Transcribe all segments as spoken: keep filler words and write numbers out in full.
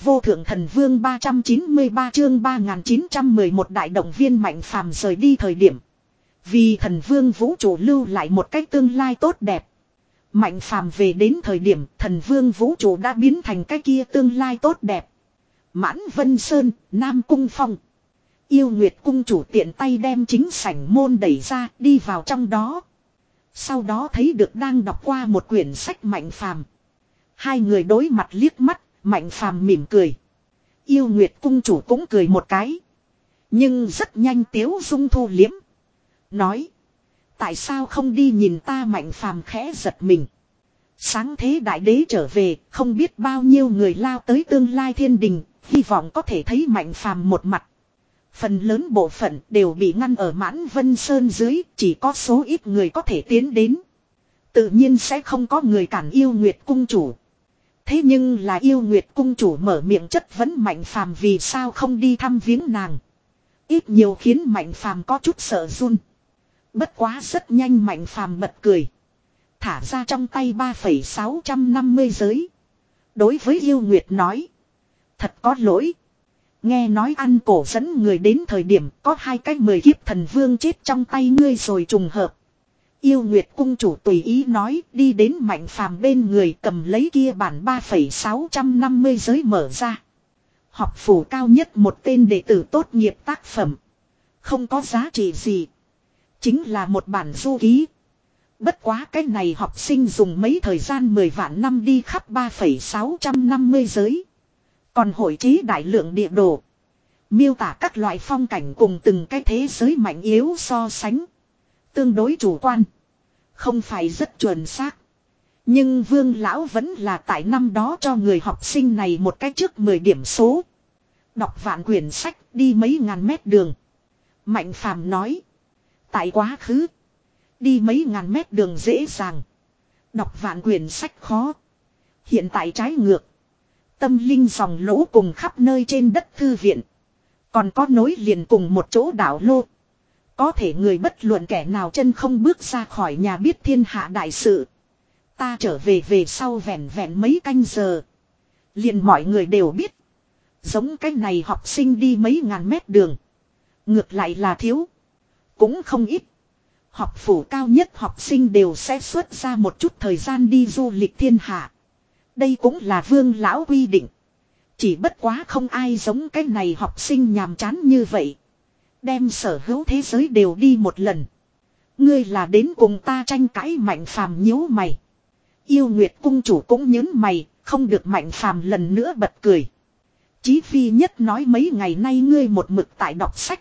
vô thượng thần vương ba trăm chín mươi ba chương ba nghìn chín trăm mười một đại động viên Mạnh Phàm rời đi thời điểm. Vì thần vương vũ trụ lưu lại một cách tương lai tốt đẹp. Mạnh Phàm về đến thời điểm thần vương vũ trụ đã biến thành cái kia tương lai tốt đẹp. Mãn Vân Sơn, Nam Cung Phong. Yêu Nguyệt cung chủ tiện tay đem chính sảnh môn đẩy ra đi vào trong đó. Sau đó thấy được đang đọc qua một quyển sách Mạnh Phàm. Hai người đối mặt liếc mắt, Mạnh Phàm mỉm cười. Yêu Nguyệt cung chủ cũng cười một cái. Nhưng rất nhanh tiếu dung thu liếm. Nói. Tại sao không đi nhìn ta? Mạnh Phàm khẽ giật mình. Sáng thế đại đế trở về, không biết bao nhiêu người lao tới tương lai thiên đình, hy vọng có thể thấy Mạnh Phàm một mặt. Phần lớn bộ phận đều bị ngăn ở Mãn Vân Sơn dưới, chỉ có số ít người có thể tiến đến. Tự nhiên sẽ không có người cản Yêu Nguyệt cung chủ. Thế nhưng là Yêu Nguyệt cung chủ mở miệng chất vấn Mạnh Phàm vì sao không đi thăm viếng nàng. Ít nhiều khiến Mạnh Phàm có chút sợ run. Bất quá rất nhanh Mạnh Phàm bật cười. Thả ra trong tay ba phẩy sáu năm không giới. Đối với Yêu Nguyệt nói. Thật có lỗi. Nghe nói ăn cổ dẫn người đến thời điểm có hai cái mười kiếp thần vương chết trong tay ngươi rồi trùng hợp. Yêu Nguyệt cung chủ tùy ý nói đi đến Mạnh Phàm bên người cầm lấy kia bản ba phẩy sáu năm không giới mở ra. Học phủ cao nhất một tên đệ tử tốt nghiệp tác phẩm. Không có giá trị gì. Chính là một bản du ký. Bất quá cái này học sinh dùng mấy thời gian mười vạn năm đi khắp ba phẩy sáu năm không giới. Còn hội chế đại lượng địa đồ. Miêu tả các loại phong cảnh cùng từng cái thế giới mạnh yếu so sánh. Tương đối chủ quan. Không phải rất chuẩn xác. Nhưng Vương Lão vẫn là tại năm đó cho người học sinh này một cái trước mười điểm số. Đọc vạn quyển sách đi mấy ngàn mét đường. Mạnh Phàm nói. Tại quá khứ. Đi mấy ngàn mét đường dễ dàng. Đọc vạn quyển sách khó. Hiện tại trái ngược. Tâm linh dòng lỗ cùng khắp nơi trên đất thư viện. Còn có nối liền cùng một chỗ đảo lô. Có thể người bất luận kẻ nào chân không bước ra khỏi nhà biết thiên hạ đại sự. Ta trở về về sau vẹn vẹn mấy canh giờ. Liền mọi người đều biết. Giống cái này học sinh đi mấy ngàn mét đường. Ngược lại là thiếu. Cũng không ít. Học phủ cao nhất học sinh đều sẽ xuất ra một chút thời gian đi du lịch thiên hạ. Đây cũng là Vương Lão quy định. Chỉ bất quá không ai giống cái này học sinh nhàm chán như vậy. Đem sở hữu thế giới đều đi một lần. Ngươi là đến cùng ta tranh cãi. Mạnh Phàm nhíu mày. Yêu Nguyệt cung chủ cũng nhớn mày. Không được Mạnh Phàm lần nữa bật cười. Chí phi nhất nói mấy ngày nay ngươi một mực tại đọc sách.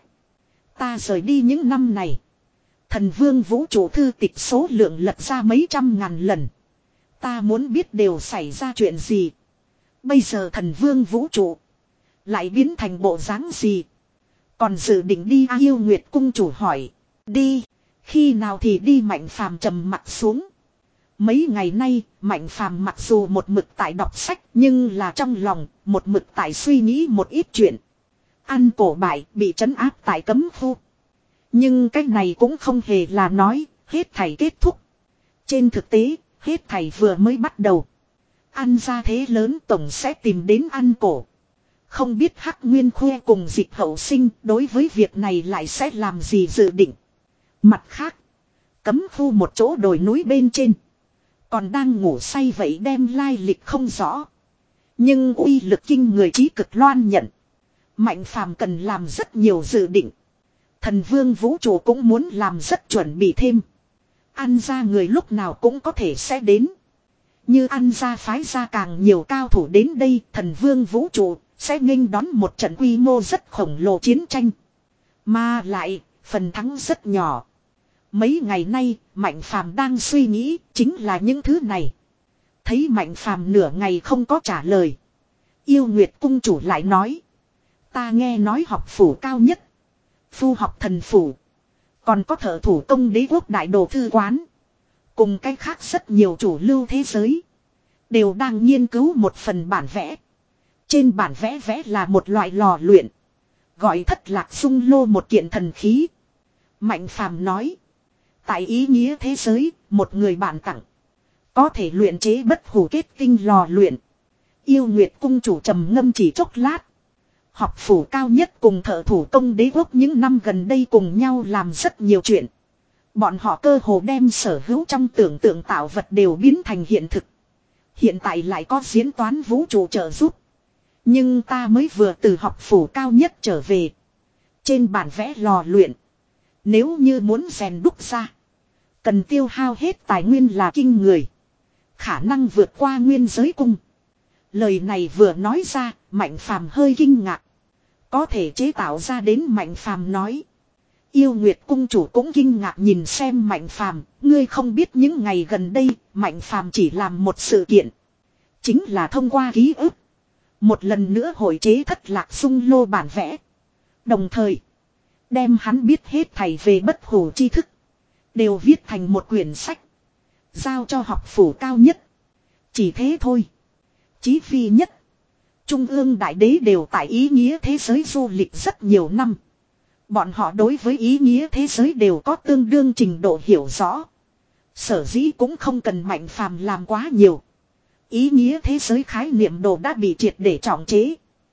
Ta rời đi những năm này. Thần vương vũ trụ thư tịch số lượng lật ra mấy trăm ngàn lần. Ta muốn biết đều xảy ra chuyện gì. Bây giờ thần vương vũ trụ. Lại biến thành bộ dáng gì. Còn dự định đi à? Yêu Nguyệt cung chủ hỏi. Đi. Khi nào thì đi? Mạnh Phàm trầm mặt xuống. Mấy ngày nay Mạnh Phàm mặc dù một mực tại đọc sách. Nhưng là trong lòng một mực tại suy nghĩ một ít chuyện. Ăn cổ bại bị trấn áp tại cấm khu. Nhưng cái này cũng không hề là nói hết thảy kết thúc. Trên thực tế hết thảy vừa mới bắt đầu. Ăn ra thế lớn tổng sẽ tìm đến ăn cổ. Không biết Hắc Nguyên Khuê cùng Dịch Hậu Sinh đối với việc này lại sẽ làm gì dự định. Mặt khác, cấm khu một chỗ đồi núi bên trên. Còn đang ngủ say vậy đem lai lịch không rõ. Nhưng uy lực kinh người trí cực loan nhận. Mạnh Phàm cần làm rất nhiều dự định. Thần vương vũ trụ cũng muốn làm rất chuẩn bị thêm. Ăn ra người lúc nào cũng có thể sẽ đến. Như ăn ra phái ra càng nhiều cao thủ đến đây, thần vương vũ trụ sẽ nghênh đón một trận quy mô rất khổng lồ chiến tranh. Mà lại, phần thắng rất nhỏ. Mấy ngày nay, Mạnh Phàm đang suy nghĩ chính là những thứ này. Thấy Mạnh Phàm nửa ngày không có trả lời. Yêu Nguyệt cung chủ lại nói. Ta nghe nói học phủ cao nhất. Phu học thần phủ. Còn có thợ thủ công đế quốc đại đồ thư quán. Cùng cách khác rất nhiều chủ lưu thế giới. Đều đang nghiên cứu một phần bản vẽ. Trên bản vẽ vẽ là một loại lò luyện. Gọi thất lạc dung lô một kiện thần khí. Mạnh Phàm nói. Tại ý nghĩa thế giới, một người bạn tặng. Có thể luyện chế bất hủ kết tinh lò luyện. Yêu Nguyệt cung chủ trầm ngâm chỉ chốc lát. Học phủ cao nhất cùng thợ thủ công đế quốc những năm gần đây cùng nhau làm rất nhiều chuyện. Bọn họ cơ hồ đem sở hữu trong tưởng tượng tạo vật đều biến thành hiện thực. Hiện tại lại có diễn toán vũ trụ trợ giúp. Nhưng ta mới vừa từ học phủ cao nhất trở về. Trên bản vẽ lò luyện. Nếu như muốn rèn đúc ra. Cần tiêu hao hết tài nguyên là kinh người. Khả năng vượt qua nguyên giới cung. Lời này vừa nói ra, Mạnh Phàm hơi kinh ngạc. Có thể chế tạo ra đến Mạnh Phàm nói. Yêu Nguyệt cung chủ cũng kinh ngạc nhìn xem Mạnh Phàm, ngươi không biết những ngày gần đây, Mạnh Phàm chỉ làm một sự kiện. Chính là thông qua ký ức. Một lần nữa hội chế thất lạc sung lô bản vẽ. Đồng thời, đem hắn biết hết thảy về bất hủ tri thức. Đều viết thành một quyển sách. Giao cho học phủ cao nhất. Chỉ thế thôi. Chí phi nhất. Trung ương đại đế đều tại ý nghĩa thế giới du lịch rất nhiều năm. Bọn họ đối với ý nghĩa thế giới đều có tương đương trình độ hiểu rõ. Sở dĩ cũng không cần Mạnh Phàm làm quá nhiều. Ý nghĩa thế giới khái niệm đồ đã bị triệt để trọng chế.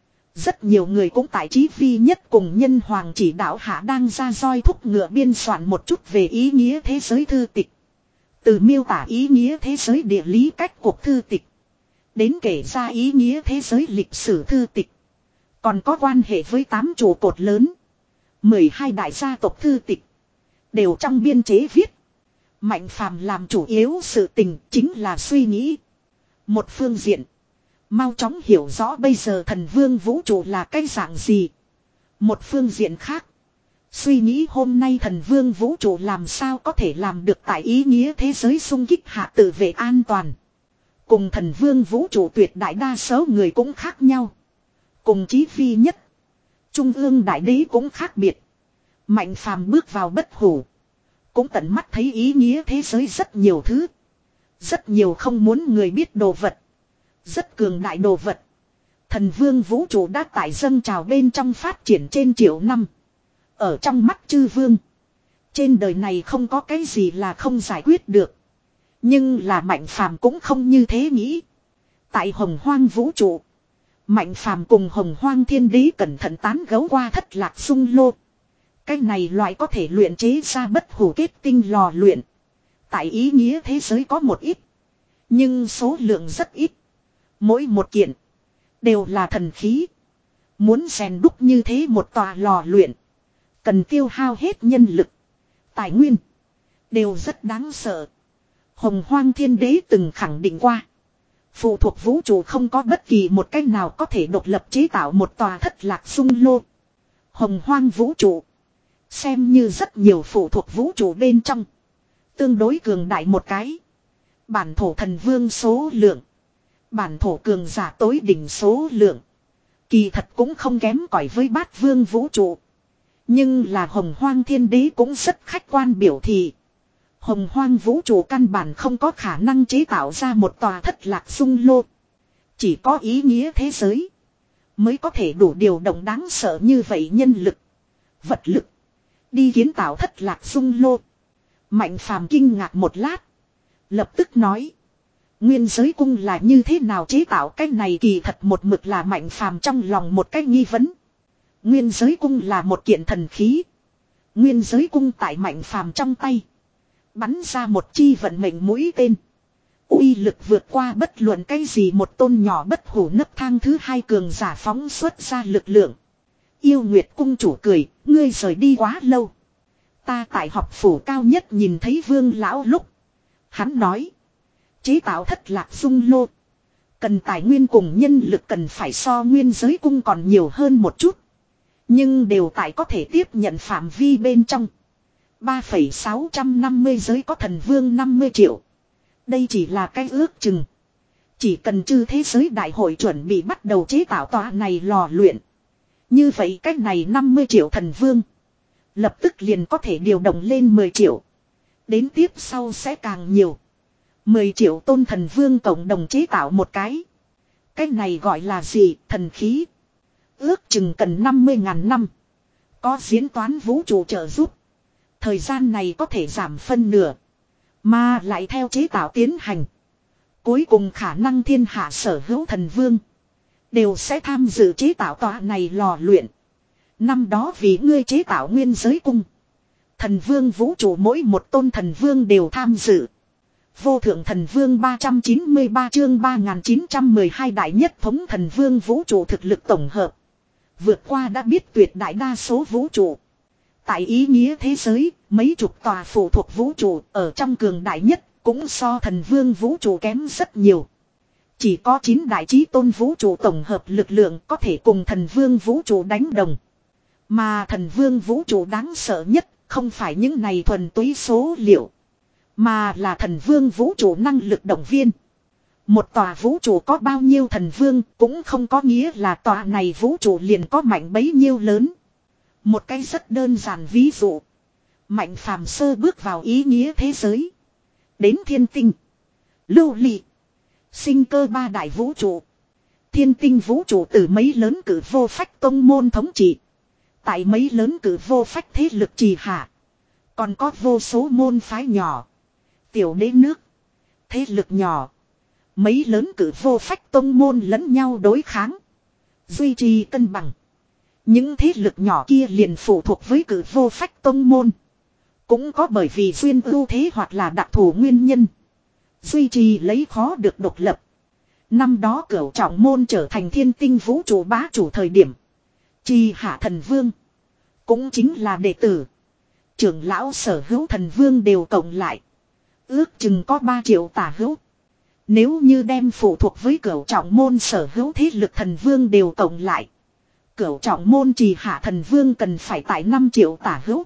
Rất nhiều người cũng tại chí phi nhất cùng nhân hoàng chỉ đạo hạ đang ra roi thúc ngựa biên soạn một chút về ý nghĩa thế giới thư tịch. Từ miêu tả ý nghĩa thế giới địa lý cách cuộc thư tịch. Đến kể ra ý nghĩa thế giới lịch sử thư tịch. Còn có quan hệ với tám trụ cột lớn. mười hai đại gia tộc thư tịch. Đều trong biên chế viết. Mạnh Phàm làm chủ yếu sự tình chính là suy nghĩ. Một phương diện. Mau chóng hiểu rõ bây giờ thần vương vũ trụ là cái dạng gì. Một phương diện khác. Suy nghĩ hôm nay thần vương vũ trụ làm sao có thể làm được tại ý nghĩa thế giới xung kích hạ tự vệ an toàn. Cùng thần vương vũ trụ tuyệt đại đa số người cũng khác nhau. Cùng chí phi nhất. Trung ương đại đế cũng khác biệt. Mạnh Phàm bước vào bất hủ. Cũng tận mắt thấy ý nghĩa thế giới rất nhiều thứ. Rất nhiều không muốn người biết đồ vật. Rất cường đại đồ vật. Thần vương vũ trụ đã tại dâng trào bên trong phát triển trên triệu năm. Ở trong mắt chư vương. Trên đời này không có cái gì là không giải quyết được. Nhưng là Mạnh Phàm cũng không như thế nghĩ. Tại hồng hoang vũ trụ. Mạnh Phàm cùng hồng hoang thiên đế cẩn thận tán gấu qua thất lạc sung lô. Cái này loại có thể luyện chế ra bất hủ kết tinh lò luyện. Tại ý nghĩa thế giới có một ít. Nhưng số lượng rất ít. Mỗi một kiện. Đều là thần khí. Muốn rèn đúc như thế một tòa lò luyện. Cần tiêu hao hết nhân lực. Tài nguyên. Đều rất đáng sợ. Hồng hoang thiên đế từng khẳng định qua. Phụ thuộc vũ trụ không có bất kỳ một cách nào có thể độc lập chế tạo một tòa thất lạc sung lô. Hồng hoang vũ trụ. Xem như rất nhiều phụ thuộc vũ trụ bên trong. Tương đối cường đại một cái. Bản thổ thần vương số lượng. Bản thổ cường giả tối đỉnh số lượng. Kỳ thật cũng không kém cỏi với bát vương vũ trụ. Nhưng là hồng hoang thiên đế cũng rất khách quan biểu thị. Hồng hoang vũ trụ căn bản không có khả năng chế tạo ra một tòa thất lạc sung lô. Chỉ có ý nghĩa thế giới. Mới có thể đủ điều động đáng sợ như vậy nhân lực. Vật lực. Đi kiến tạo thất lạc sung lô. Mạnh Phàm kinh ngạc một lát. Lập tức nói. Nguyên giới cung là như thế nào chế tạo cái này kỳ thật một mực là Mạnh Phàm trong lòng một cái nghi vấn. Nguyên giới cung là một kiện thần khí. Nguyên giới cung tại Mạnh Phàm trong tay. Bắn ra một chi vận mệnh mũi tên. Uy lực vượt qua bất luận cái gì một tôn nhỏ bất hủ nấc thang thứ hai cường giả phóng xuất ra lực lượng. Yêu Nguyệt cung chủ cười, ngươi rời đi quá lâu. Ta tại học phủ cao nhất nhìn thấy vương lão lúc. Hắn nói. Chế tạo thất lạc dung lô. Cần tài nguyên cùng nhân lực cần phải so nguyên giới cung còn nhiều hơn một chút. Nhưng đều tại có thể tiếp nhận phạm vi bên trong. ba phẩy sáu năm mươi giới có thần vương năm mươi triệu. Đây chỉ là cái ước chừng. Chỉ cần chư thế giới đại hội chuẩn bị bắt đầu chế tạo tòa này lò luyện. Như vậy cách này năm mươi triệu thần vương. Lập tức liền có thể điều động lên mười triệu. Đến tiếp sau sẽ càng nhiều. mười triệu tôn thần vương cộng đồng chế tạo một cái. Cái này gọi là gì? Thần khí. Ước chừng cần năm mươi ngàn năm. Có diễn toán vũ trụ trợ giúp. Thời gian này có thể giảm phân nửa. Mà lại theo chế tạo tiến hành. Cuối cùng khả năng thiên hạ sở hữu thần vương. Đều sẽ tham dự chế tạo tòa này lò luyện. Năm đó vì ngươi chế tạo nguyên giới cung. Thần vương vũ trụ mỗi một tôn thần vương đều tham dự. Vô thượng thần vương ba trăm chín mươi ba chương ba nghìn chín trăm mười hai đại nhất thống thần vương vũ trụ thực lực tổng hợp. Vượt qua đã biết tuyệt đại đa số vũ trụ. Tại ý nghĩa thế giới, mấy chục tòa phụ thuộc vũ trụ ở trong cường đại nhất cũng so thần vương vũ trụ kém rất nhiều. Chỉ có chín đại chí tôn vũ trụ tổng hợp lực lượng có thể cùng thần vương vũ trụ đánh đồng. Mà thần vương vũ trụ đáng sợ nhất không phải những này thuần túy số liệu. Mà là thần vương vũ trụ năng lực động viên. Một tòa vũ trụ có bao nhiêu thần vương cũng không có nghĩa là tòa này vũ trụ liền có mạnh bấy nhiêu lớn. Một cái rất đơn giản ví dụ. Mạnh phàm sơ bước vào ý nghĩa thế giới. Đến thiên tinh. Lưu ly. Sinh cơ ba đại vũ trụ. Thiên tinh vũ trụ từ mấy lớn cử vô phách tông môn thống trị. Tại mấy lớn cử vô phách thế lực trì hạ. Còn có vô số môn phái nhỏ. Tiểu đế nước. Thế lực nhỏ. Mấy lớn cử vô phách tông môn lẫn nhau đối kháng. Duy trì cân bằng. Những thế lực nhỏ kia liền phụ thuộc với cử vô phách tông môn. Cũng có bởi vì duyên ưu thế hoặc là đặc thù nguyên nhân. Duy trì lấy khó được độc lập. Năm đó cửu trọng môn trở thành thiên tinh vũ trụ bá chủ thời điểm. Trì hạ thần vương. Cũng chính là đệ tử. Trưởng lão sở hữu thần vương đều cộng lại. Ước chừng có ba triệu tả hữu. Nếu như đem phụ thuộc với cửu trọng môn sở hữu thế lực thần vương đều cộng lại. Cửu trọng môn trì hạ thần vương cần phải tại năm triệu tả hữu.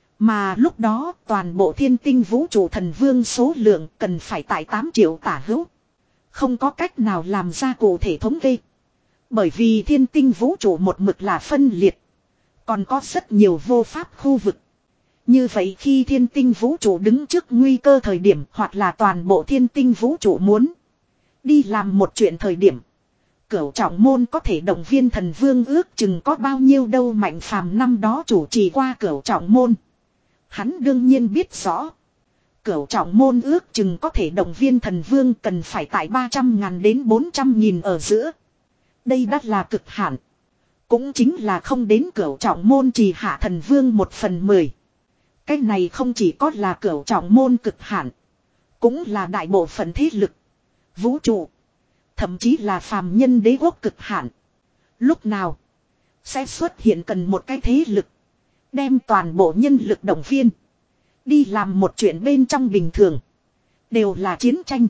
Mà lúc đó toàn bộ thiên tinh vũ trụ thần vương số lượng cần phải tại tám triệu tả hữu. Không có cách nào làm ra cụ thể thống kê. Bởi vì thiên tinh vũ trụ một mực là phân liệt. Còn có rất nhiều vô pháp khu vực. Như vậy khi thiên tinh vũ trụ đứng trước nguy cơ thời điểm hoặc là toàn bộ thiên tinh vũ trụ muốn đi làm một chuyện thời điểm. Cửu trọng môn có thể động viên thần vương ước chừng có bao nhiêu đâu. Mạnh phàm năm đó chủ trì qua cửu trọng môn. Hắn đương nhiên biết rõ. Cửu trọng môn ước chừng có thể động viên thần vương cần phải tại ba trăm ngàn đến bốn trăm nghìn ở giữa. Đây đã là cực hạn. Cũng chính là không đến cửu trọng môn trì hạ thần vương một phần mười. Cái này không chỉ có là cửu trọng môn cực hạn. Cũng là đại bộ phận thế lực. Vũ trụ. Thậm chí là phàm nhân đế quốc cực hạn. Lúc nào sẽ xuất hiện cần một cái thế lực. Đem toàn bộ nhân lực động viên. Đi làm một chuyện bên trong bình thường. Đều là chiến tranh.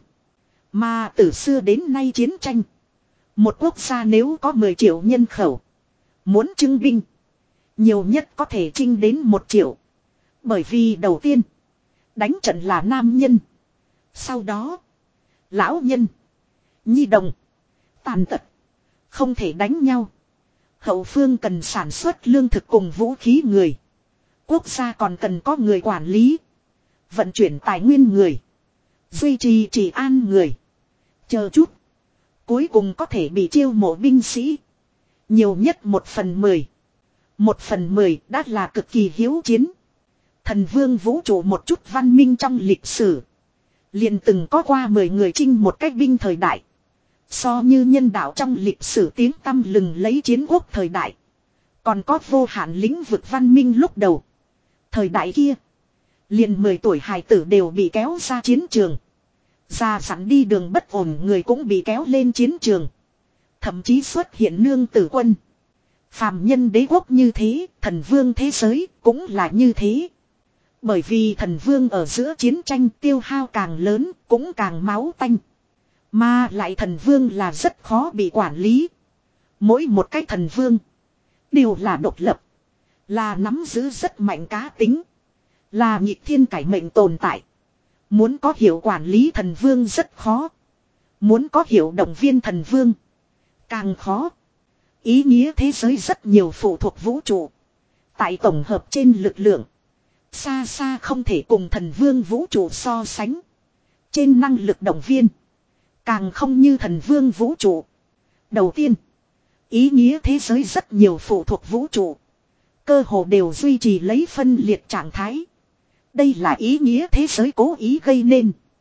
Mà từ xưa đến nay chiến tranh. Một quốc gia nếu có mười triệu nhân khẩu. Muốn trưng binh. Nhiều nhất có thể trinh đến một triệu. Bởi vì đầu tiên. Đánh trận là nam nhân. Sau đó. Lão nhân. Nhi đồng. Tàn tật. Không thể đánh nhau. Hậu phương cần sản xuất lương thực cùng vũ khí người. Quốc gia còn cần có người quản lý. Vận chuyển tài nguyên người. Duy trì trị an người. Chờ chút. Cuối cùng có thể bị chiêu mộ binh sĩ. Nhiều nhất một phần mười. Một phần mười đã là cực kỳ hiếu chiến. Thần vương vũ trụ một chút văn minh trong lịch sử. Liền từng có qua mười người chinh một cách binh thời đại. So như nhân đạo trong lịch sử tiếng tăm lừng lấy chiến quốc thời đại. Còn có vô hạn lĩnh vực văn minh lúc đầu. Thời đại kia. Liền mười tuổi hài tử đều bị kéo ra chiến trường. Già sẵn đi đường bất ổn người cũng bị kéo lên chiến trường. Thậm chí xuất hiện nương tử quân. Phàm nhân đế quốc như thế, thần vương thế giới cũng là như thế. Bởi vì thần vương ở giữa chiến tranh tiêu hao càng lớn, cũng càng máu tanh. Mà lại thần vương là rất khó bị quản lý. Mỗi một cái thần vương đều là độc lập. Là nắm giữ rất mạnh cá tính. Là nghịch thiên cải mệnh tồn tại. Muốn có hiệu quản lý thần vương rất khó. Muốn có hiệu động viên thần vương càng khó. Ý nghĩa thế giới rất nhiều phụ thuộc vũ trụ. Tại tổng hợp trên lực lượng. Xa xa không thể cùng thần vương vũ trụ so sánh. Trên năng lực động viên. Càng không như thần vương vũ trụ. Đầu tiên. Ý nghĩa thế giới rất nhiều phụ thuộc vũ trụ. Cơ hồ đều duy trì lấy phân liệt trạng thái. Đây là ý nghĩa thế giới cố ý gây nên.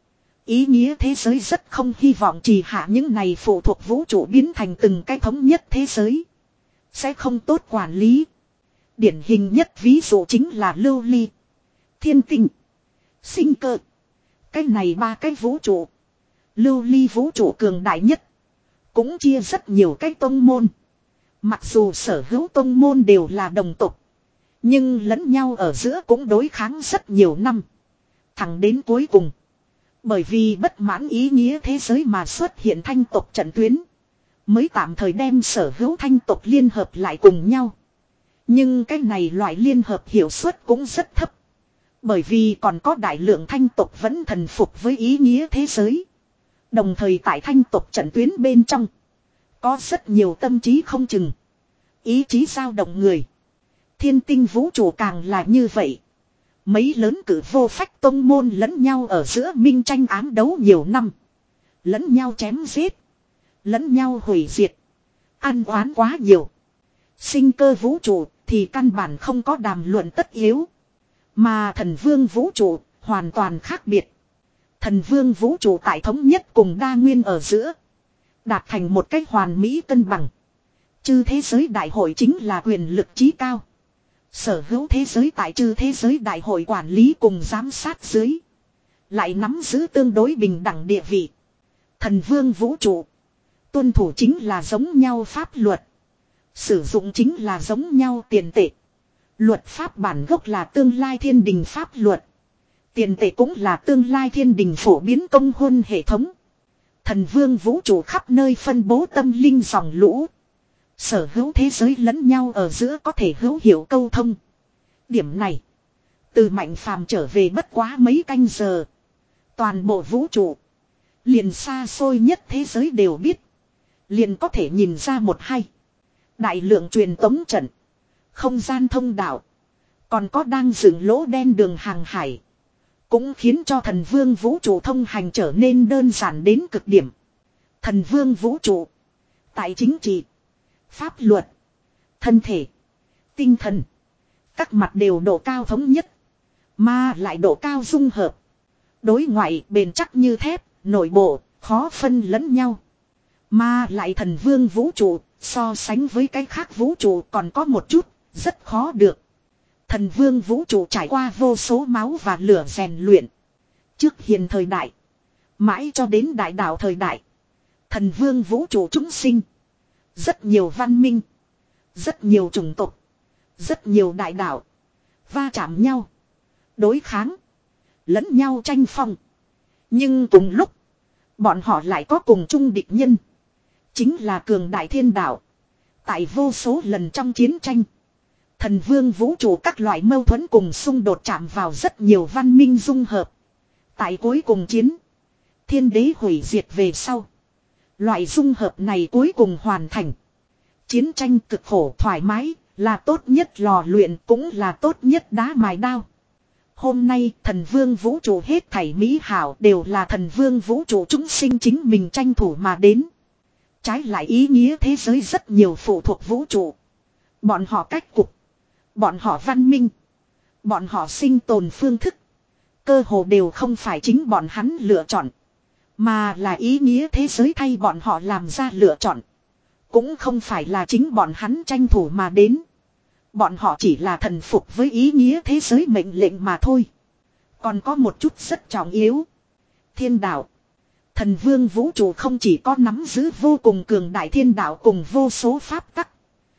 Ý nghĩa thế giới rất không hy vọng trì hạ những này phụ thuộc vũ trụ biến thành từng cái thống nhất thế giới. Sẽ không tốt quản lý. Điển hình nhất ví dụ chính là lưu ly, thiên tinh, sinh cơ. Cái này ba cái vũ trụ. Lưu ly vũ trụ cường đại nhất. Cũng chia rất nhiều cái tông môn. Mặc dù sở hữu tông môn đều là đồng tộc. Nhưng lẫn nhau ở giữa cũng đối kháng rất nhiều năm. Thẳng đến cuối cùng. Bởi vì bất mãn ý nghĩa thế giới mà xuất hiện thanh tộc trận tuyến. Mới tạm thời đem sở hữu thanh tộc liên hợp lại cùng nhau. Nhưng cái này loại liên hợp hiệu suất cũng rất thấp. Bởi vì còn có đại lượng thanh tộc vẫn thần phục với ý nghĩa thế giới. Đồng thời tại thanh tộc trận tuyến bên trong. Có rất nhiều tâm trí không chừng. Ý chí dao động người. Thiên tinh vũ trụ càng là như vậy. Mấy lớn cử vô phách tông môn lẫn nhau ở giữa minh tranh ám đấu nhiều năm. Lẫn nhau chém giết. Lẫn nhau hủy diệt. Ăn oán quá nhiều. Sinh cơ vũ trụ thì căn bản không có đàm luận tất yếu. Mà thần vương vũ trụ hoàn toàn khác biệt. Thần vương vũ trụ tại thống nhất cùng đa nguyên ở giữa. Đạt thành một cách hoàn mỹ cân bằng. Chư thế giới đại hội chính là quyền lực chí cao. Sở hữu thế giới tại chư thế giới đại hội quản lý cùng giám sát dưới. Lại nắm giữ tương đối bình đẳng địa vị. Thần vương vũ trụ. Tuân thủ chính là giống nhau pháp luật. Sử dụng chính là giống nhau tiền tệ. Luật pháp bản gốc là tương lai thiên đình pháp luật. Tiền tệ cũng là tương lai thiên đình phổ biến công huân hệ thống. Thần vương vũ trụ khắp nơi phân bố tâm linh dòng lũ. Sở hữu thế giới lẫn nhau ở giữa có thể hữu hiệu câu thông. Điểm này. Từ Mạnh Phàm trở về bất quá mấy canh giờ. Toàn bộ vũ trụ. Liền xa xôi nhất thế giới đều biết. Liền có thể nhìn ra một hay. Đại lượng truyền tống trận. Không gian thông đạo. Còn có đang dựng lỗ đen đường hàng hải. Cũng khiến cho thần vương vũ trụ thông hành trở nên đơn giản đến cực điểm. Thần vương vũ trụ. Tại chính trị. Pháp luật. Thân thể. Tinh thần. Các mặt đều độ cao thống nhất. Mà lại độ cao dung hợp. Đối ngoại bền chắc như thép. Nội bộ khó phân lẫn nhau. Mà lại thần vương vũ trụ. So sánh với cái khác vũ trụ còn có một chút. Rất khó được. Thần vương vũ trụ trải qua vô số máu và lửa rèn luyện. Trước hiền thời đại. Mãi cho đến đại đạo thời đại. Thần vương vũ trụ chúng sinh. Rất nhiều văn minh. Rất nhiều chủng tộc. Rất nhiều đại đạo. Va chạm nhau. Đối kháng. Lẫn nhau tranh phong. Nhưng cùng lúc. Bọn họ lại có cùng chung địch nhân. Chính là cường đại thiên đạo. Tại vô số lần trong chiến tranh. Thần vương vũ trụ các loại mâu thuẫn cùng xung đột chạm vào rất nhiều văn minh dung hợp. Tại cuối cùng chiến. Thiên đế hủy diệt về sau. Loại dung hợp này cuối cùng hoàn thành. Chiến tranh cực khổ thoải mái. Là tốt nhất lò luyện cũng là tốt nhất đá mài đao. Hôm nay thần vương vũ trụ hết thảy mỹ hảo đều là thần vương vũ trụ chúng sinh chính mình tranh thủ mà đến. Trái lại ý nghĩa thế giới rất nhiều phụ thuộc vũ trụ. Bọn họ cách cục. Bọn họ văn minh. Bọn họ sinh tồn phương thức. Cơ hồ đều không phải chính bọn hắn lựa chọn. Mà là ý nghĩa thế giới thay bọn họ làm ra lựa chọn. Cũng không phải là chính bọn hắn tranh thủ mà đến. Bọn họ chỉ là thần phục với ý nghĩa thế giới mệnh lệnh mà thôi. Còn có một chút rất trọng yếu. Thiên đạo. Thần vương vũ trụ không chỉ có nắm giữ vô cùng cường đại thiên đạo cùng vô số pháp tắc.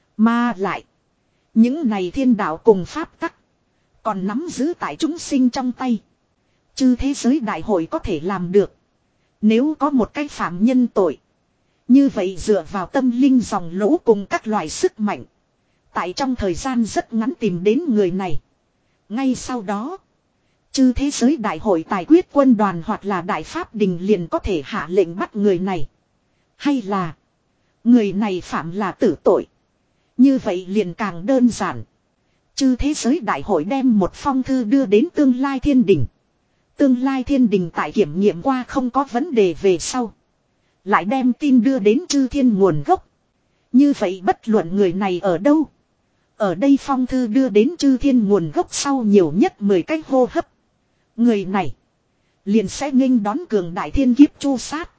Mà lại. Những này thiên đạo cùng pháp tắc. Còn nắm giữ tại chúng sinh trong tay. Chư thế giới đại hội có thể làm được. Nếu có một cái phạm nhân tội. Như vậy dựa vào tâm linh dòng lũ cùng các loại sức mạnh. Tại trong thời gian rất ngắn tìm đến người này. Ngay sau đó. Chư thế giới đại hội tài quyết quân đoàn hoặc là đại pháp đình liền có thể hạ lệnh bắt người này. Hay là. Người này phạm là tử tội. Như vậy liền càng đơn giản. Chư thế giới đại hội đem một phong thư đưa đến tương lai thiên đình. Tương lai thiên đình tại kiểm nghiệm qua không có vấn đề về sau. Lại đem tin đưa đến chư thiên nguồn gốc. Như vậy bất luận người này ở đâu. Ở đây phong thư đưa đến chư thiên nguồn gốc sau nhiều nhất mười cái hô hấp. Người này liền sẽ nghênh đón cường đại thiên kiếp chu sát.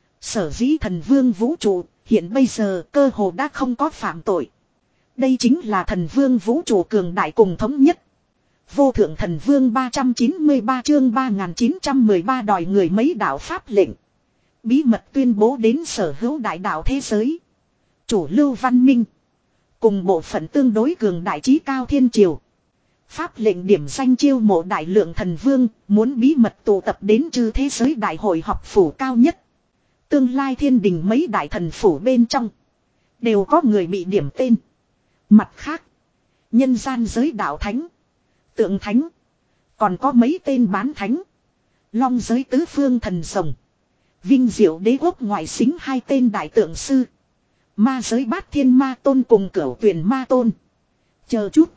Sở dĩ thần vương vũ trụ hiện bây giờ cơ hồ đã không có phạm tội. Đây chính là thần vương vũ trụ cường đại cùng thống nhất. Vô thượng thần vương ba trăm chín mươi ba chương ba nghìn chín trăm mười ba đòi người mấy đạo pháp lệnh. Bí mật tuyên bố đến sở hữu đại đạo thế giới. Chủ lưu văn minh. Cùng bộ phận tương đối cường đại trí cao thiên triều. Pháp lệnh điểm danh chiêu mộ đại lượng thần vương, muốn bí mật tụ tập đến chư thế giới đại hội họp phủ cao nhất. Tương lai thiên đình mấy đại thần phủ bên trong. Đều có người bị điểm tên. Mặt khác. Nhân gian giới đạo thánh. Tượng thánh. Còn có mấy tên bán thánh. Long giới tứ phương thần rồng. Vinh diệu đế quốc ngoại xính hai tên đại tượng sư. Ma giới bát thiên ma tôn cùng cửu tuyển ma tôn. Chờ chút.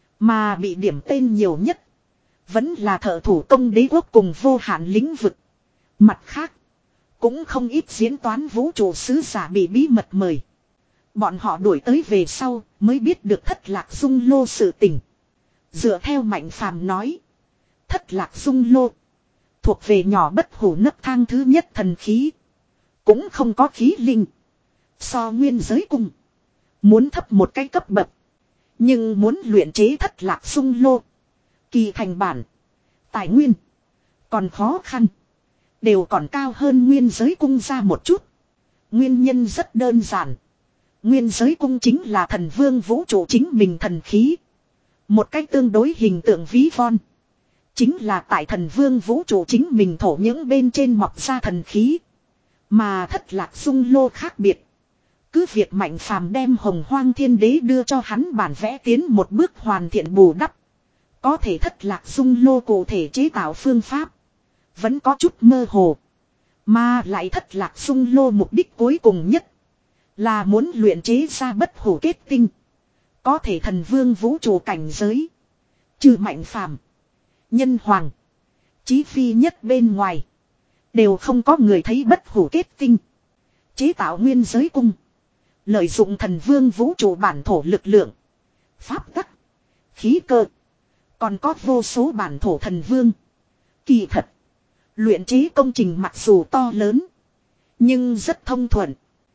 Mà bị điểm tên nhiều nhất. Vẫn là thợ thủ công đế quốc cùng vô hạn lĩnh vực. Mặt khác. Cũng không ít diễn toán vũ trụ sứ giả bị bí mật mời. Bọn họ đuổi tới về sau mới biết được thất lạc dung lô sự tình. Dựa theo Mạnh Phàm nói. Thất lạc dung lô. Thuộc về nhỏ bất hủ nấc thang thứ nhất thần khí. Cũng không có khí linh. So nguyên giới cung. Muốn thấp một cái cấp bậc. Nhưng muốn luyện chế thất lạc dung lô. Kỳ thành bản. Tài nguyên. Còn khó khăn. Đều còn cao hơn nguyên giới cung ra một chút. Nguyên nhân rất đơn giản. Nguyên giới cung chính là thần vương vũ trụ chính mình thần khí. Một cách tương đối hình tượng ví von. Chính là tại thần vương vũ trụ chính mình thổ những bên trên mọc ra thần khí. Mà thất lạc dung lô khác biệt. Cứ việc Mạnh Phàm đem hồng hoang thiên đế đưa cho hắn bản vẽ tiến một bước hoàn thiện bù đắp. Có thể thất lạc dung lô cụ thể chế tạo phương pháp. Vẫn có chút mơ hồ. Mà lại thất lạc dung lô mục đích cuối cùng nhất. Là muốn luyện chế ra bất hủ kết tinh. Có thể thần vương vũ trụ cảnh giới. Trừ Mạnh Phàm, Nhân Hoàng, Chí Phi nhất bên ngoài. Đều không có người thấy bất hủ kết tinh. Chế tạo nguyên giới cung. Lợi dụng thần vương vũ trụ bản thổ lực lượng. Pháp tắc. Khí cơ. Còn có vô số bản thổ thần vương. Kỳ thật. Luyện chế công trình mặc dù to lớn. Nhưng rất thông thuận.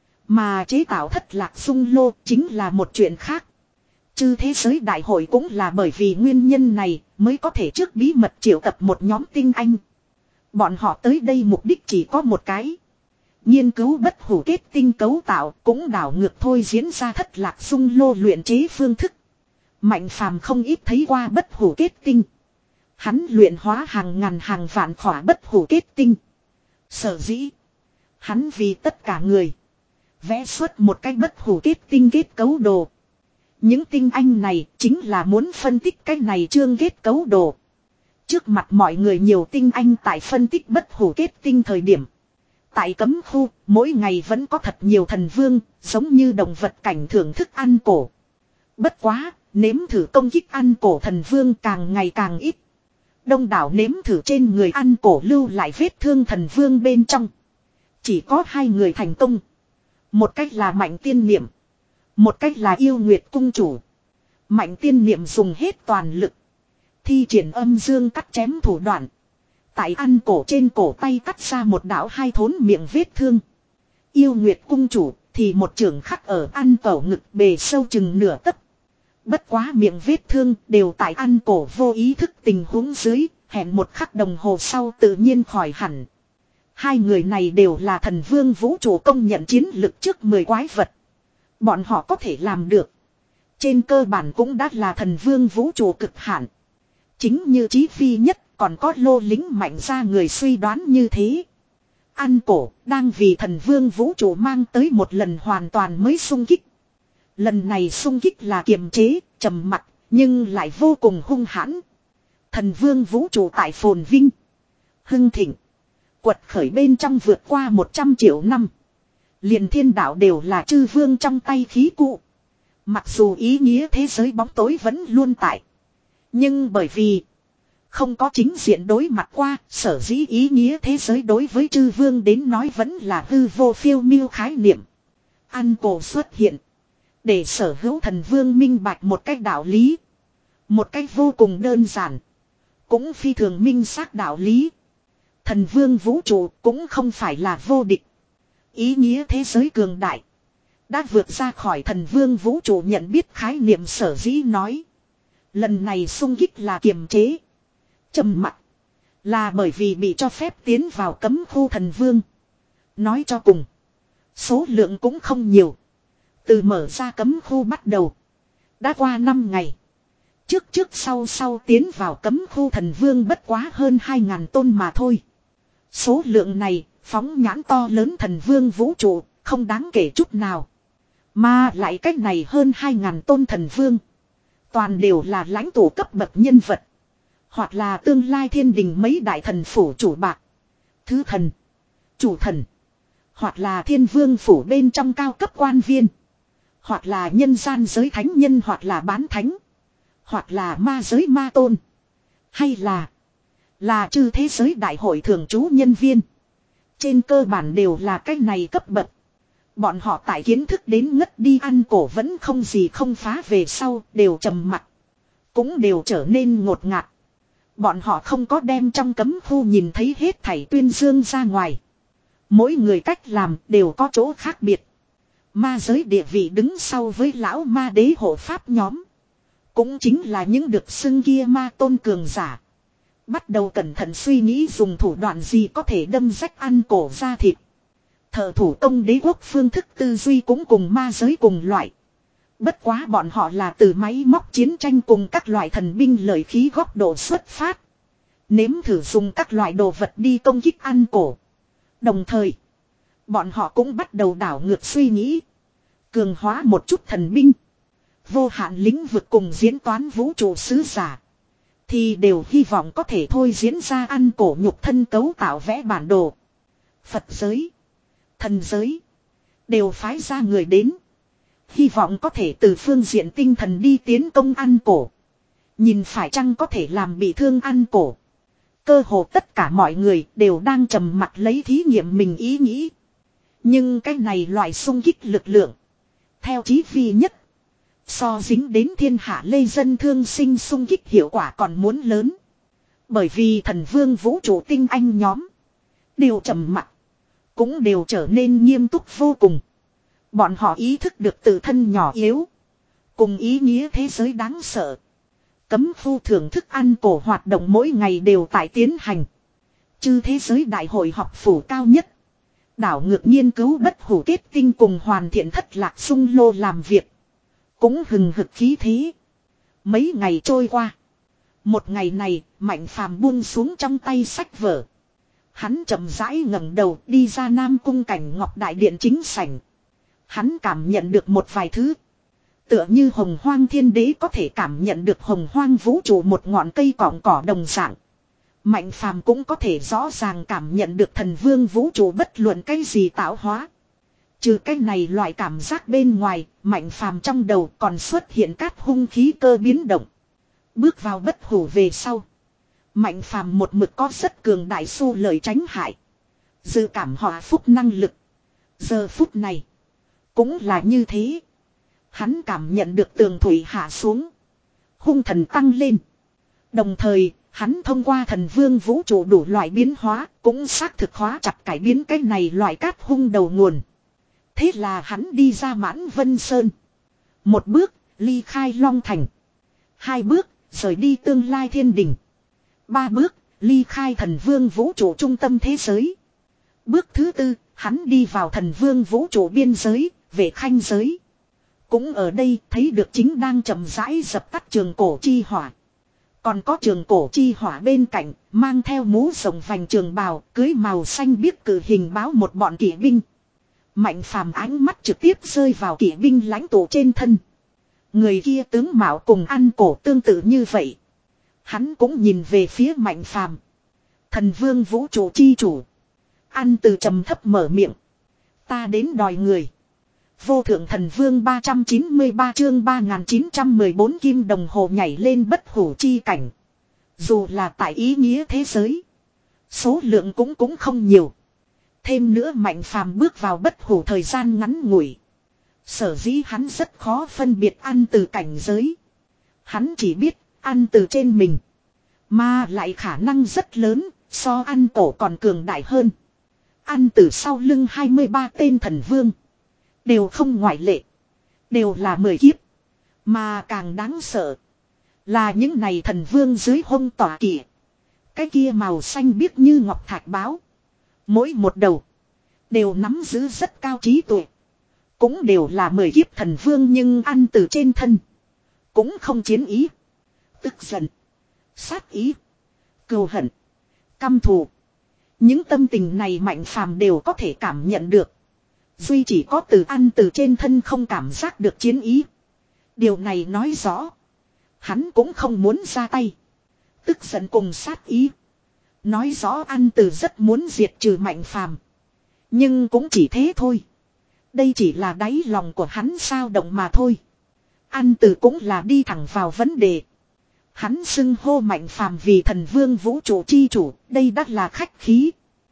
Mà chế tạo thất lạc dung lô chính là một chuyện khác. Chư thế giới đại hội cũng là bởi vì nguyên nhân này mới có thể trước bí mật triệu tập một nhóm tinh anh. Bọn họ tới đây mục đích chỉ có một cái. Nghiên cứu bất hủ kết tinh cấu tạo cũng đảo ngược thôi diễn ra thất lạc dung lô luyện chế phương thức. Mạnh Phàm không ít thấy qua bất hủ kết tinh. Hắn luyện hóa hàng ngàn hàng vạn khỏa bất hủ kết tinh. Sở dĩ. Hắn vì tất cả người. Vẽ xuất một cái bất hủ kết tinh kết cấu đồ. Những tinh anh này chính là muốn phân tích cái này chương kết cấu đồ. Trước mặt mọi người nhiều tinh anh tại phân tích bất hủ kết tinh thời điểm. Tại cấm khu, mỗi ngày vẫn có thật nhiều thần vương, giống như động vật cảnh thưởng thức ăn cổ. Bất quá, nếm thử công kích ăn cổ thần vương càng ngày càng ít. Đông đảo nếm thử trên người ăn cổ lưu lại vết thương thần vương bên trong. Chỉ có hai người thành công. Một cách là Mạnh Tiên Niệm. Một cách là Yêu Nguyệt Cung Chủ. Mạnh Tiên Niệm dùng hết toàn lực. Thi triển âm dương cắt chém thủ đoạn. Tại ăn cổ trên cổ tay cắt ra một đạo hai thốn miệng vết thương. Yêu Nguyệt Cung Chủ thì một trường khắc ở ăn cổ ngực bề sâu chừng nửa tấc. Bất quá miệng vết thương đều tại ăn cổ vô ý thức tình huống dưới, hẹn một khắc đồng hồ sau tự nhiên khỏi hẳn. Hai người này đều là thần vương vũ trụ công nhận chiến lực trước mười quái vật. Bọn họ có thể làm được. Trên cơ bản cũng đã là thần vương vũ trụ cực hạn. Chính như Chí Phi nhất còn có lô lính mạnh ra người suy đoán như thế. Ăn cổ đang vì thần vương vũ trụ mang tới một lần hoàn toàn mới xung kích. Lần này xung kích là kiềm chế, trầm mặc, nhưng lại vô cùng hung hãn. Thần vương vũ trụ tại phồn vinh, hưng thịnh, quật khởi bên trong vượt qua một trăm triệu năm. Liền thiên đạo đều là chư vương trong tay khí cụ. Mặc dù ý nghĩa thế giới bóng tối vẫn luôn tại. Nhưng bởi vì không có chính diện đối mặt qua, sở dĩ ý nghĩa thế giới đối với chư vương đến nói vẫn là hư vô phiêu miêu khái niệm. Ăn cổ xuất hiện. Để sở hữu thần vương minh bạch một cách đạo lý. Một cách vô cùng đơn giản. Cũng phi thường minh xác đạo lý. Thần vương vũ trụ cũng không phải là vô địch. Ý nghĩa thế giới cường đại. Đã vượt ra khỏi thần vương vũ trụ nhận biết khái niệm sở dĩ nói. Lần này xung kích là kiềm chế. Trầm mặc. Là bởi vì bị cho phép tiến vào cấm khu thần vương. Nói cho cùng. Số lượng cũng không nhiều. Từ mở ra cấm khu bắt đầu. Đã qua năm ngày. Trước trước sau sau tiến vào cấm khu thần vương bất quá hơn hai ngàn tôn mà thôi. Số lượng này phóng nhãn to lớn thần vương vũ trụ không đáng kể chút nào. Mà lại cách này hơn hai ngàn tôn thần vương. Toàn đều là lãnh tụ cấp bậc nhân vật. Hoặc là tương lai thiên đình mấy đại thần phủ chủ bạc. Thứ thần. Chủ thần. Hoặc là thiên vương phủ bên trong cao cấp quan viên. Hoặc là nhân gian giới thánh nhân hoặc là bán thánh. Hoặc là ma giới ma tôn. Hay là. Là chư thế giới đại hội thường trú nhân viên. Trên cơ bản đều là cái này cấp bậc. Bọn họ tại kiến thức đến ngất đi ăn cổ vẫn không gì không phá về sau đều trầm mặc. Cũng đều trở nên ngột ngạt. Bọn họ không có đem trong cấm khu nhìn thấy hết thảy tuyên dương ra ngoài. Mỗi người cách làm đều có chỗ khác biệt. Ma giới địa vị đứng sau với lão ma đế hộ pháp nhóm. Cũng chính là những được xưng kia ma tôn cường giả. Bắt đầu cẩn thận suy nghĩ dùng thủ đoạn gì có thể đâm rách ăn cổ ra thịt. Thợ thủ công đế quốc phương thức tư duy cũng cùng ma giới cùng loại. Bất quá bọn họ là từ máy móc chiến tranh cùng các loại thần binh lợi khí góc độ xuất phát. Nếm thử dùng các loại đồ vật đi công kích ăn cổ. Đồng thời, bọn họ cũng bắt đầu đảo ngược suy nghĩ. Cường hóa một chút thần binh. Vô hạn lĩnh vực cùng diễn toán vũ trụ sứ giả. Thì đều hy vọng có thể thôi diễn ra ăn cổ nhục thân cấu tạo vẽ bản đồ. Phật giới. Thần giới. Đều phái ra người đến. Hy vọng có thể từ phương diện tinh thần đi tiến công ăn cổ. Nhìn phải chăng có thể làm bị thương ăn cổ. Cơ hồ tất cả mọi người đều đang trầm mặc lấy thí nghiệm mình ý nghĩ. Nhưng cái này loại xung kích lực lượng. Theo chí vi nhất. So dính đến thiên hạ lê dân thương sinh xung kích hiệu quả còn muốn lớn. Bởi vì thần vương vũ trụ tinh anh nhóm. Đều trầm mặc. Cũng đều trở nên nghiêm túc vô cùng. Bọn họ ý thức được tự thân nhỏ yếu. Cùng ý nghĩa thế giới đáng sợ. Cấm khu thưởng thức ăn cổ hoạt động mỗi ngày đều tại tiến hành. Chư thế giới đại hội học phủ cao nhất. Đảo ngược nghiên cứu bất hủ kết tinh cùng hoàn thiện thất lạc sung lô làm việc. Cũng hừng hực khí thế. Mấy ngày trôi qua. Một ngày này Mạnh Phàm buông xuống trong tay sách vở. Hắn chậm rãi ngẩng đầu đi ra Nam Cung Cảnh Ngọc đại điện chính sảnh. Hắn cảm nhận được một vài thứ. Tựa như hồng hoang thiên đế có thể cảm nhận được hồng hoang vũ trụ một ngọn cây cỏng cỏ đồng dạng. Mạnh Phàm cũng có thể rõ ràng cảm nhận được thần vương vũ trụ bất luận cái gì tạo hóa. Trừ cái này loại cảm giác bên ngoài, Mạnh Phàm trong đầu còn xuất hiện các hung khí cơ biến động. Bước vào bất hủ về sau. Mạnh Phàm một mực có rất cường đại su lời tránh hại. Dự cảm hòa phúc năng lực. Giờ phút này. Cũng là như thế. Hắn cảm nhận được tường thủy hạ xuống. Hung thần tăng lên. Đồng thời, hắn thông qua thần vương vũ trụ đủ loại biến hóa. Cũng xác thực hóa chặt cải biến cái này loại cát hung đầu nguồn. Thế là hắn đi ra Mãn Vân Sơn. Một bước, ly khai Long Thành. Hai bước, rời đi tương lai thiên đình. Ba bước, ly khai thần vương vũ trụ trung tâm thế giới. Bước thứ tư, hắn đi vào thần vương vũ trụ biên giới, về khanh giới. Cũng ở đây thấy được chính đang chậm rãi dập tắt trường cổ chi hỏa. Còn có trường cổ chi hỏa bên cạnh, mang theo mũ rồng vành trường bào, cưới màu xanh biếc cử hình báo một bọn kỵ binh. Mạnh Phàm ánh mắt trực tiếp rơi vào kỵ binh lãnh tụ trên thân. Người kia tướng mạo cùng ăn cổ tương tự như vậy. Hắn cũng nhìn về phía Mạnh Phàm. Thần vương vũ trụ chi chủ. Ăn từ trầm thấp mở miệng. Ta đến đòi người. Vô thượng thần vương ba trăm chín mươi ba chương ba nghìn chín trăm mười bốn kim đồng hồ nhảy lên bất hủ chi cảnh. Dù là tại ý nghĩa thế giới. Số lượng cũng cũng không nhiều. Thêm nữa Mạnh Phàm bước vào bất hủ thời gian ngắn ngủi. Sở dĩ hắn rất khó phân biệt ăn từ cảnh giới. Hắn chỉ biết ăn từ trên mình. Mà lại khả năng rất lớn, So ăn cổ còn cường đại hơn. Ăn từ sau lưng hai mươi ba tên thần vương. Đều không ngoại lệ. Đều là mười kiếp. Mà càng đáng sợ. Là những này thần vương dưới hông tỏa kỵ. Cái kia màu xanh biếc như ngọc thạch báo. Mỗi một đầu. Đều nắm giữ rất cao trí tuệ. Cũng đều là mười kiếp thần vương nhưng ăn từ trên thân. Cũng không chiến ý. Tức giận. Sát ý. Cừu hận. Căm thù. Những tâm tình này Mạnh Phàm đều có thể cảm nhận được. Duy chỉ có từ ăn từ trên thân không cảm giác được chiến ý. Điều này nói rõ. Hắn cũng không muốn ra tay. Tức giận cùng sát ý. Nói rõ ăn từ rất muốn diệt trừ Mạnh Phàm. Nhưng cũng chỉ thế thôi. Đây chỉ là đáy lòng của hắn sao động mà thôi. Ăn từ cũng là đi thẳng vào vấn đề. Hắn xưng hô Mạnh Phàm vì thần vương vũ trụ chi chủ. Đây đắt là khách khí.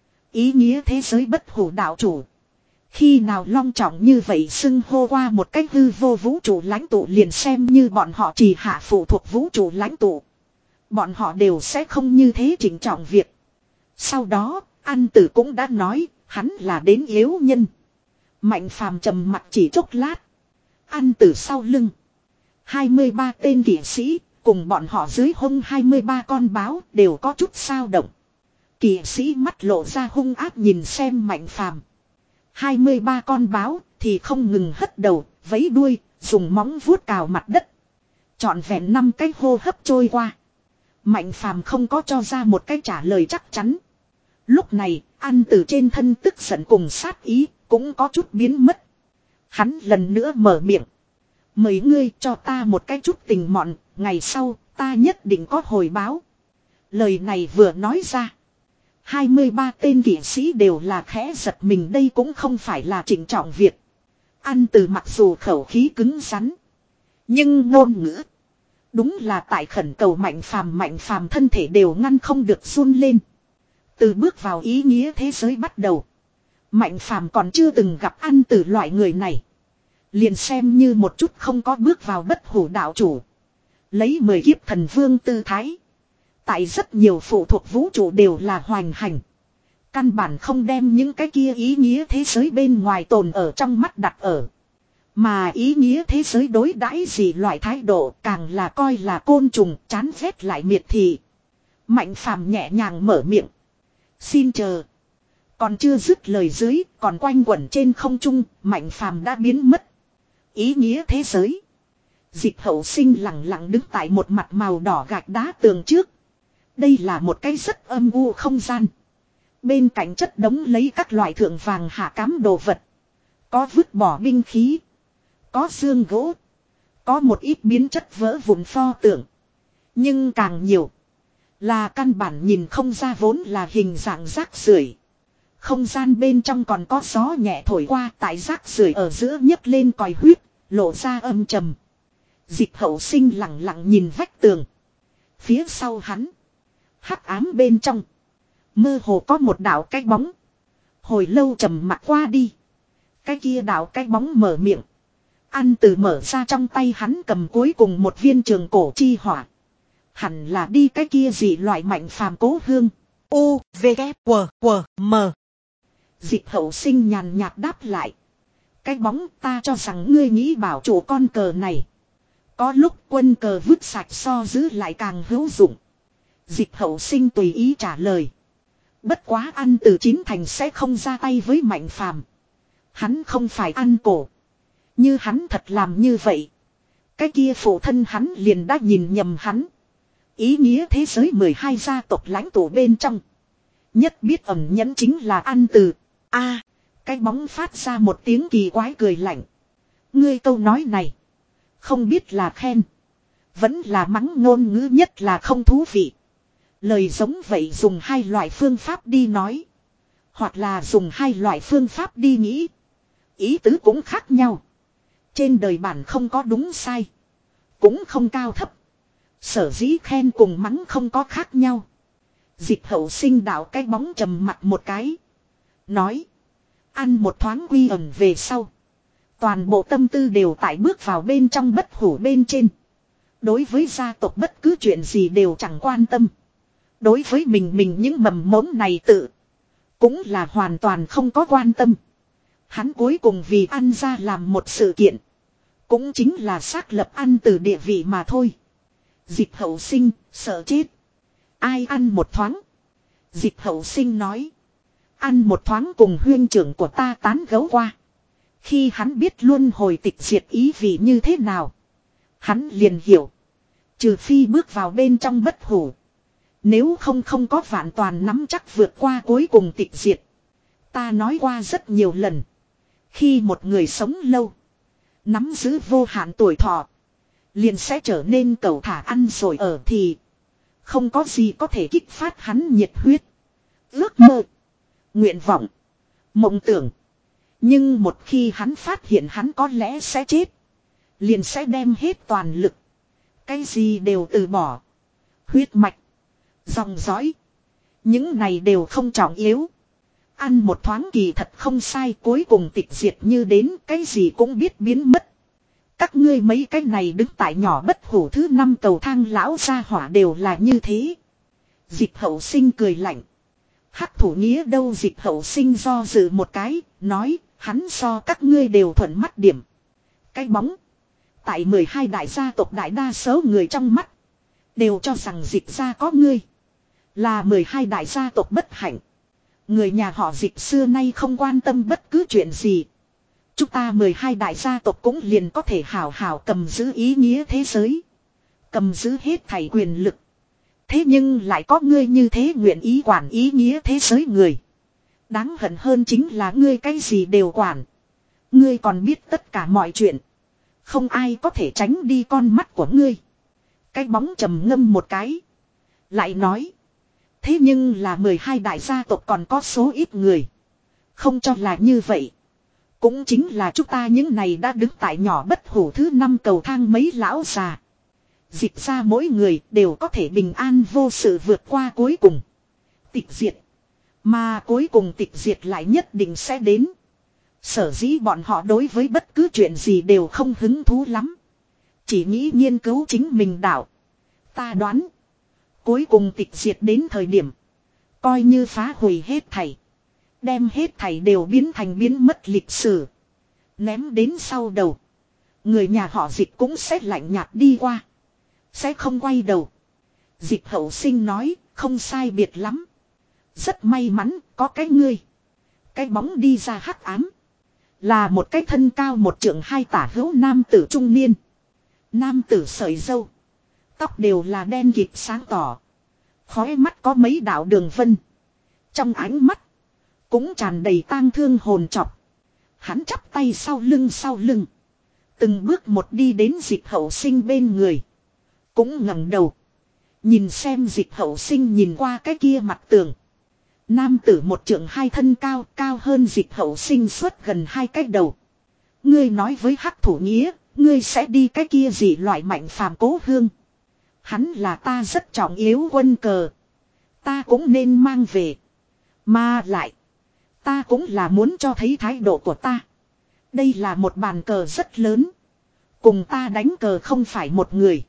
Ý nghĩa thế giới bất hủ đạo chủ. Khi nào long trọng như vậy xưng hô qua một cách hư vô vũ trụ lãnh tụ liền xem như bọn họ chỉ hạ phụ thuộc vũ trụ lãnh tụ. Bọn họ đều sẽ không như thế chỉnh trọng việc. Sau đó, An Tử cũng đã nói, hắn là đến yếu nhân. Mạnh Phàm trầm mặt chỉ chốc lát. An Tử sau lưng. hai mươi ba tên kỵ sĩ, cùng bọn họ dưới hông hai mươi ba con báo đều có chút sao động. Kỵ sĩ mắt lộ ra hung ác nhìn xem Mạnh Phàm. hai mươi ba con báo thì không ngừng hất đầu, vẫy đuôi, dùng móng vuốt cào mặt đất. Trọn vẹn năm cái hô hấp trôi qua. Mạnh Phàm không có cho ra một cái trả lời chắc chắn. Lúc này, An Tử trên thân tức giận cùng sát ý, cũng có chút biến mất. Hắn lần nữa mở miệng. Mời ngươi cho ta một cái chút tình mọn, ngày sau, ta nhất định có hồi báo. Lời này vừa nói ra. hai mươi ba tên kỵ sĩ đều là khẽ giật mình, đây cũng không phải là trịnh trọng việc. An Tử mặc dù khẩu khí cứng rắn. Nhưng ngôn ngữ. Đúng là tại khẩn cầu Mạnh Phàm Mạnh Phàm thân thể đều ngăn không được run lên. Từ bước vào ý nghĩa thế giới bắt đầu. Mạnh Phàm còn chưa từng gặp An Tử loại người này. Liền xem như một chút không có bước vào bất hủ đạo chủ. Lấy mười kiếp thần vương tư thái. Tại rất nhiều phụ thuộc vũ trụ đều là hoành hành. Căn bản không đem những cái kia ý nghĩa thế giới bên ngoài tồn ở trong mắt đặt ở. Mà ý nghĩa thế giới đối đãi gì loại thái độ càng là coi là côn trùng chán ghét lại miệt thị. Mạnh Phàm nhẹ nhàng mở miệng. Xin chờ. Còn chưa dứt lời dưới, còn quanh quẩn trên không trung, Mạnh Phàm đã biến mất. Ý nghĩa thế giới. Dịch Hậu Sinh lặng lặng đứng tại một mặt màu đỏ gạch đá tường trước. Đây là một cái rất âm u không gian. Bên cạnh chất đống lấy các loại thượng vàng hạ cám đồ vật. Có vứt bỏ binh khí. Có xương gỗ. Có một ít biến chất vỡ vụn pho tượng. Nhưng càng nhiều. Là căn bản nhìn không ra vốn là hình dạng rác rưởi. Không gian bên trong còn có gió nhẹ thổi qua, tại rác rưởi ở giữa nhấc lên còi huyết, lộ ra âm trầm. Dịch Hậu Sinh lặng lặng nhìn vách tường. Phía sau hắn. Hắc ám bên trong. Mơ hồ có một đạo cái bóng. Hồi lâu trầm mặc qua đi. Cái kia đạo cái bóng mở miệng. An Tử mở ra trong tay hắn cầm cuối cùng một viên trường cổ chi hỏa. Hẳn là đi cái kia gì loại Mạnh Phàm cố hương. U, V, K, W, W, M. Dịch Hậu Sinh nhàn nhạt đáp lại. Cái bóng ta cho rằng ngươi nghĩ bảo chủ con cờ này. Có lúc quân cờ vứt sạch so giữ lại càng hữu dụng. Dịch Hậu Sinh tùy ý trả lời. Bất quá An Tử chín thành sẽ không ra tay với Mạnh Phàm. Hắn không phải ăn cổ. Như hắn thật làm như vậy. Cái kia phụ thân hắn liền đã nhìn nhầm hắn. Ý nghĩa thế giới mười hai gia tộc lãnh tụ bên trong. Nhất biết ẩn nhẫn chính là An Tử. A, à, cái bóng phát ra một tiếng kỳ quái cười lạnh. Ngươi câu nói này. Không biết là khen. Vẫn là mắng, ngôn ngữ nhất là không thú vị. Lời giống vậy dùng hai loại phương pháp đi nói. Hoặc là dùng hai loại phương pháp đi nghĩ. Ý tứ cũng khác nhau. Trên đời bản không có đúng sai. Cũng không cao thấp. Sở dĩ khen cùng mắng không có khác nhau. Dịch Hậu Sinh đạo cái bóng trầm mặt một cái. Nói. Ăn một thoáng quy ẩn về sau. Toàn bộ tâm tư đều tại bước vào bên trong bất hủ bên trên. Đối với gia tộc bất cứ chuyện gì đều chẳng quan tâm. Đối với mình mình những mầm mống này tự. Cũng là hoàn toàn không có quan tâm. Hắn cuối cùng vì ăn ra làm một sự kiện. Cũng chính là xác lập ăn từ địa vị mà thôi. Dịch hậu sinh, sợ chết. Ai ăn một thoáng. Dịch hậu sinh nói. Ăn một thoáng cùng huyên trưởng của ta tán gấu qua. Khi hắn biết luân hồi tịch diệt ý vị như thế nào. Hắn liền hiểu. Trừ phi bước vào bên trong bất hủ. Nếu không không có vạn toàn nắm chắc vượt qua cuối cùng tịch diệt. Ta nói qua rất nhiều lần. Khi một người sống lâu. Nắm giữ vô hạn tuổi thọ. Liền sẽ trở nên cẩu thả ăn rồi ở thì. Không có gì có thể kích phát hắn nhiệt huyết. Ước mơ. Nguyện vọng. Mộng tưởng. Nhưng một khi hắn phát hiện hắn có lẽ sẽ chết. Liền sẽ đem hết toàn lực. Cái gì đều từ bỏ. Huyết mạch. Dòng dõi. Những này đều không trọng yếu. Ăn một thoáng kỳ thật không sai, cuối cùng tịch diệt như đến cái gì cũng biết biến mất. Các ngươi mấy cái này đứng tại nhỏ bất hủ thứ năm cầu thang lão gia hỏa đều là như thế. Dịch hậu sinh cười lạnh. Hắc thủ nghĩa đâu, dịch hậu sinh do dự một cái, nói, hắn so các ngươi đều thuận mắt điểm. Cái bóng. Tại mười hai đại gia tộc đại đa số người trong mắt. Đều cho rằng dịch gia có ngươi. Là mười hai đại gia tộc bất hạnh. Người nhà họ dịch xưa nay không quan tâm bất cứ chuyện gì. Chúng ta mười hai đại gia tộc cũng liền có thể hào hào cầm giữ ý nghĩa thế giới. Cầm giữ hết thảy quyền lực. Thế nhưng lại có ngươi như thế nguyện ý quản ý nghĩa thế giới người. Đáng hận hơn chính là ngươi cái gì đều quản. Ngươi còn biết tất cả mọi chuyện. Không ai có thể tránh đi con mắt của ngươi. Cái bóng trầm ngâm một cái. Lại nói. Thế nhưng là mười hai đại gia tộc còn có số ít người. Không cho là như vậy. Cũng chính là chúng ta những này đã đứng tại nhỏ bất hủ thứ năm cầu thang mấy lão già. Dịch ra mỗi người đều có thể bình an vô sự vượt qua cuối cùng. Tịch diệt. Mà cuối cùng tịch diệt lại nhất định sẽ đến. Sở dĩ bọn họ đối với bất cứ chuyện gì đều không hứng thú lắm. Chỉ nghĩ nghiên cứu chính mình đạo. Ta đoán. Cuối cùng tịch diệt đến thời điểm. Coi như phá hủy hết thảy. Đem hết thảy đều biến thành biến mất lịch sử. Ném đến sau đầu. Người nhà họ dịch cũng sẽ lạnh nhạt đi qua. Sẽ không quay đầu. Dịch hậu sinh nói, không sai biệt lắm. Rất may mắn, có cái ngươi. Cái bóng đi ra hắc ám. Là một cái thân cao một trượng hai tả hữu nam tử trung niên. Nam tử sợi râu. Tóc đều là đen kịt sáng tỏ. Khóe mắt có mấy đạo đường vân. Trong ánh mắt. Cũng tràn đầy tang thương hồn trọc. Hắn chắp tay sau lưng sau lưng. Từng bước một đi đến dịch hậu sinh bên người. Cũng ngẩng đầu. Nhìn xem dịch hậu sinh nhìn qua cái kia mặt tường. Nam tử một trượng hai thân cao, cao hơn dịch hậu sinh suốt gần hai cái đầu. Ngươi nói với hắc thủ nghĩa, ngươi sẽ đi cái kia gì loại mạnh phàm cố hương. Hắn là ta rất trọng yếu quân cờ. Ta cũng nên mang về. Mà lại. Ta cũng là muốn cho thấy thái độ của ta. Đây là một bàn cờ rất lớn. Cùng ta đánh cờ không phải một người.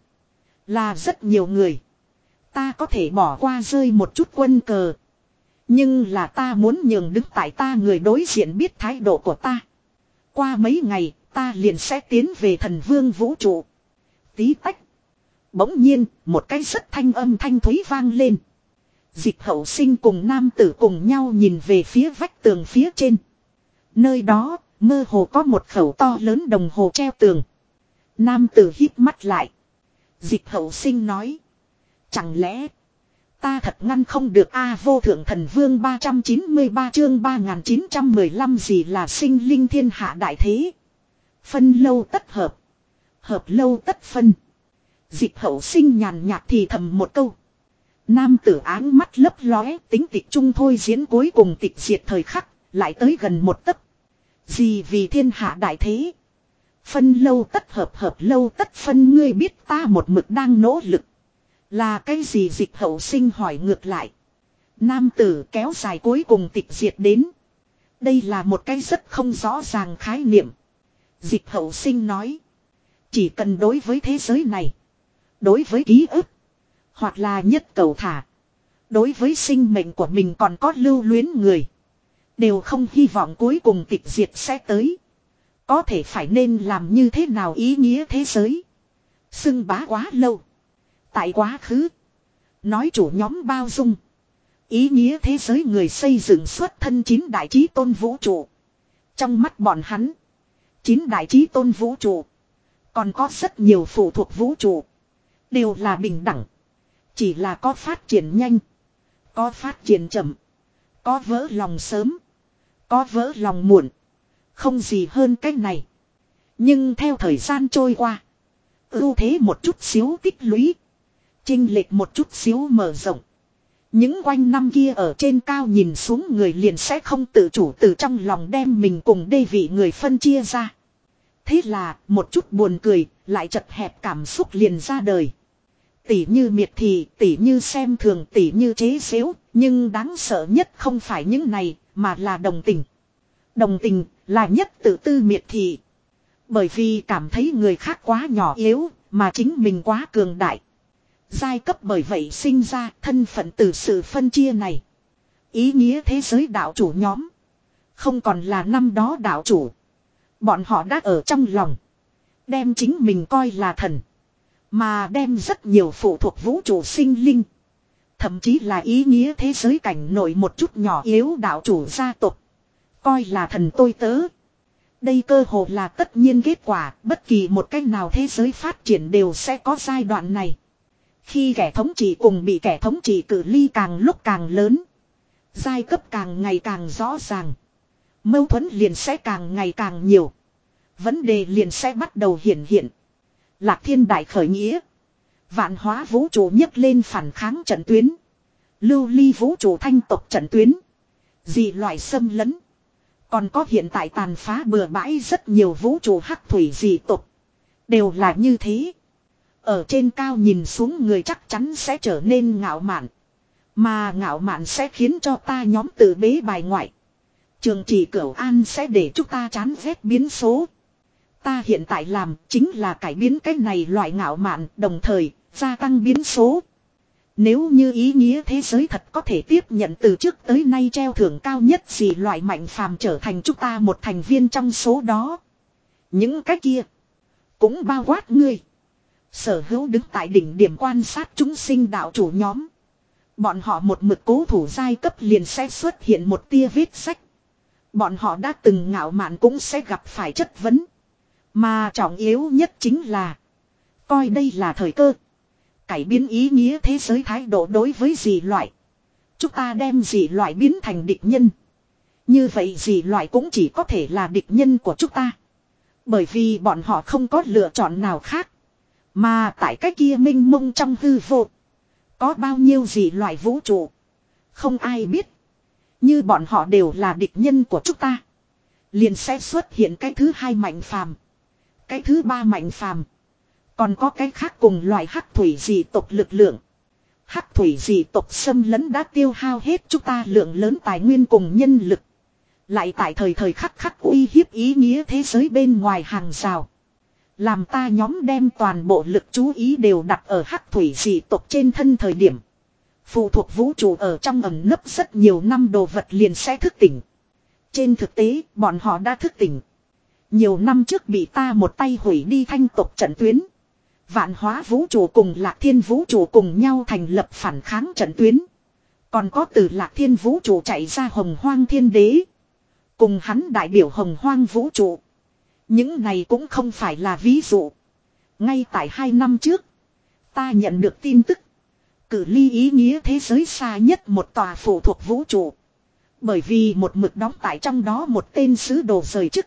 Là rất nhiều người. Ta có thể bỏ qua rơi một chút quân cờ. Nhưng là ta muốn nhường đứng tại ta người đối diện biết thái độ của ta. Qua mấy ngày ta liền sẽ tiến về thần vương vũ trụ. Tí tách. Bỗng nhiên một cái rất thanh âm thanh thúy vang lên. Dịch hậu sinh cùng nam tử cùng nhau nhìn về phía vách tường phía trên. Nơi đó mơ hồ có một khẩu to lớn đồng hồ treo tường. Nam tử hít mắt lại. Dịch hậu sinh nói. Chẳng lẽ ta thật ngăn không được a vô thượng thần vương ba trăm chín mươi ba chương ba nghìn chín trăm mười lăm gì là sinh linh thiên hạ đại thế. Phân lâu tất hợp. Hợp lâu tất phân. Dịch hậu sinh nhàn nhạt thì thầm một câu. Nam tử áng mắt lấp lóe tính tịch trung thôi diễn cuối cùng tịch diệt thời khắc. Lại tới gần một tấc. Gì vì thiên hạ đại thế. Phân lâu tất hợp hợp lâu tất phân, ngươi biết ta một mực đang nỗ lực. Là cái gì dịch hậu sinh hỏi ngược lại. Nam tử kéo dài cuối cùng tịch diệt đến. Đây là một cái rất không rõ ràng khái niệm. Dịch hậu sinh nói. Chỉ cần đối với thế giới này. Đối với ký ức. Hoặc là nhất cầu thả. Đối với sinh mệnh của mình còn có lưu luyến người. Đều không hy vọng cuối cùng tịch diệt sẽ tới. Có thể phải nên làm như thế nào ý nghĩa thế giới. Xưng bá quá lâu. Tại quá khứ. Nói chủ nhóm bao dung. Ý nghĩa thế giới người xây dựng xuất thân chín đại chí tôn vũ trụ. Trong mắt bọn hắn. Chín đại chí tôn vũ trụ. Còn có rất nhiều phụ thuộc vũ trụ. Đều là bình đẳng. Chỉ là có phát triển nhanh. Có phát triển chậm. Có vỡ lòng sớm. Có vỡ lòng muộn. Không gì hơn cách này. Nhưng theo thời gian trôi qua. Ưu thế một chút xíu tích lũy. Chênh lệch một chút xíu mở rộng. Những quanh năm kia ở trên cao nhìn xuống người liền sẽ không tự chủ từ trong lòng đem mình cùng đê vị người phân chia ra. Thế là một chút buồn cười lại chật hẹp cảm xúc liền ra đời. Tỉ như miệt thị, tỉ như xem thường, tỉ như chế xếu. Nhưng đáng sợ nhất không phải những này mà là đồng tình. Đồng tình là nhất tự tư miệt thị. Bởi vì cảm thấy người khác quá nhỏ yếu mà chính mình quá cường đại. Giai cấp bởi vậy sinh ra thân phận từ sự phân chia này. Ý nghĩa thế giới đạo chủ nhóm. Không còn là năm đó đạo chủ. Bọn họ đã ở trong lòng. Đem chính mình coi là thần. Mà đem rất nhiều phụ thuộc vũ trụ sinh linh. Thậm chí là ý nghĩa thế giới cảnh nổi một chút nhỏ yếu đạo chủ gia tộc. Coi là thần tôi tớ. Đây cơ hồ là tất nhiên kết quả. Bất kỳ một cách nào thế giới phát triển đều sẽ có giai đoạn này. Khi kẻ thống trị cùng bị kẻ thống trị cự ly càng lúc càng lớn. Giai cấp càng ngày càng rõ ràng. Mâu thuẫn liền sẽ càng ngày càng nhiều. Vấn đề liền sẽ bắt đầu hiện hiện. Lạc Thiên đại khởi nghĩa. Vạn hóa vũ trụ nhấc lên phản kháng trận tuyến. Lưu ly vũ trụ thanh tộc trận tuyến. Dị loại xâm lấn. Còn có hiện tại tàn phá bừa bãi rất nhiều vũ trụ hắc thủy dị tộc. Đều là như thế. Ở trên cao nhìn xuống người chắc chắn sẽ trở nên ngạo mạn. Mà ngạo mạn sẽ khiến cho ta nhóm tự bế bài ngoại. Trường chỉ cửu an sẽ để chúng ta chán ghét biến số. Ta hiện tại làm chính là cải biến cái này loại ngạo mạn đồng thời gia tăng biến số. Nếu như ý nghĩa thế giới thật có thể tiếp nhận từ trước tới nay treo thưởng cao nhất gì loại mạnh phàm trở thành chúng ta một thành viên trong số đó. Những cái kia cũng bao quát ngươi. Sở hữu đứng tại đỉnh điểm quan sát chúng sinh đạo chủ nhóm. Bọn họ một mực cố thủ giai cấp liền sẽ xuất hiện một tia vết sách. Bọn họ đã từng ngạo mạn cũng sẽ gặp phải chất vấn. Mà trọng yếu nhất chính là coi đây là thời cơ. Cải biến ý nghĩa thế giới thái độ đối với dị loại. Chúng ta đem dị loại biến thành địch nhân. Như vậy dị loại cũng chỉ có thể là địch nhân của chúng ta. Bởi vì bọn họ không có lựa chọn nào khác. Mà tại cái kia minh mông trong hư vô. Có bao nhiêu dị loại vũ trụ. Không ai biết. Như bọn họ đều là địch nhân của chúng ta. Liền sẽ xuất hiện cái thứ hai mạnh phàm. Cái thứ ba mạnh phàm. Còn có cái khác cùng loại hắc thủy dị tộc lực lượng. Hắc thủy dị tộc xâm lấn đã tiêu hao hết chúng ta lượng lớn tài nguyên cùng nhân lực. Lại tại thời thời khắc khắc uy hiếp ý nghĩa thế giới bên ngoài hàng rào. Làm ta nhóm đem toàn bộ lực chú ý đều đặt ở hắc thủy dị tộc trên thân thời điểm. Phụ thuộc vũ trụ ở trong ẩn nấp rất nhiều năm đồ vật liền sẽ thức tỉnh. Trên thực tế bọn họ đã thức tỉnh. Nhiều năm trước bị ta một tay hủy đi thanh tộc trận tuyến. Vạn hóa vũ trụ cùng Lạc Thiên vũ trụ cùng nhau thành lập phản kháng trận tuyến. Còn có từ Lạc Thiên vũ trụ chạy ra hồng hoang thiên đế. Cùng hắn đại biểu hồng hoang vũ trụ. Những này cũng không phải là ví dụ. Ngay tại hai năm trước. Ta nhận được tin tức. Cự ly ý nghĩa thế giới xa nhất một tòa phụ thuộc vũ trụ. Bởi vì một mực đóng tại trong đó một tên sứ đồ rời chức.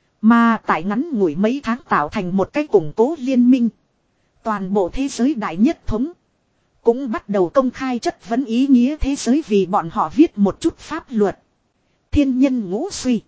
Mà tại ngắn ngủi mấy tháng tạo thành một cái củng cố liên minh. Toàn bộ thế giới đại nhất thống. Cũng bắt đầu công khai chất vấn ý nghĩa thế giới vì bọn họ viết một chút pháp luật. Thiên nhân ngũ suy.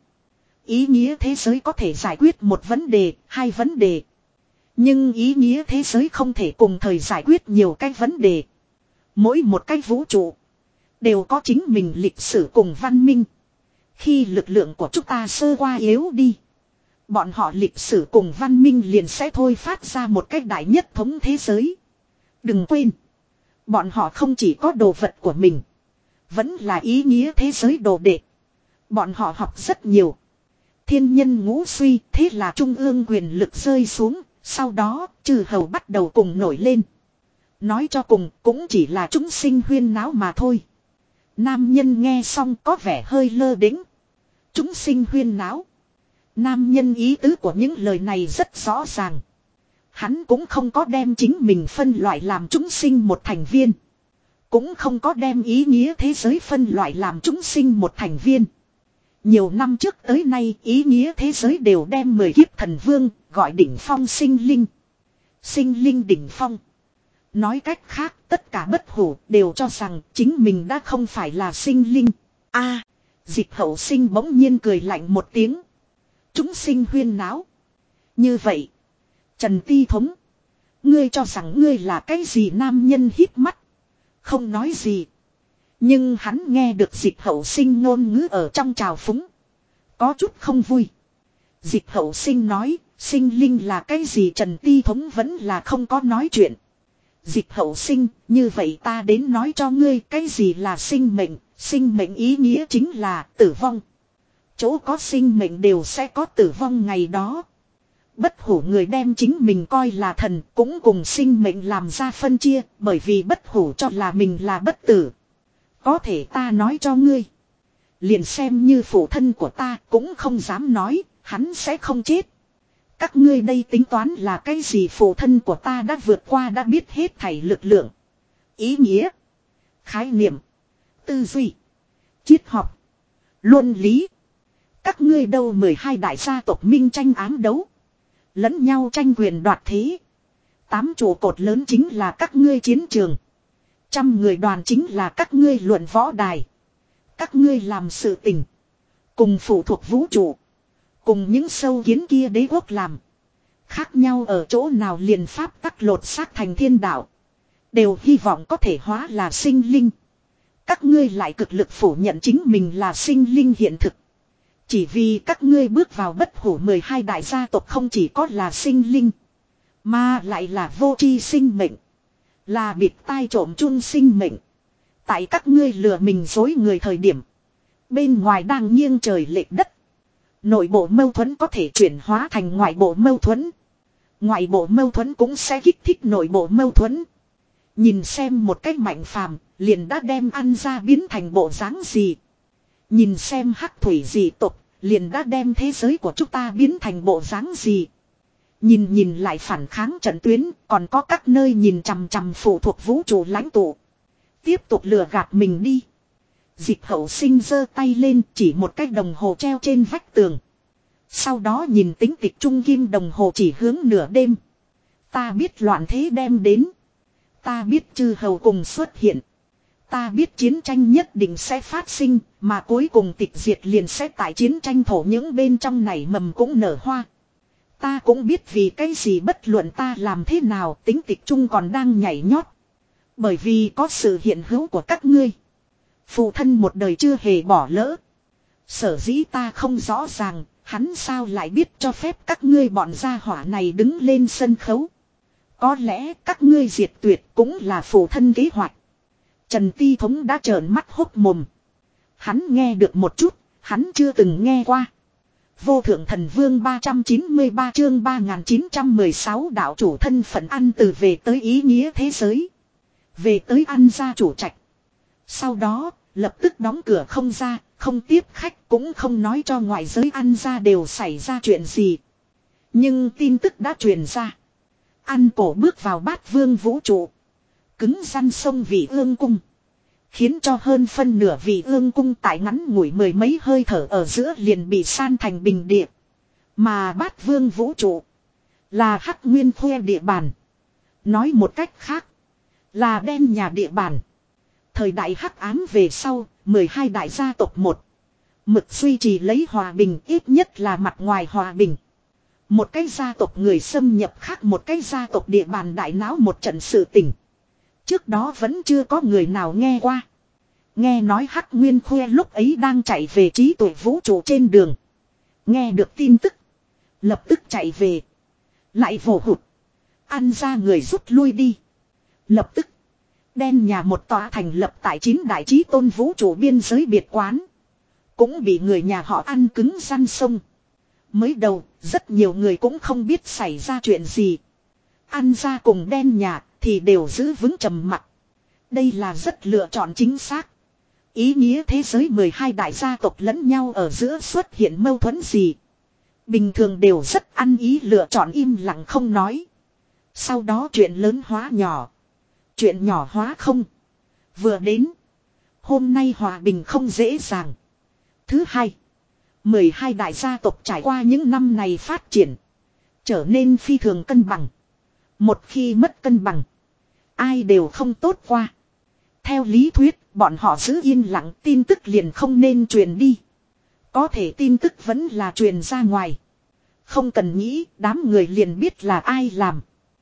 Ý nghĩa thế giới có thể giải quyết một vấn đề, hai vấn đề. Nhưng ý nghĩa thế giới không thể cùng thời giải quyết nhiều cái vấn đề. Mỗi một cái vũ trụ đều có chính mình lịch sử cùng văn minh. Khi lực lượng của chúng ta sơ qua yếu đi. Bọn họ lịch sử cùng văn minh liền sẽ thôi phát ra một cách đại nhất thống thế giới. Đừng quên. Bọn họ không chỉ có đồ vật của mình. Vẫn là ý nghĩa thế giới đồ đệ. Bọn họ học rất nhiều. Thiên nhân ngũ suy, thế là trung ương quyền lực rơi xuống. Sau đó, chư hầu bắt đầu cùng nổi lên. Nói cho cùng, cũng chỉ là chúng sinh huyên náo mà thôi. Nam nhân nghe xong có vẻ hơi lơ đễnh. Chúng sinh huyên náo. Nam nhân ý tứ của những lời này rất rõ ràng. Hắn cũng không có đem chính mình phân loại làm chúng sinh một thành viên. Cũng không có đem ý nghĩa thế giới phân loại làm chúng sinh một thành viên. Nhiều năm trước tới nay ý nghĩa thế giới đều đem mười kiếp thần vương gọi đỉnh phong sinh linh. Sinh linh đỉnh phong. Nói cách khác tất cả bất hủ đều cho rằng chính mình đã không phải là sinh linh. a à, Dịch hậu sinh bỗng nhiên cười lạnh một tiếng. Chúng sinh huyên náo. Như vậy. Trần Ti Thống. Ngươi cho rằng ngươi là cái gì nam nhân hít mắt. Không nói gì. Nhưng hắn nghe được dịch hậu sinh ngôn ngữ ở trong trào phúng. Có chút không vui. Dịch hậu sinh nói. Sinh linh là cái gì Trần Ti Thống vẫn là không có nói chuyện. Dịch hậu sinh. Như vậy ta đến nói cho ngươi cái gì là sinh mệnh. Sinh mệnh ý nghĩa chính là tử vong. Chỗ có sinh mệnh đều sẽ có tử vong ngày đó. Bất hủ người đem chính mình coi là thần cũng cùng sinh mệnh làm ra phân chia. Bởi vì bất hủ cho là mình là bất tử. Có thể ta nói cho ngươi. Liền xem như phụ thân của ta cũng không dám nói. Hắn sẽ không chết. Các ngươi đây tính toán là cái gì phụ thân của ta đã vượt qua đã biết hết thảy lực lượng. Ý nghĩa. Khái niệm. Tư duy. Triết học. Luân lý. Các ngươi đâu mười hai đại gia tộc minh tranh ám đấu. Lẫn nhau tranh quyền đoạt thế. Tám trụ cột lớn chính là các ngươi chiến trường. Trăm người đoàn chính là các ngươi luận võ đài. Các ngươi làm sự tình. Cùng phụ thuộc vũ trụ. Cùng những sâu kiến kia đế quốc làm. Khác nhau ở chỗ nào liền pháp tắc lột xác thành thiên đạo. Đều hy vọng có thể hóa là sinh linh. Các ngươi lại cực lực phủ nhận chính mình là sinh linh hiện thực. Chỉ vì các ngươi bước vào bất hủ mười hai đại gia tộc không chỉ có là sinh linh. Mà lại là vô tri sinh mệnh. Là bịt tai trộm chung sinh mệnh. Tại các ngươi lừa mình dối người thời điểm. Bên ngoài đang nghiêng trời lệch đất. Nội bộ mâu thuẫn có thể chuyển hóa thành ngoại bộ mâu thuẫn. Ngoại bộ mâu thuẫn cũng sẽ kích thích nội bộ mâu thuẫn. Nhìn xem một cách mạnh phàm, liền đã đem ăn ra biến thành bộ dáng gì. Nhìn xem hắc thủy dị tộc, liền đã đem thế giới của chúng ta biến thành bộ dáng gì. Nhìn nhìn lại phản kháng trận tuyến, còn có các nơi nhìn chằm chằm phụ thuộc vũ trụ lãnh tụ. Tiếp tục lừa gạt mình đi. Dịch hậu sinh giơ tay lên chỉ một cái đồng hồ treo trên vách tường. Sau đó nhìn tính tịch trung kim đồng hồ chỉ hướng nửa đêm. Ta biết loạn thế đem đến. Ta biết chư hầu cùng xuất hiện. Ta biết chiến tranh nhất định sẽ phát sinh, mà cuối cùng tịch diệt liền sẽ tại chiến tranh thổ những bên trong này mầm cũng nở hoa. Ta cũng biết vì cái gì bất luận ta làm thế nào tính tịch trung còn đang nhảy nhót. Bởi vì có sự hiện hữu của các ngươi. Phụ thân một đời chưa hề bỏ lỡ. Sở dĩ ta không rõ ràng, hắn sao lại biết cho phép các ngươi bọn gia hỏa này đứng lên sân khấu. Có lẽ các ngươi diệt tuyệt cũng là phụ thân kế hoạch. Trần Ti Thống đã trợn mắt hốc mồm. Hắn nghe được một chút, hắn chưa từng nghe qua. Vô thượng thần vương ba trăm chín mươi ba chương ba nghìn chín trăm mười sáu đạo chủ thân phận ăn từ về tới ý nghĩa thế giới. Về tới ăn gia chủ trạch. Sau đó, lập tức đóng cửa không ra, không tiếp khách cũng không nói cho ngoại giới ăn ra đều xảy ra chuyện gì. Nhưng tin tức đã truyền ra. Ăn cổ bước vào bát vương vũ trụ. Cứng răn sông vị ương cung. Khiến cho hơn phân nửa vị ương cung tại ngắn ngủi mười mấy hơi thở ở giữa liền bị san thành bình địa. Mà bát vương vũ trụ. Là hắc nguyên khoe địa bàn. Nói một cách khác. Là đen nhà địa bàn. Thời đại hắc ám về sau, mười hai đại gia tộc một. Mực duy trì lấy hòa bình ít nhất là mặt ngoài hòa bình. Một cái gia tộc người xâm nhập khác một cái gia tộc địa bàn đại náo một trận sự tình. Trước đó vẫn chưa có người nào nghe qua. Nghe nói hắc nguyên khoe lúc ấy đang chạy về trí tuệ vũ trụ trên đường. Nghe được tin tức. Lập tức chạy về. Lại vồ hụt. Ăn ra người rút lui đi. Lập tức. Đen nhà một tòa thành lập tại chín đại chí tôn vũ trụ biên giới biệt quán. Cũng bị người nhà họ ăn cứng răn sông. Mới đầu, rất nhiều người cũng không biết xảy ra chuyện gì. Ăn ra cùng đen nhà thì đều giữ vững trầm mặc. Đây là rất lựa chọn chính xác. Ý nghĩa thế giới mười hai đại gia tộc lẫn nhau ở giữa xuất hiện mâu thuẫn gì. Bình thường đều rất ăn ý lựa chọn im lặng không nói. Sau đó chuyện lớn hóa nhỏ. Chuyện nhỏ hóa không. Vừa đến. Hôm nay hòa bình không dễ dàng. Thứ hai. mười hai đại gia tộc trải qua những năm này phát triển. Trở nên phi thường cân bằng. Một khi mất cân bằng. Ai đều không tốt qua. Theo lý thuyết, bọn họ giữ yên lặng tin tức liền không nên truyền đi. Có thể tin tức vẫn là truyền ra ngoài. Không cần nghĩ, đám người liền biết là ai làm.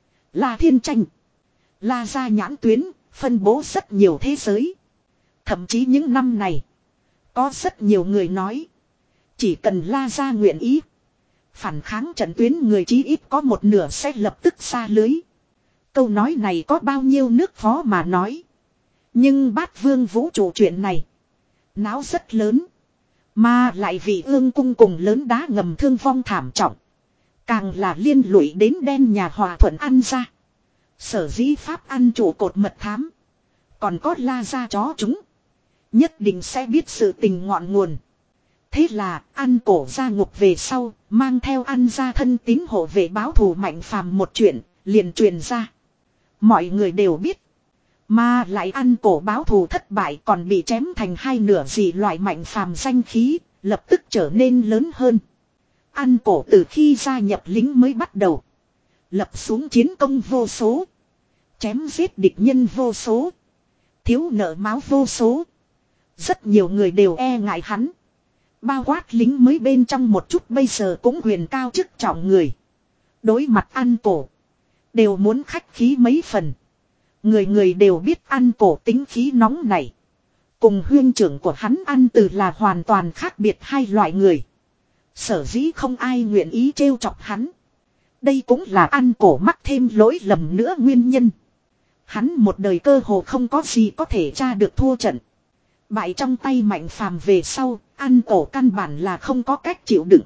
La Thiên Tranh. La gia nhãn tuyến, phân bố rất nhiều thế giới. Thậm chí những năm này, có rất nhiều người nói. Chỉ cần La gia nguyện ý. Phản kháng trận tuyến người chí ít có một nửa sẽ lập tức xa lưới. Câu nói này có bao nhiêu nước khó mà nói. Nhưng bát vương vũ trụ chuyện này. Náo rất lớn. Mà lại vì ương cung cùng lớn đá ngầm thương vong thảm trọng. Càng là liên lụy đến đen nhà hòa thuận ăn ra. Sở dĩ pháp ăn chủ cột mật thám. Còn có La gia chó chúng. Nhất định sẽ biết sự tình ngọn nguồn. Thế là ăn cổ ra ngục về sau. Mang theo ăn ra thân tín hộ về báo thù Mạnh Phàm một chuyện. Liền truyền ra. Mọi người đều biết. Mà lại ăn cổ báo thù thất bại còn bị chém thành hai nửa gì loại Mạnh Phàm danh khí. Lập tức trở nên lớn hơn. Ăn cổ từ khi gia nhập lính mới bắt đầu. Lập xuống chiến công vô số. Chém giết địch nhân vô số. Thiếu nợ máu vô số. Rất nhiều người đều e ngại hắn. Bao quát lính mới bên trong một chút bây giờ cũng quyền cao chức trọng người. Đối mặt ăn cổ. Đều muốn khách khí mấy phần. Người người đều biết ăn cổ tính khí nóng này. Cùng huyên trưởng của hắn ăn từ là hoàn toàn khác biệt hai loại người. Sở dĩ không ai nguyện ý trêu chọc hắn. Đây cũng là ăn cổ mắc thêm lỗi lầm nữa nguyên nhân. Hắn một đời cơ hồ không có gì có thể tra được thua trận. Bại trong tay Mạnh Phàm về sau, ăn cổ căn bản là không có cách chịu đựng.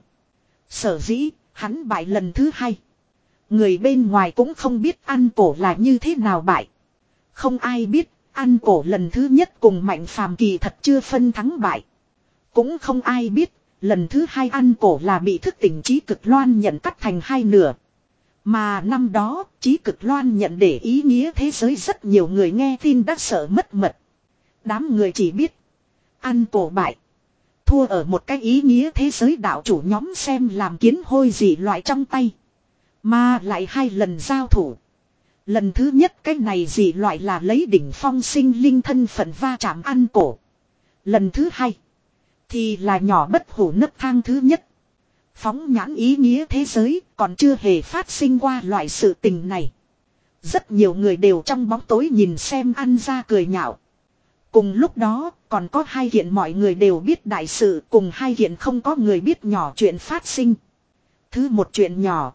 Sở dĩ, hắn bại lần thứ hai. Người bên ngoài cũng không biết ăn cổ là như thế nào bại. Không ai biết, ăn cổ lần thứ nhất cùng Mạnh Phàm kỳ thật chưa phân thắng bại. Cũng không ai biết, lần thứ hai ăn cổ là bị thức tỉnh trí cực loan nhận cắt thành hai nửa. Mà năm đó, trí cực loan nhận để ý nghĩa thế giới rất nhiều người nghe tin đã sợ mất mật. Đám người chỉ biết, ăn cổ bại. Thua ở một cái ý nghĩa thế giới đạo chủ nhóm xem làm kiến hôi gì loại trong tay. Mà lại hai lần giao thủ. Lần thứ nhất cái này gì loại là lấy đỉnh phong sinh linh thân phận va chạm ăn cổ. Lần thứ hai. Thì là nhỏ bất hủ nấc thang thứ nhất. Phóng nhãn ý nghĩa thế giới còn chưa hề phát sinh qua loại sự tình này. Rất nhiều người đều trong bóng tối nhìn xem ăn ra cười nhạo. Cùng lúc đó còn có hai kiện mọi người đều biết đại sự cùng hai kiện không có người biết nhỏ chuyện phát sinh. Thứ một chuyện nhỏ.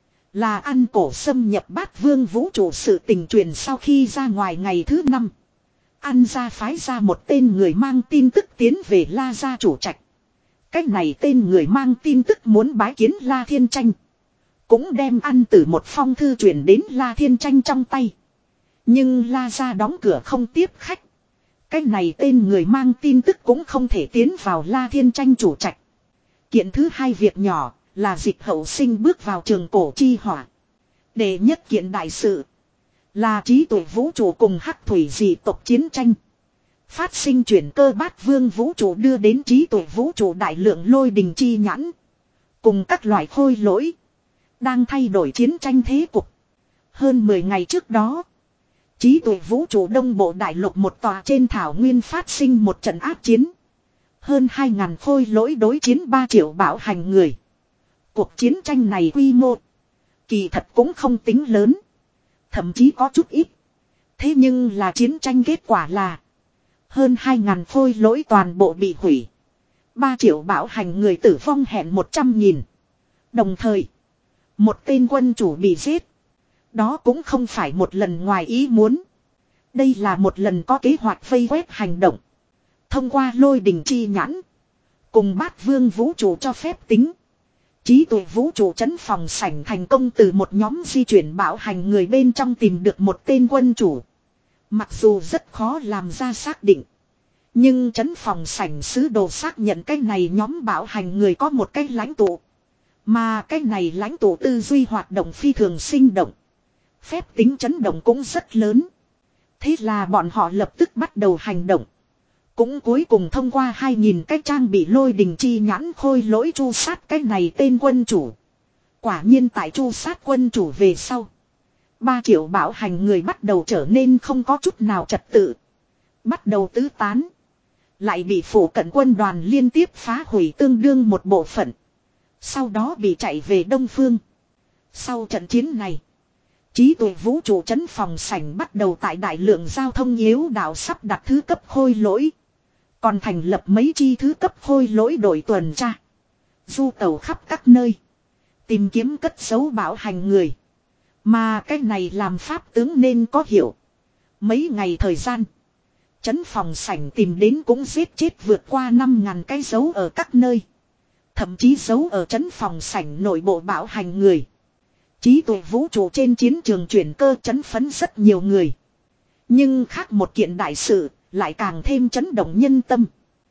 Là ăn cổ xâm nhập bát vương vũ trụ sự tình truyền sau khi ra ngoài ngày thứ năm. Ăn ra phái ra một tên người mang tin tức tiến về La gia chủ trạch. Cách này tên người mang tin tức muốn bái kiến La Thiên Tranh. Cũng đem ăn từ một phong thư truyền đến La Thiên Tranh trong tay. Nhưng La gia đóng cửa không tiếp khách. Cách này tên người mang tin tức cũng không thể tiến vào La Thiên Tranh chủ trạch. Kiện thứ hai việc nhỏ. Là Dịch Hậu Sinh bước vào trường cổ chi hỏa. Đệ nhất kiện đại sự. Là trí tuệ vũ trụ cùng hắc thủy dị tộc chiến tranh. Phát sinh chuyển cơ bát vương vũ trụ đưa đến trí tuệ vũ trụ đại lượng lôi đình chi nhãn. Cùng các loại khôi lỗi. Đang thay đổi chiến tranh thế cục. Hơn mười ngày trước đó. Trí tuệ vũ trụ đông bộ đại lục một tòa trên thảo nguyên phát sinh một trận ác chiến. Hơn hai ngàn khôi lỗi đối chiến ba triệu bảo hành người. Cuộc chiến tranh này quy mô. Kỳ thật cũng không tính lớn. Thậm chí có chút ít. Thế nhưng là chiến tranh kết quả là. Hơn hai ngàn khôi lỗi toàn bộ bị hủy. Ba triệu bảo hành người tử vong hẹn một trăm nghìn. Đồng thời. Một tên quân chủ bị giết. Đó cũng không phải một lần ngoài ý muốn. Đây là một lần có kế hoạch vây quét hành động. Thông qua lôi đình chi nhãn. Cùng bát vương vũ trụ cho phép tính. Trí tuệ vũ trụ trấn phòng sảnh thành công từ một nhóm di chuyển bạo hành người bên trong tìm được một tên quân chủ. Mặc dù rất khó làm ra xác định. Nhưng trấn phòng sảnh sứ đồ xác nhận cái này nhóm bạo hành người có một cái lãnh tụ. Mà cái này lãnh tụ tư duy hoạt động phi thường sinh động. Phép tính chấn động cũng rất lớn. Thế là bọn họ lập tức bắt đầu hành động. Cũng cuối cùng thông qua hai nghìn cái trang bị lôi đình chi nhãn khôi lỗi tru sát cái này tên quân chủ. Quả nhiên tại tru sát quân chủ về sau. Ba triệu bạo hành người bắt đầu trở nên không có chút nào trật tự. Bắt đầu tứ tán. Lại bị phủ cận quân đoàn liên tiếp phá hủy tương đương một bộ phận. Sau đó bị chạy về Đông Phương. Sau trận chiến này. Trí tuệ vũ trụ trấn phòng sảnh bắt đầu tại đại lượng giao thông yếu đạo sắp đặt thứ cấp khôi lỗi. Còn thành lập mấy chi thứ cấp khôi lỗi đội tuần tra. Du tàu khắp các nơi. Tìm kiếm cất giấu bạo hành người. Mà cái này làm pháp tướng nên có hiệu. Mấy ngày thời gian. Trấn phòng sảnh tìm đến cũng giết chết vượt qua năm ngàn cái dấu ở các nơi. Thậm chí dấu ở trấn phòng sảnh nội bộ bạo hành người. Trí tuệ vũ trụ trên chiến trường chuyển cơ chấn phấn rất nhiều người. Nhưng khác một kiện đại sự lại càng thêm chấn động nhân tâm.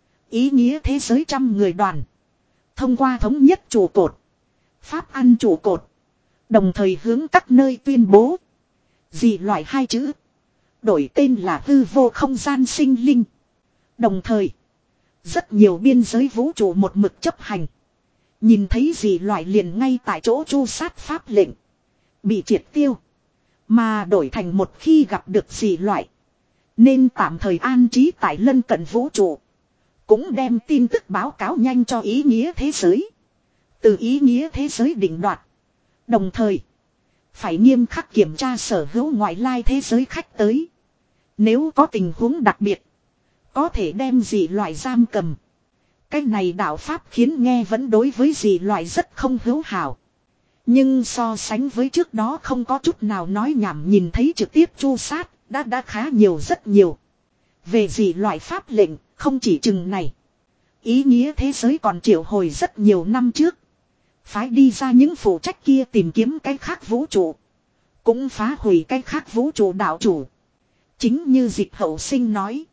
Ý nghĩa thế giới trăm người đoàn. Thông qua thống nhất trụ cột. Pháp ăn trụ cột. Đồng thời hướng các nơi tuyên bố. Dị loại hai chữ. Đổi tên là hư vô không gian sinh linh. Đồng thời. Rất nhiều biên giới vũ trụ một mực chấp hành. Nhìn thấy dị loại liền ngay tại chỗ chu sát pháp lệnh. Bị triệt tiêu. Mà đổi thành một khi gặp được dị loại. Nên tạm thời an trí tại lân cận vũ trụ. Cũng đem tin tức báo cáo nhanh cho ý nghĩa thế giới. Từ ý nghĩa thế giới định đoạt. Đồng thời. Phải nghiêm khắc kiểm tra sở hữu ngoại lai thế giới khách tới. Nếu có tình huống đặc biệt. Có thể đem dị loại giam cầm. Cái này đạo pháp khiến nghe vẫn đối với dị loại rất không hữu hảo. Nhưng so sánh với trước đó không có chút nào nói nhảm nhìn thấy trực tiếp chu sát, đã đã khá nhiều rất nhiều. Về dị loại pháp lệnh, không chỉ chừng này. Ý nghĩa thế giới còn triệu hồi rất nhiều năm trước. Phái đi ra những phụ trách kia tìm kiếm cái khác vũ trụ. Cũng phá hủy cái khác vũ trụ đạo chủ. Chính như Dịch Hậu Sinh nói.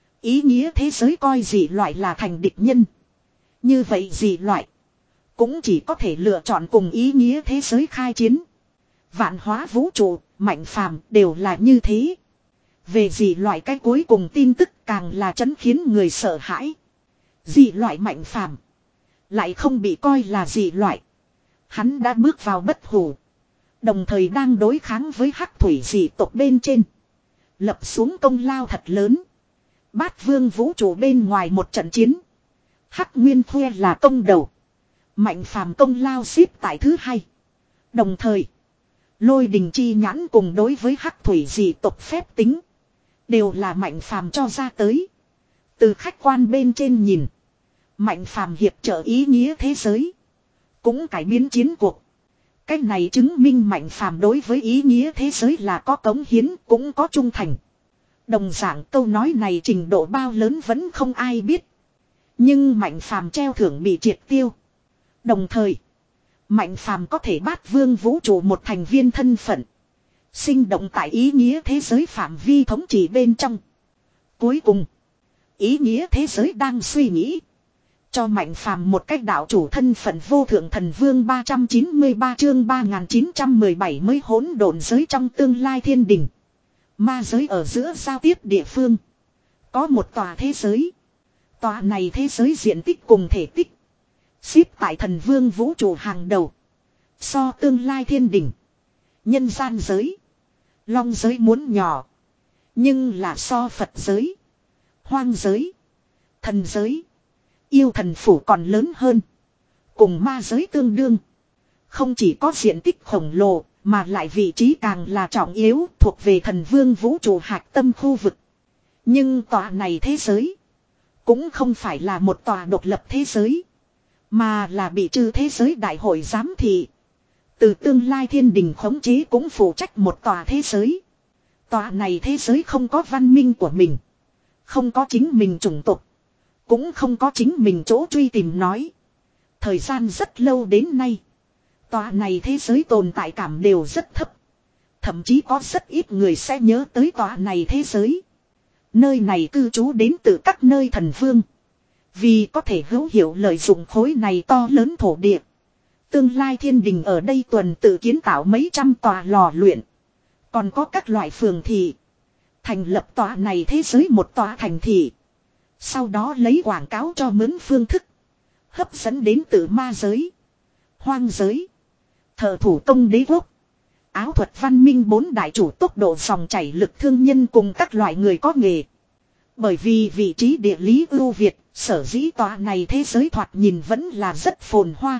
Ý nghĩa thế giới coi dị loại là thành địch nhân. Như vậy dị loại. Cũng chỉ có thể lựa chọn cùng ý nghĩa thế giới khai chiến. Vạn hóa vũ trụ, mạnh phàm đều là như thế. Về dị loại cái cuối cùng tin tức càng là chấn khiến người sợ hãi. Dị loại mạnh phàm. Lại không bị coi là dị loại. Hắn đã bước vào bất hủ. Đồng thời đang đối kháng với hắc thủy dị tộc bên trên. Lập xuống công lao thật lớn. Bát vương vũ trụ bên ngoài một trận chiến. Hắc nguyên thuê là công đầu. Mạnh phàm công lao xếp tại thứ hai. Đồng thời. Lôi đình chi nhãn cùng đối với hắc thủy dị tộc phép tính. Đều là mạnh phàm cho ra tới. Từ khách quan bên trên nhìn. Mạnh phàm hiệp trợ ý nghĩa thế giới. Cũng cải biến chiến cuộc. Cái này chứng minh mạnh phàm đối với ý nghĩa thế giới là có cống hiến cũng có trung thành. Đồng dạng câu nói này trình độ bao lớn vẫn không ai biết. Nhưng mạnh phàm treo thưởng bị triệt tiêu. Đồng thời. Mạnh phàm có thể bát vương vũ trụ một thành viên thân phận. Sinh động tại ý nghĩa thế giới phạm vi thống trị bên trong. Cuối cùng. Ý nghĩa thế giới đang suy nghĩ. Cho mạnh phàm một cách đạo chủ thân phận vô thượng thần vương ba trăm chín mươi ba chương ba nghìn chín trăm mười bảy mới hỗn độn giới trong tương lai thiên đình. Ma giới ở giữa giao tiếp địa phương. Có một tòa thế giới. Tòa này thế giới diện tích cùng thể tích. Xếp tại thần vương vũ trụ hàng đầu. So tương lai thiên đình. Nhân gian giới. Long giới muốn nhỏ. Nhưng là so Phật giới. Hoang giới. Thần giới. Yêu thần phủ còn lớn hơn. Cùng ma giới tương đương. Không chỉ có diện tích khổng lồ. Mà lại vị trí càng là trọng yếu. Thuộc về thần vương vũ trụ hạch tâm khu vực. Nhưng tòa này thế giới. Cũng không phải là một tòa độc lập thế giới. Mà là bị trừ thế giới đại hội giám thị. Từ tương lai thiên đình khống chế cũng phụ trách một tòa thế giới. Tòa này thế giới không có văn minh của mình. Không có chính mình chủng tộc. Cũng không có chính mình chỗ truy tìm nói. Thời gian rất lâu đến nay. Tòa này thế giới tồn tại cảm đều rất thấp. Thậm chí có rất ít người sẽ nhớ tới tòa này thế giới. Nơi này cư trú đến từ các nơi thần vương. Vì có thể hữu hiệu lợi dụng khối này to lớn thổ địa. Tương lai thiên đình ở đây tuần tự kiến tạo mấy trăm tòa lò luyện. Còn có các loại phường thị. Thành lập tòa này thế giới một tòa thành thị. Sau đó lấy quảng cáo cho mướn phương thức. Hấp dẫn đến từ ma giới. Hoang giới. Thợ thủ công đế quốc. Áo thuật văn minh bốn đại chủ tốc độ dòng chảy lực thương nhân cùng các loại người có nghề. Bởi vì vị trí địa lý ưu việt, sở dĩ tòa này thế giới thoạt nhìn vẫn là rất phồn hoa.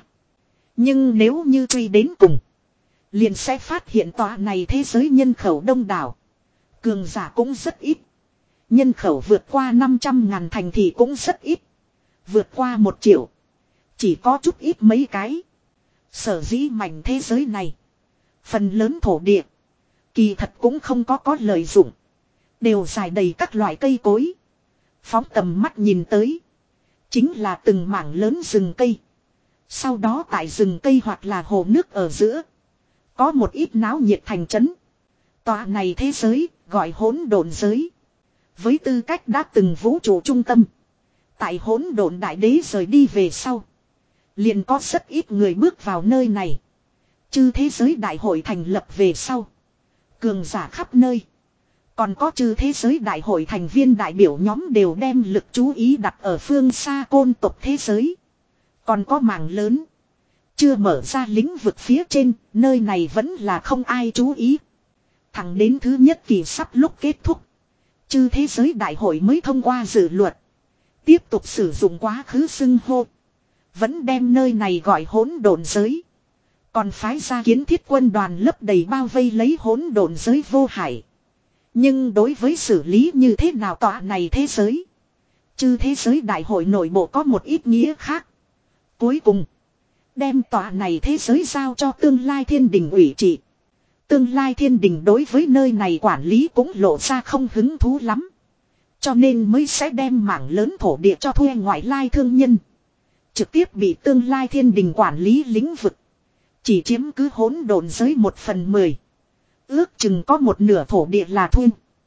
Nhưng nếu như truy đến cùng, liền sẽ phát hiện tòa này thế giới nhân khẩu đông đảo. Cường giả cũng rất ít. Nhân khẩu vượt qua năm trăm ngàn thành thì cũng rất ít. Vượt qua một triệu. Chỉ có chút ít mấy cái. Sở dĩ mảnh thế giới này. Phần lớn thổ địa. Kỳ thật cũng không có có lợi dụng. Đều dài đầy các loại cây cối. Phóng tầm mắt nhìn tới. Chính là từng mảng lớn rừng cây. Sau đó tại rừng cây hoặc là hồ nước ở giữa. Có một ít náo nhiệt thành trấn. Tòa này thế giới gọi hỗn độn giới. Với tư cách đã từng vũ trụ trung tâm. Tại hỗn độn đại đế rời đi về sau. Liền có rất ít người bước vào nơi này. Chư thế giới đại hội thành lập về sau. Cường giả khắp nơi. Còn có chư thế giới đại hội thành viên đại biểu nhóm đều đem lực chú ý đặt ở phương xa côn tộc thế giới. Còn có mảng lớn. Chưa mở ra lĩnh vực phía trên, nơi này vẫn là không ai chú ý. Thẳng đến thứ nhất kỳ sắp lúc kết thúc. Chư thế giới đại hội mới thông qua dự luật. Tiếp tục sử dụng quá khứ xưng hô. Vẫn đem nơi này gọi hỗn độn giới. Còn phái ra kiến thiết quân đoàn lấp đầy bao vây lấy hỗn độn giới vô hải. Nhưng đối với xử lý như thế nào tọa này thế giới. Chư thế giới đại hội nội bộ có một ít nghĩa khác. Cuối cùng. Đem tọa này thế giới giao cho tương lai thiên đình ủy trị. Tương lai thiên đình đối với nơi này quản lý cũng lộ ra không hứng thú lắm. Cho nên mới sẽ đem mảng lớn thổ địa cho thuê ngoại lai thương nhân. Trực tiếp bị tương lai thiên đình quản lý lĩnh vực. Chỉ chiếm cứ hỗn độn giới một phần mười. Ước chừng có một nửa thổ địa là thuê.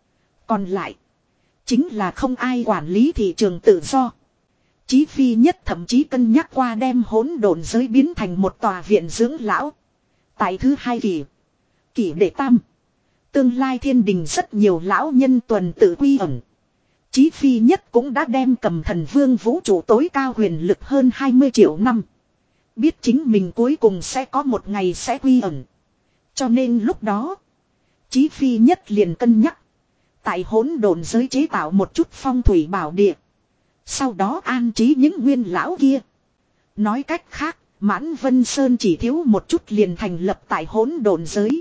Còn lại. Chính là không ai quản lý thị trường tự do. Chí Phi Nhất thậm chí cân nhắc qua đem hỗn độn giới biến thành một tòa viện dưỡng lão. Tại thứ hai kỳ. Kỷ đệ tam. Tương lai thiên đình rất nhiều lão nhân tuần tự quy ẩn. Chí Phi Nhất cũng đã đem cầm thần vương vũ trụ tối cao huyền lực hơn hai mươi triệu năm. Biết chính mình cuối cùng sẽ có một ngày sẽ quy ẩn. Cho nên lúc đó. Chí Phi Nhất liền cân nhắc. Tại hỗn độn giới chế tạo một chút phong thủy bảo địa. Sau đó an trí những nguyên lão kia. Nói cách khác, Mãn Vân Sơn chỉ thiếu một chút liền thành lập tại hỗn độn giới.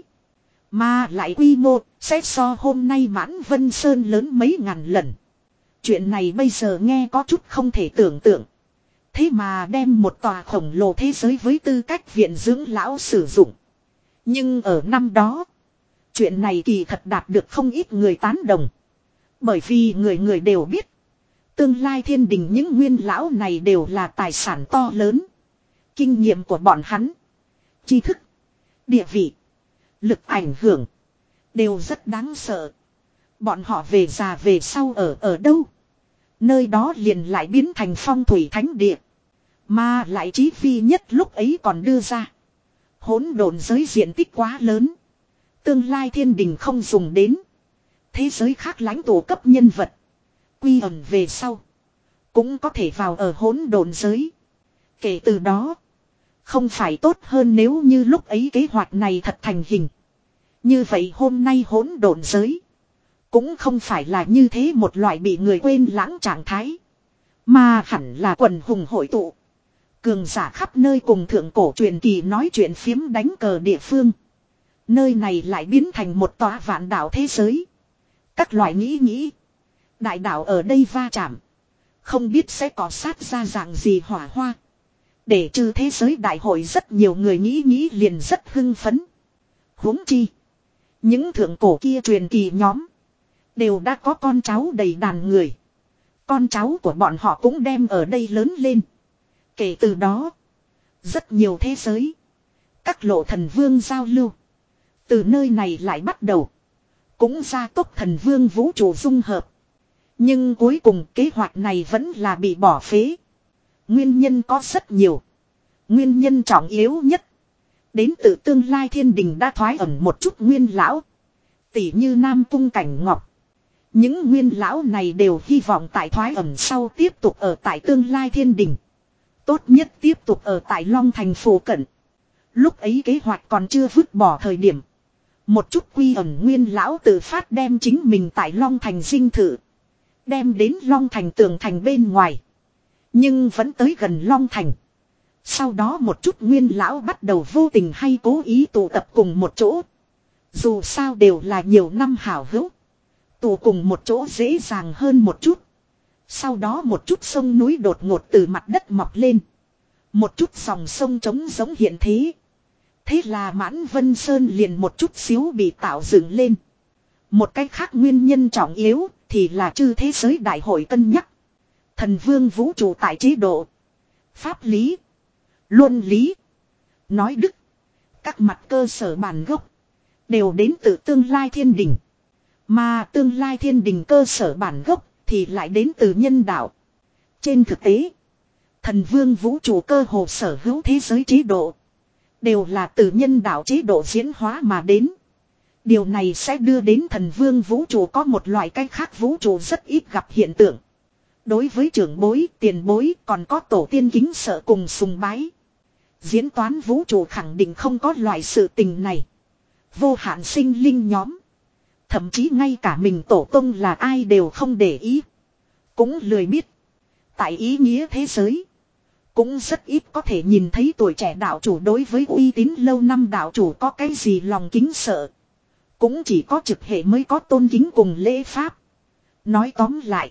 Mà lại quy mô, sẽ so hôm nay Mãn Vân Sơn lớn mấy ngàn lần. Chuyện này bây giờ nghe có chút không thể tưởng tượng. Thế mà đem một tòa khổng lồ thế giới với tư cách viện dưỡng lão sử dụng. Nhưng ở năm đó, chuyện này kỳ thật đạt được không ít người tán đồng. Bởi vì người người đều biết. Tương lai thiên đình những nguyên lão này đều là tài sản to lớn. Kinh nghiệm của bọn hắn. Tri thức. Địa vị. Lực ảnh hưởng. Đều rất đáng sợ. Bọn họ về già về sau ở ở đâu. Nơi đó liền lại biến thành phong thủy thánh địa. Mà lại Chí Phi Nhất lúc ấy còn đưa ra. Hỗn độn giới diện tích quá lớn. Tương lai thiên đình không dùng đến. Thế giới khác lãnh tụ cấp nhân vật. Quy ẩn về sau. Cũng có thể vào ở hỗn độn giới. Kể từ đó. Không phải tốt hơn nếu như lúc ấy kế hoạch này thật thành hình. Như vậy hôm nay hỗn độn giới. Cũng không phải là như thế một loại bị người quên lãng trạng thái. Mà hẳn là quần hùng hội tụ. Cường giả khắp nơi cùng thượng cổ truyền kỳ nói chuyện phiếm đánh cờ địa phương. Nơi này lại biến thành một tòa vạn đảo thế giới. Các loại nghĩ nghĩ. Đại đảo ở đây va chạm. Không biết sẽ có sát ra dạng gì hỏa hoa. Để trừ thế giới đại hội rất nhiều người nghĩ nghĩ liền rất hưng phấn. Huống chi. Những thượng cổ kia truyền kỳ nhóm. Đều đã có con cháu đầy đàn người. Con cháu của bọn họ cũng đem ở đây lớn lên. Kể từ đó. Rất nhiều thế giới. Các lộ thần vương giao lưu. Từ nơi này lại bắt đầu. Cũng gia tốc thần vương vũ trụ dung hợp. Nhưng cuối cùng kế hoạch này vẫn là bị bỏ phế. Nguyên nhân có rất nhiều. Nguyên nhân trọng yếu nhất. Đến từ tương lai thiên đình đã thoái ẩn một chút nguyên lão. Tỷ như Nam Cung Cảnh Ngọc. Những nguyên lão này đều hy vọng tại thoái ẩn sau tiếp tục ở tại tương lai thiên đình. Tốt nhất tiếp tục ở tại Long Thành phủ cận. Lúc ấy kế hoạch còn chưa vứt bỏ thời điểm. Một chút quy ẩn nguyên lão tự phát đem chính mình tại Long Thành dinh thự. Đem đến Long Thành tường thành bên ngoài. Nhưng vẫn tới gần Long Thành. Sau đó một chút nguyên lão bắt đầu vô tình hay cố ý tụ tập cùng một chỗ. Dù sao đều là nhiều năm hảo hữu. Tụ cùng một chỗ dễ dàng hơn một chút. Sau đó một chút sông núi đột ngột từ mặt đất mọc lên. Một chút dòng sông trống giống hiện thế. Thế là Mãn Vân Sơn liền một chút xíu bị tạo dựng lên. Một cách khác nguyên nhân trọng yếu thì là chư thế giới đại hội cân nhắc. Thần vương vũ trụ tại chế độ. Pháp lý. Luân lý. Nói đức. Các mặt cơ sở bản gốc. Đều đến từ tương lai thiên đình. Mà tương lai thiên đình cơ sở bản gốc thì lại đến từ nhân đạo. Trên thực tế. Thần vương vũ trụ cơ hồ sở hữu thế giới chế độ. Đều là từ nhân đạo chế độ diễn hóa mà đến. Điều này sẽ đưa đến thần vương vũ trụ có một loại cách khác vũ trụ rất ít gặp hiện tượng. Đối với trưởng bối, tiền bối còn có tổ tiên kính sợ cùng sùng bái. Diễn toán vũ trụ khẳng định không có loại sự tình này. Vô hạn sinh linh nhóm. Thậm chí ngay cả mình tổ tông là ai đều không để ý. Cũng lười biết. Tại ý nghĩa thế giới. Cũng rất ít có thể nhìn thấy tuổi trẻ đạo chủ đối với uy tín lâu năm đạo chủ có cái gì lòng kính sợ. Cũng chỉ có trực hệ mới có tôn kính cùng lễ pháp. Nói tóm lại.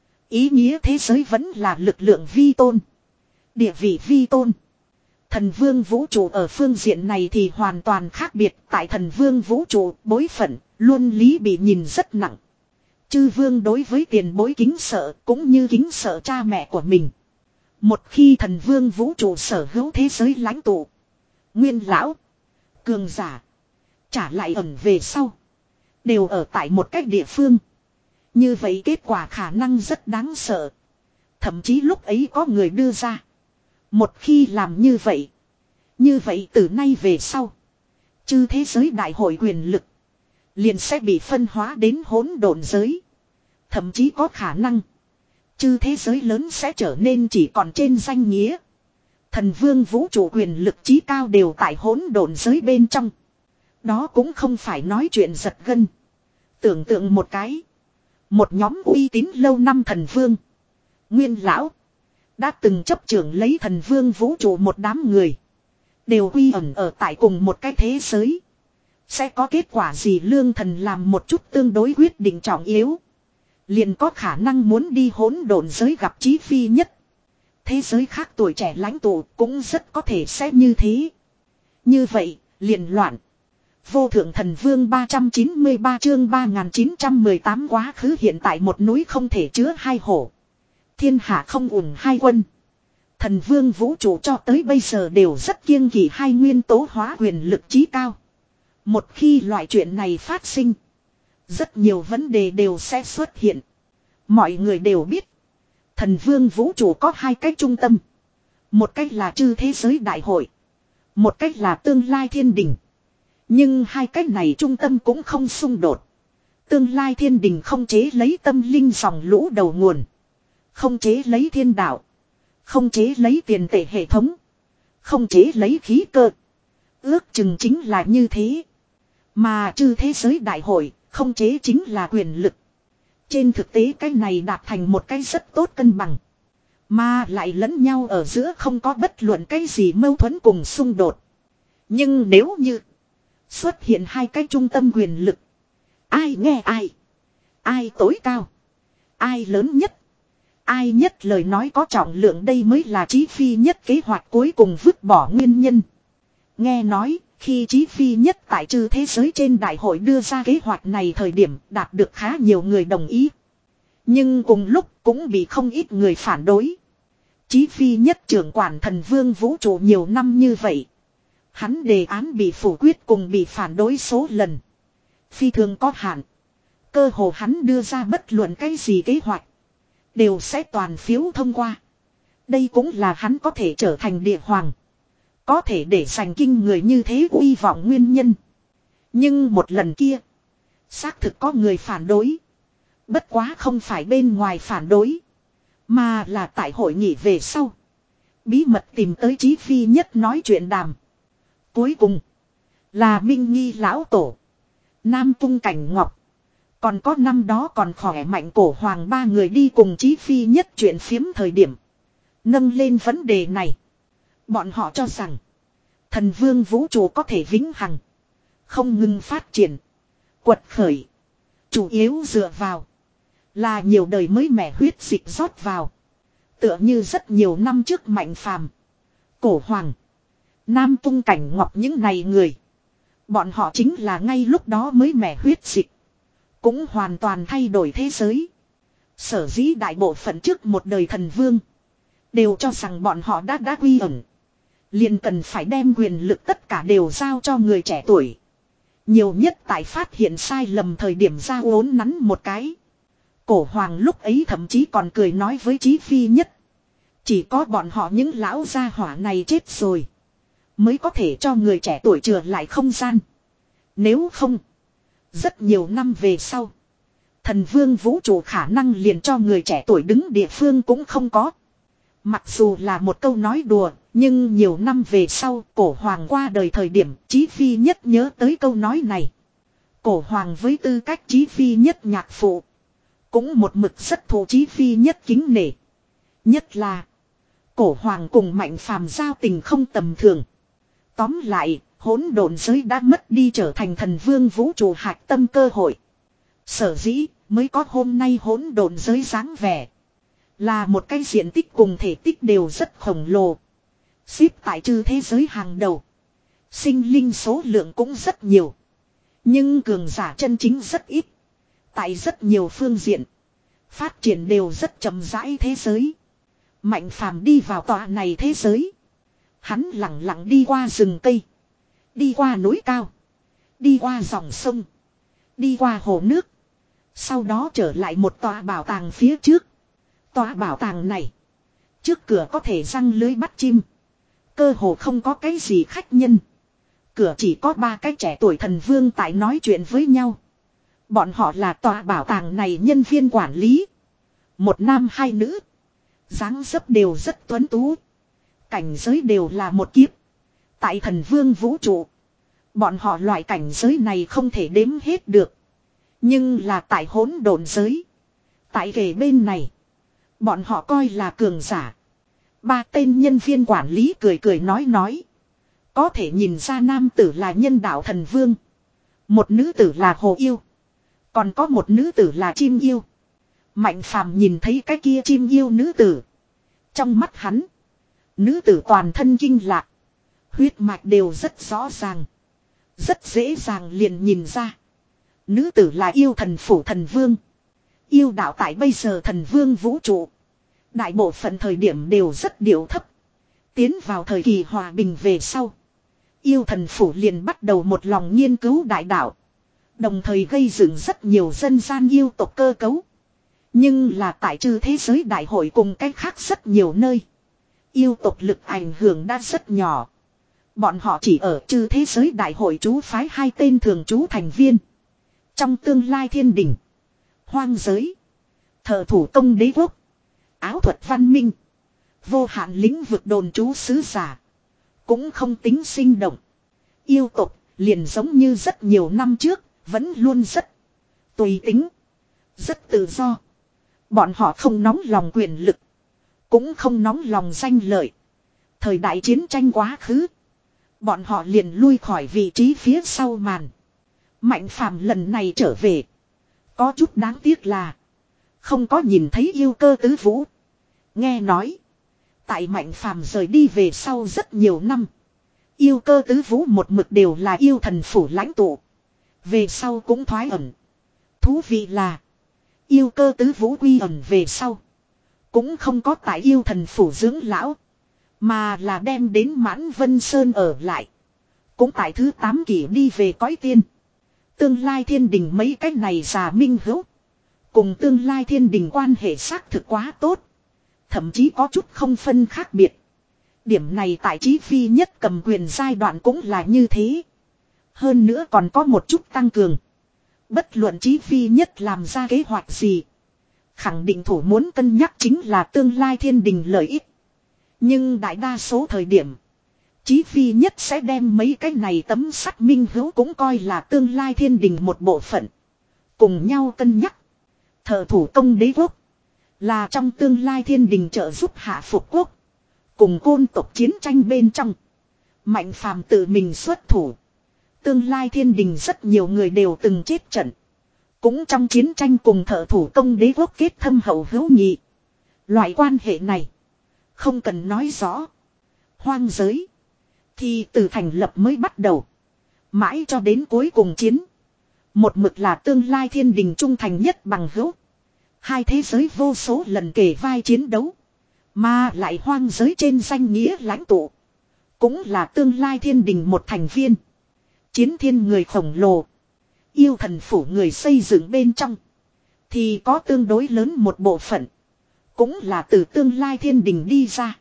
Ý nghĩa thế giới vẫn là lực lượng vi tôn. Địa vị vi tôn. Thần vương vũ trụ ở phương diện này thì hoàn toàn khác biệt. Tại thần vương vũ trụ bối phận luân lý bị nhìn rất nặng. Chư vương đối với tiền bối kính sợ cũng như kính sợ cha mẹ của mình. Một khi thần vương vũ trụ sở hữu thế giới lãnh tụ. Nguyên lão. Cường giả. Trả lại ẩn về sau. Đều ở tại một cách địa phương. Như vậy kết quả khả năng rất đáng sợ. Thậm chí lúc ấy có người đưa ra. Một khi làm như vậy. Như vậy từ nay về sau. Chư thế giới đại hội quyền lực. Liền sẽ bị phân hóa đến hỗn độn giới. Thậm chí có khả năng. Chư thế giới lớn sẽ trở nên chỉ còn trên danh nghĩa. Thần vương vũ trụ quyền lực chí cao đều tại hỗn độn giới bên trong. Đó cũng không phải nói chuyện giật gân. Tưởng tượng một cái. Một nhóm uy tín lâu năm thần vương. Nguyên lão. Đã từng chấp trưởng lấy thần vương vũ trụ một đám người. Đều quy ẩn ở tại cùng một cái thế giới. Sẽ có kết quả gì lương thần làm một chút tương đối quyết định trọng yếu. Liền có khả năng muốn đi hỗn độn giới gặp chí phi nhất. Thế giới khác tuổi trẻ lãnh tụ cũng rất có thể sẽ như thế. Như vậy, liền loạn. Vô thượng thần vương ba trăm chín mươi ba chương ba nghìn chín trăm mười tám quá khứ hiện tại một núi không thể chứa hai hổ. Thiên hạ không ủng hai quân. Thần vương vũ trụ cho tới bây giờ đều rất kiêng kỵ hai nguyên tố hóa quyền lực chí cao. Một khi loại chuyện này phát sinh. Rất nhiều vấn đề đều sẽ xuất hiện. Mọi người đều biết. Thần vương vũ trụ có hai cách trung tâm. Một cách là chư thế giới đại hội. Một cách là tương lai thiên đình. Nhưng hai cách này trung tâm cũng không xung đột. Tương lai thiên đình không chế lấy tâm linh dòng lũ đầu nguồn. Không chế lấy thiên đạo. Không chế lấy tiền tệ hệ thống. Không chế lấy khí cơ. Ước chừng chính là như thế. Mà chư thế giới đại hội không chế chính là quyền lực. Trên thực tế cái này đạt thành một cái rất tốt cân bằng. Mà lại lẫn nhau ở giữa không có bất luận cái gì mâu thuẫn cùng xung đột. Nhưng nếu như xuất hiện hai cái trung tâm quyền lực. Ai nghe ai? Ai tối cao? Ai lớn nhất? Ai nhất lời nói có trọng lượng đây mới là chí phi nhất kế hoạch cuối cùng vứt bỏ nguyên nhân. Nghe nói Khi Chí Phi Nhất tại Trư Thế Giới trên đại hội đưa ra kế hoạch này thời điểm đạt được khá nhiều người đồng ý. Nhưng cùng lúc cũng bị không ít người phản đối. Chí Phi Nhất trưởng quản thần vương vũ trụ nhiều năm như vậy. Hắn đề án bị phủ quyết cùng bị phản đối số lần. Phi thường có hạn. Cơ hồ hắn đưa ra bất luận cái gì kế hoạch. Đều sẽ toàn phiếu thông qua. Đây cũng là hắn có thể trở thành địa hoàng. Có thể để giành kinh người như thế uy vọng nguyên nhân. Nhưng một lần kia. Xác thực có người phản đối. Bất quá không phải bên ngoài phản đối. Mà là tại hội nghị về sau. Bí mật tìm tới Chí Phi Nhất nói chuyện đàm. Cuối cùng. Là Minh Nghi Lão Tổ. Nam Cung Cảnh Ngọc. Còn có năm đó còn khỏe mạnh cổ hoàng ba người đi cùng Chí Phi Nhất chuyện phiếm thời điểm. Nâng lên vấn đề này. Bọn họ cho rằng. Thần vương vũ trụ có thể vĩnh hằng. Không ngừng phát triển. Quật khởi. Chủ yếu dựa vào. Là nhiều đời mới mẻ huyết dịch rót vào. Tựa như rất nhiều năm trước Mạnh Phàm, Cổ Hoàng, Nam Cung Cảnh Ngọc những này người. Bọn họ chính là ngay lúc đó mới mẻ huyết dịch. Cũng hoàn toàn thay đổi thế giới. Sở dĩ đại bộ phận trước một đời thần vương. Đều cho rằng bọn họ đã đã quy ẩn. Liền cần phải đem quyền lực tất cả đều giao cho người trẻ tuổi. Nhiều nhất tại phát hiện sai lầm thời điểm ra uốn nắn một cái. Cổ Hoàng lúc ấy thậm chí còn cười nói với Chí Phi Nhất. Chỉ có bọn họ những lão gia hỏa này chết rồi. Mới có thể cho người trẻ tuổi chừa lại không gian. Nếu không. Rất nhiều năm về sau. Thần vương vũ trụ khả năng liền cho người trẻ tuổi đứng địa phương cũng không có. Mặc dù là một câu nói đùa. Nhưng nhiều năm về sau Cổ Hoàng qua đời thời điểm Chí Phi Nhất nhớ tới câu nói này. Cổ Hoàng với tư cách Chí Phi Nhất nhạc phụ. Cũng một mực rất thù Chí Phi Nhất kính nể. Nhất là. Cổ Hoàng cùng Mạnh Phàm giao tình không tầm thường. Tóm lại, hỗn độn giới đã mất đi trở thành thần vương vũ trụ hạch tâm cơ hội. Sở dĩ mới có hôm nay hỗn độn giới dáng vẻ. Là một cái diện tích cùng thể tích đều rất khổng lồ. Xếp tại Trư Thế Giới hàng đầu. Sinh linh số lượng cũng rất nhiều. Nhưng cường giả chân chính rất ít. Tại rất nhiều phương diện. Phát triển đều rất chậm rãi thế giới. Mạnh Phàm đi vào tòa này thế giới. Hắn lặng lặng đi qua rừng cây. Đi qua núi cao. Đi qua dòng sông. Đi qua hồ nước. Sau đó trở lại một tòa bảo tàng phía trước. Tòa bảo tàng này. Trước cửa có thể răng lưới bắt chim. Cơ hồ không có cái gì khách nhân. Cửa chỉ có ba cái trẻ tuổi thần vương tại nói chuyện với nhau. Bọn họ là tòa bảo tàng này nhân viên quản lý. Một nam hai nữ. Dáng dấp đều rất tuấn tú. Cảnh giới đều là một kiếp. Tại thần vương vũ trụ. Bọn họ loại cảnh giới này không thể đếm hết được. Nhưng là tại hỗn độn giới. Tại kề bên này. Bọn họ coi là cường giả. Ba tên nhân viên quản lý cười cười nói nói. Có thể nhìn ra nam tử là nhân đạo thần vương. Một nữ tử là hồ yêu. Còn có một nữ tử là chim yêu. Mạnh Phàm nhìn thấy cái kia chim yêu nữ tử. Trong mắt hắn. Nữ tử toàn thân kinh lạc. Huyết mạch đều rất rõ ràng. Rất dễ dàng liền nhìn ra. Nữ tử là yêu thần phủ thần vương. Yêu đạo tại bây giờ thần vương vũ trụ. Đại bộ phận thời điểm đều rất điệu thấp. Tiến vào thời kỳ hòa bình về sau. Yêu thần phủ liền bắt đầu một lòng nghiên cứu đại đạo. Đồng thời gây dựng rất nhiều dân gian yêu tộc cơ cấu. Nhưng là tại Trư Thế Giới đại hội cùng cách khác rất nhiều nơi. Yêu tộc lực ảnh hưởng đã rất nhỏ. Bọn họ chỉ ở Trư Thế Giới đại hội trú phái hai tên thường trú thành viên. Trong tương lai thiên đỉnh. Hoang giới. Thợ thủ công đế quốc. Áo thuật văn minh. Vô hạn lĩnh vực đồn trú sứ giả. Cũng không tính sinh động. Yêu tộc liền giống như rất nhiều năm trước. Vẫn luôn rất tùy tính. Rất tự do. Bọn họ không nóng lòng quyền lực. Cũng không nóng lòng danh lợi. Thời đại chiến tranh quá khứ. Bọn họ liền lui khỏi vị trí phía sau màn. Mạnh Phàm lần này trở về. Có chút đáng tiếc là. Không có nhìn thấy yêu cơ tứ vũ. Nghe nói. Tại Mạnh Phàm rời đi về sau rất nhiều năm. Yêu cơ tứ vũ một mực đều là yêu thần phủ lãnh tụ. Về sau cũng thoái ẩn. Thú vị là. Yêu cơ tứ vũ quy ẩn về sau. Cũng không có tại yêu thần phủ dưỡng lão. Mà là đem đến Mãn Vân Sơn ở lại. Cũng tại thứ tám kỷ đi về cõi tiên. Tương lai thiên đình mấy cái này già minh hữu. Cùng tương lai thiên đình quan hệ xác thực quá tốt. Thậm chí có chút không phân khác biệt. Điểm này tại Chí Phi Nhất cầm quyền giai đoạn cũng là như thế. Hơn nữa còn có một chút tăng cường. Bất luận Chí Phi Nhất làm ra kế hoạch gì. Khẳng định thủ muốn cân nhắc chính là tương lai thiên đình lợi ích. Nhưng đại đa số thời điểm. Chí Phi Nhất sẽ đem mấy cái này tấm sắt minh hữu cũng coi là tương lai thiên đình một bộ phận. Cùng nhau cân nhắc. Thợ thủ công đế quốc. Là trong tương lai thiên đình trợ giúp hạ phục quốc. Cùng côn tộc chiến tranh bên trong. Mạnh phàm tự mình xuất thủ. Tương lai thiên đình rất nhiều người đều từng chết trận. Cũng trong chiến tranh cùng thợ thủ công đế quốc kết thâm hậu hữu nghị. Loại quan hệ này. Không cần nói rõ. Hoang giới. Thì từ thành lập mới bắt đầu. Mãi cho đến cuối cùng chiến. Một mực là tương lai thiên đình trung thành nhất bằng hữu. Hai thế giới vô số lần kể vai chiến đấu. Mà lại hoang giới trên danh nghĩa lãnh tụ. Cũng là tương lai thiên đình một thành viên. Chiến thiên người khổng lồ. Yêu thần phủ người xây dựng bên trong. Thì có tương đối lớn một bộ phận. Cũng là từ tương lai thiên đình đi ra.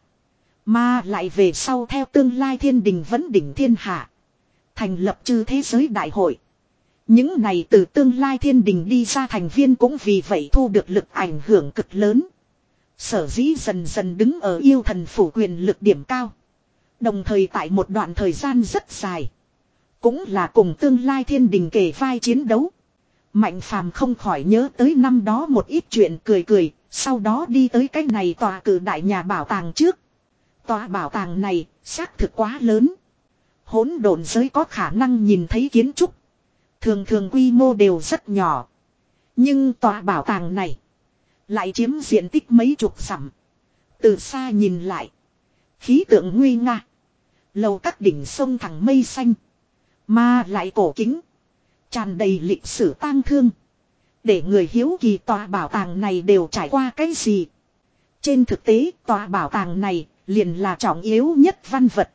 Mà lại về sau theo tương lai thiên đình vấn đỉnh thiên hạ. Thành lập chư thế giới đại hội. Những này từ tương lai thiên đình đi ra thành viên cũng vì vậy thu được lực ảnh hưởng cực lớn. Sở dĩ dần dần đứng ở yêu thần phủ quyền lực điểm cao. Đồng thời tại một đoạn thời gian rất dài. Cũng là cùng tương lai thiên đình kề vai chiến đấu. Mạnh phàm không khỏi nhớ tới năm đó một ít chuyện cười cười. Sau đó đi tới cái này tòa cử đại nhà bảo tàng trước. Tòa bảo tàng này xác thực quá lớn. Hỗn độn giới có khả năng nhìn thấy kiến trúc. Thường thường quy mô đều rất nhỏ. Nhưng tòa bảo tàng này lại chiếm diện tích mấy chục dặm. Từ xa nhìn lại. Khí tượng nguy nga. Lầu các đỉnh sông thẳng mây xanh. Mà lại cổ kính. Tràn đầy lịch sử tang thương. Để người hiếu kỳ tòa bảo tàng này đều trải qua cái gì. Trên thực tế tòa bảo tàng này liền là trọng yếu nhất văn vật.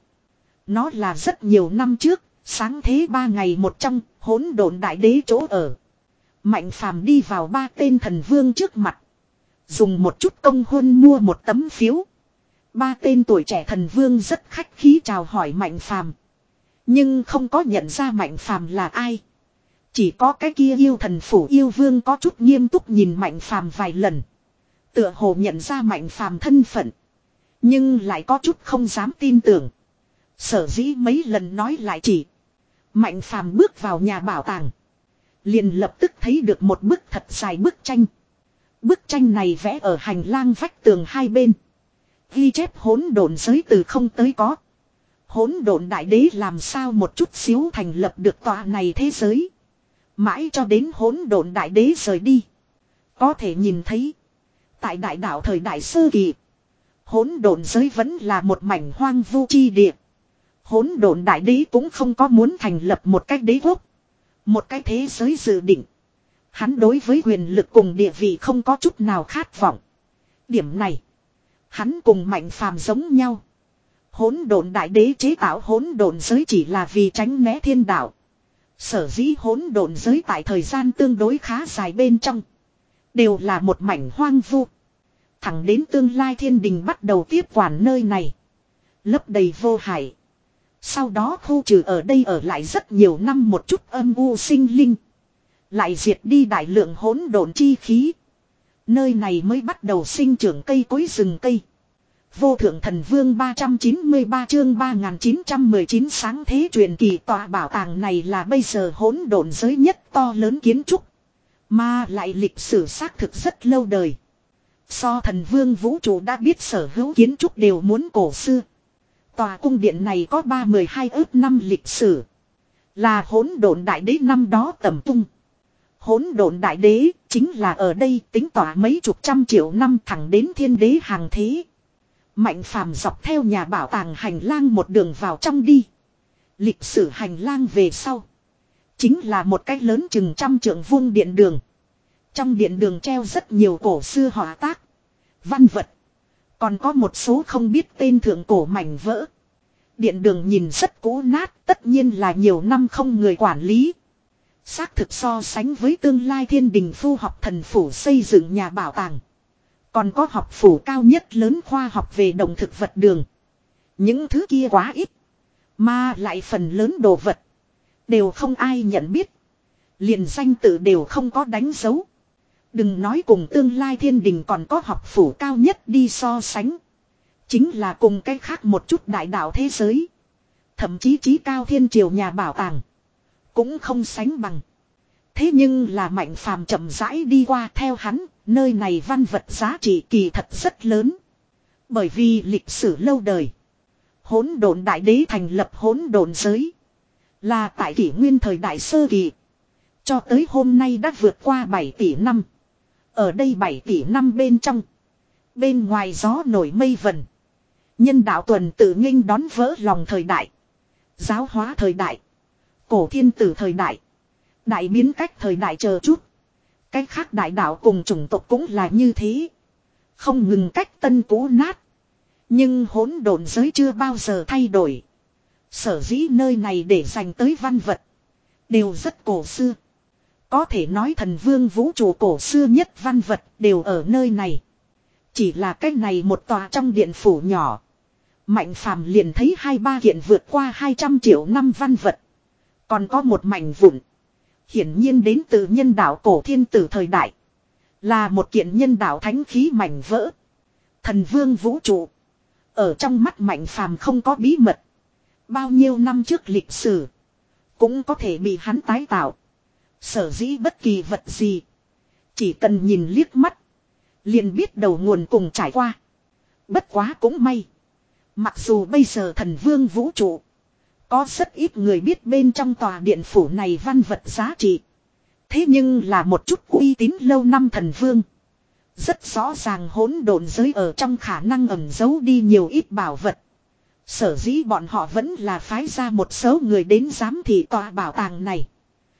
Nó là rất nhiều năm trước. Sáng thế ba ngày một trong hỗn độn đại đế chỗ ở. Mạnh phàm đi vào ba tên thần vương trước mặt. Dùng một chút công huân mua một tấm phiếu. Ba tên tuổi trẻ thần vương rất khách khí chào hỏi Mạnh phàm. Nhưng không có nhận ra Mạnh phàm là ai. Chỉ có cái kia yêu thần phủ yêu vương có chút nghiêm túc nhìn Mạnh phàm vài lần. Tựa hồ nhận ra Mạnh phàm thân phận. Nhưng lại có chút không dám tin tưởng. Sở dĩ mấy lần nói lại chỉ. Mạnh phàm bước vào nhà bảo tàng. Liền lập tức thấy được một bức thật dài bức tranh. Bức tranh này vẽ ở hành lang vách tường hai bên. Ghi chép hỗn độn giới từ không tới có. Hỗn độn đại đế làm sao một chút xíu thành lập được tòa này thế giới. Mãi cho đến hỗn độn đại đế rời đi. Có thể nhìn thấy. Tại đại đạo thời đại sơ kỳ. Hỗn độn giới vẫn là một mảnh hoang vu chi địa. Hỗn độn đại đế cũng không có muốn thành lập một cái đế quốc. Một cái thế giới dự định. Hắn đối với quyền lực cùng địa vị không có chút nào khát vọng. Điểm này. Hắn cùng Mạnh phàm giống nhau. Hỗn độn đại đế chế tạo hỗn độn giới chỉ là vì tránh né thiên đạo. Sở dĩ hỗn độn giới tại thời gian tương đối khá dài bên trong. Đều là một mảnh hoang vu. Thẳng đến tương lai thiên đình bắt đầu tiếp quản nơi này. Lấp đầy vô hải. Sau đó khu trừ ở đây ở lại rất nhiều năm một chút âm u sinh linh. Lại diệt đi đại lượng hỗn độn chi khí. Nơi này mới bắt đầu sinh trưởng cây cối rừng cây. Vô thượng thần vương ba trăm chín mươi ba chương ba nghìn chín trăm mười chín sáng thế truyền kỳ tòa bảo tàng này là bây giờ hỗn độn giới nhất to lớn kiến trúc. Mà lại lịch sử xác thực rất lâu đời. So thần vương vũ trụ đã biết sở hữu kiến trúc đều muốn cổ xưa. Tòa cung điện này có ba mươi hai ước năm lịch sử. Là hỗn độn đại đế năm đó tầm tung. Hỗn độn đại đế chính là ở đây tính tỏa mấy chục trăm triệu năm thẳng đến thiên đế hàng thế. Mạnh phàm dọc theo nhà bảo tàng hành lang một đường vào trong đi. Lịch sử hành lang về sau. Chính là một cái lớn chừng trăm trượng vuông điện đường. Trong điện đường treo rất nhiều cổ xưa họa tác. Văn vật. Còn có một số không biết tên thượng cổ mảnh vỡ. Điện đường nhìn rất cũ nát, tất nhiên là nhiều năm không người quản lý. Xác thực so sánh với tương lai thiên đình phu học thần phủ xây dựng nhà bảo tàng. Còn có học phủ cao nhất lớn khoa học về động thực vật đường. Những thứ kia quá ít. Mà lại phần lớn đồ vật. Đều không ai nhận biết. Liền danh tự đều không có đánh dấu. Đừng nói cùng tương lai thiên đình còn có học phủ cao nhất đi so sánh. Chính là cùng cái khác một chút đại đạo thế giới. Thậm chí chí cao thiên triều nhà bảo tàng. Cũng không sánh bằng. Thế nhưng là Mạnh Phàm chậm rãi đi qua theo hắn. Nơi này văn vật giá trị kỳ thật rất lớn. Bởi vì lịch sử lâu đời. Hỗn độn đại đế thành lập hỗn độn giới. Là tại kỷ nguyên thời đại sơ kỳ. Cho tới hôm nay đã vượt qua bảy tỷ năm. Ở đây bảy tỷ năm bên trong. Bên ngoài gió nổi mây vần. Nhân đạo tuần tự nghênh đón vỡ lòng thời đại. Giáo hóa thời đại. Cổ thiên tử thời đại. Đại biến cách thời đại chờ chút. Cách khác đại đạo cùng chủng tộc cũng là như thế. Không ngừng cách tân cũ nát. Nhưng hỗn độn giới chưa bao giờ thay đổi. Sở dĩ nơi này để dành tới văn vật. Đều rất cổ xưa. Có thể nói thần vương vũ trụ cổ xưa nhất văn vật đều ở nơi này. Chỉ là cách này một tòa trong điện phủ nhỏ. Mạnh Phàm liền thấy hai ba kiện vượt qua hai trăm triệu năm văn vật. Còn có một mảnh vụn. Hiển nhiên đến từ nhân đạo cổ thiên tử thời đại. Là một kiện nhân đạo thánh khí mảnh vỡ. Thần vương vũ trụ. Ở trong mắt Mạnh Phàm không có bí mật. Bao nhiêu năm trước lịch sử. Cũng có thể bị hắn tái tạo. Sở dĩ bất kỳ vật gì. Chỉ cần nhìn liếc mắt. Liền biết đầu nguồn cùng trải qua. Bất quá cũng may. Mặc dù bây giờ thần vương vũ trụ. Có rất ít người biết bên trong tòa điện phủ này văn vật giá trị. Thế nhưng là một chút uy tín lâu năm thần vương. Rất rõ ràng hỗn độn giới ở trong khả năng ẩn giấu đi nhiều ít bảo vật. Sở dĩ bọn họ vẫn là phái ra một số người đến giám thị tòa bảo tàng này.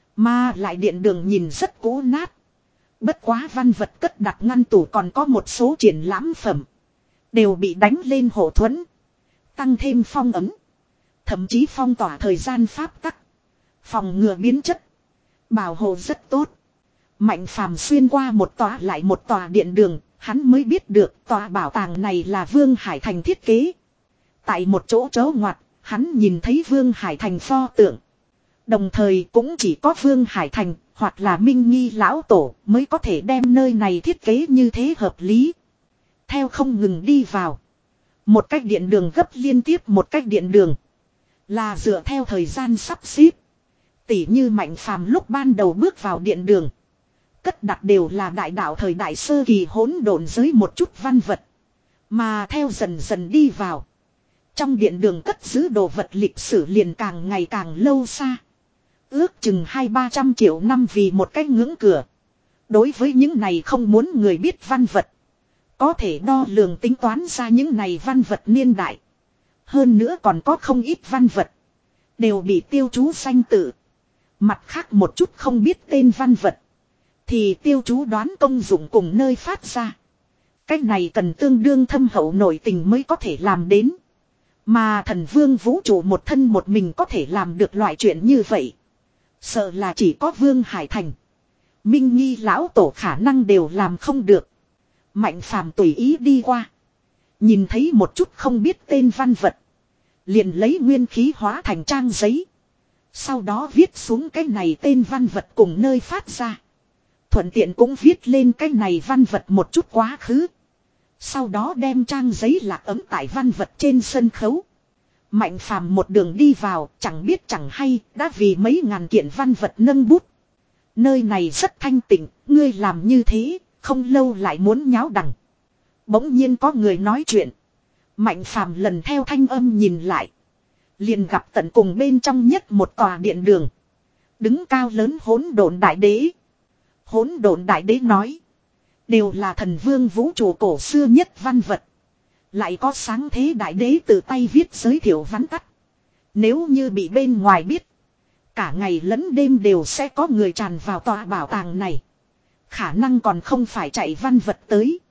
Mà lại điện đường nhìn rất cũ nát. Bất quá văn vật cất đặt ngăn tủ còn có một số triển lãm phẩm. Đều bị đánh lên hộ thuẫn. Tăng thêm phong ấm. Thậm chí phong tỏa thời gian pháp tắc. Phòng ngừa biến chất. Bảo hộ rất tốt. Mạnh Phàm xuyên qua một tòa lại một tòa điện đường. Hắn mới biết được tòa bảo tàng này là Vương Hải Thành thiết kế. Tại một chỗ trố ngoặt. Hắn nhìn thấy Vương Hải Thành pho tượng. Đồng thời cũng chỉ có Vương Hải Thành hoặc là Minh Nghi Lão Tổ mới có thể đem nơi này thiết kế như thế hợp lý. Theo không ngừng đi vào. Một cách điện đường gấp liên tiếp một cách điện đường. Là dựa theo thời gian sắp xếp. Tỉ như Mạnh Phàm lúc ban đầu bước vào điện đường. Cất đặt đều là đại đạo thời đại sơ kỳ hỗn độn giới một chút văn vật. Mà theo dần dần đi vào. Trong điện đường cất giữ đồ vật lịch sử liền càng ngày càng lâu xa. Ước chừng hai ba trăm triệu năm vì một cái ngưỡng cửa. Đối với những này không muốn người biết văn vật. Có thể đo lường tính toán ra những này văn vật niên đại. Hơn nữa còn có không ít văn vật. Đều bị tiêu chú danh tự. Mặt khác một chút không biết tên văn vật. Thì tiêu chú đoán công dụng cùng nơi phát ra. Cách này cần tương đương thâm hậu nội tình mới có thể làm đến. Mà thần vương vũ trụ một thân một mình có thể làm được loại chuyện như vậy. Sợ là chỉ có Vương Hải Thành. Minh Nghi Lão Tổ khả năng đều làm không được. Mạnh Phàm tùy ý đi qua. Nhìn thấy một chút không biết tên văn vật. Liền lấy nguyên khí hóa thành trang giấy. Sau đó viết xuống cái này tên văn vật cùng nơi phát ra. Thuận tiện cũng viết lên cái này văn vật một chút quá khứ. Sau đó đem trang giấy lạc ấm tại văn vật trên sân khấu. Mạnh Phàm một đường đi vào, chẳng biết chẳng hay, đã vì mấy ngàn kiện văn vật nâng bút. Nơi này rất thanh tịnh, ngươi làm như thế, không lâu lại muốn nháo đằng. Bỗng nhiên có người nói chuyện. Mạnh Phàm lần theo thanh âm nhìn lại. Liền gặp tận cùng bên trong nhất một tòa điện đường. Đứng cao lớn hỗn độn đại đế. Hỗn độn đại đế nói. Đều là thần vương vũ trụ cổ xưa nhất văn vật. Lại có sáng thế đại đế tự tay viết giới thiệu vắn tắt. Nếu như bị bên ngoài biết. Cả ngày lẫn đêm đều sẽ có người tràn vào tòa bảo tàng này. Khả năng còn không phải chạy văn vật tới.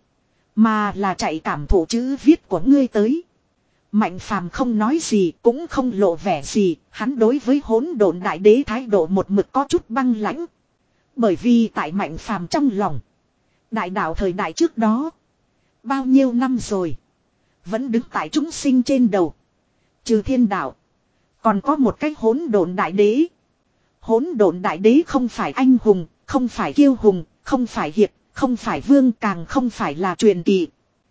Mà là chạy cảm thụ chữ viết của ngươi tới. Mạnh phàm không nói gì cũng không lộ vẻ gì. Hắn đối với hỗn độn đại đế thái độ một mực có chút băng lãnh. Bởi vì tại mạnh phàm trong lòng. Đại đạo thời đại trước đó. Bao nhiêu năm rồi. Vẫn đứng tại chúng sinh trên đầu. Trừ thiên đạo. Còn có một cái hỗn độn đại đế. Hỗn độn đại đế không phải anh hùng. Không phải kiêu hùng. Không phải hiệp. Không phải vương, càng không phải là truyền kỳ.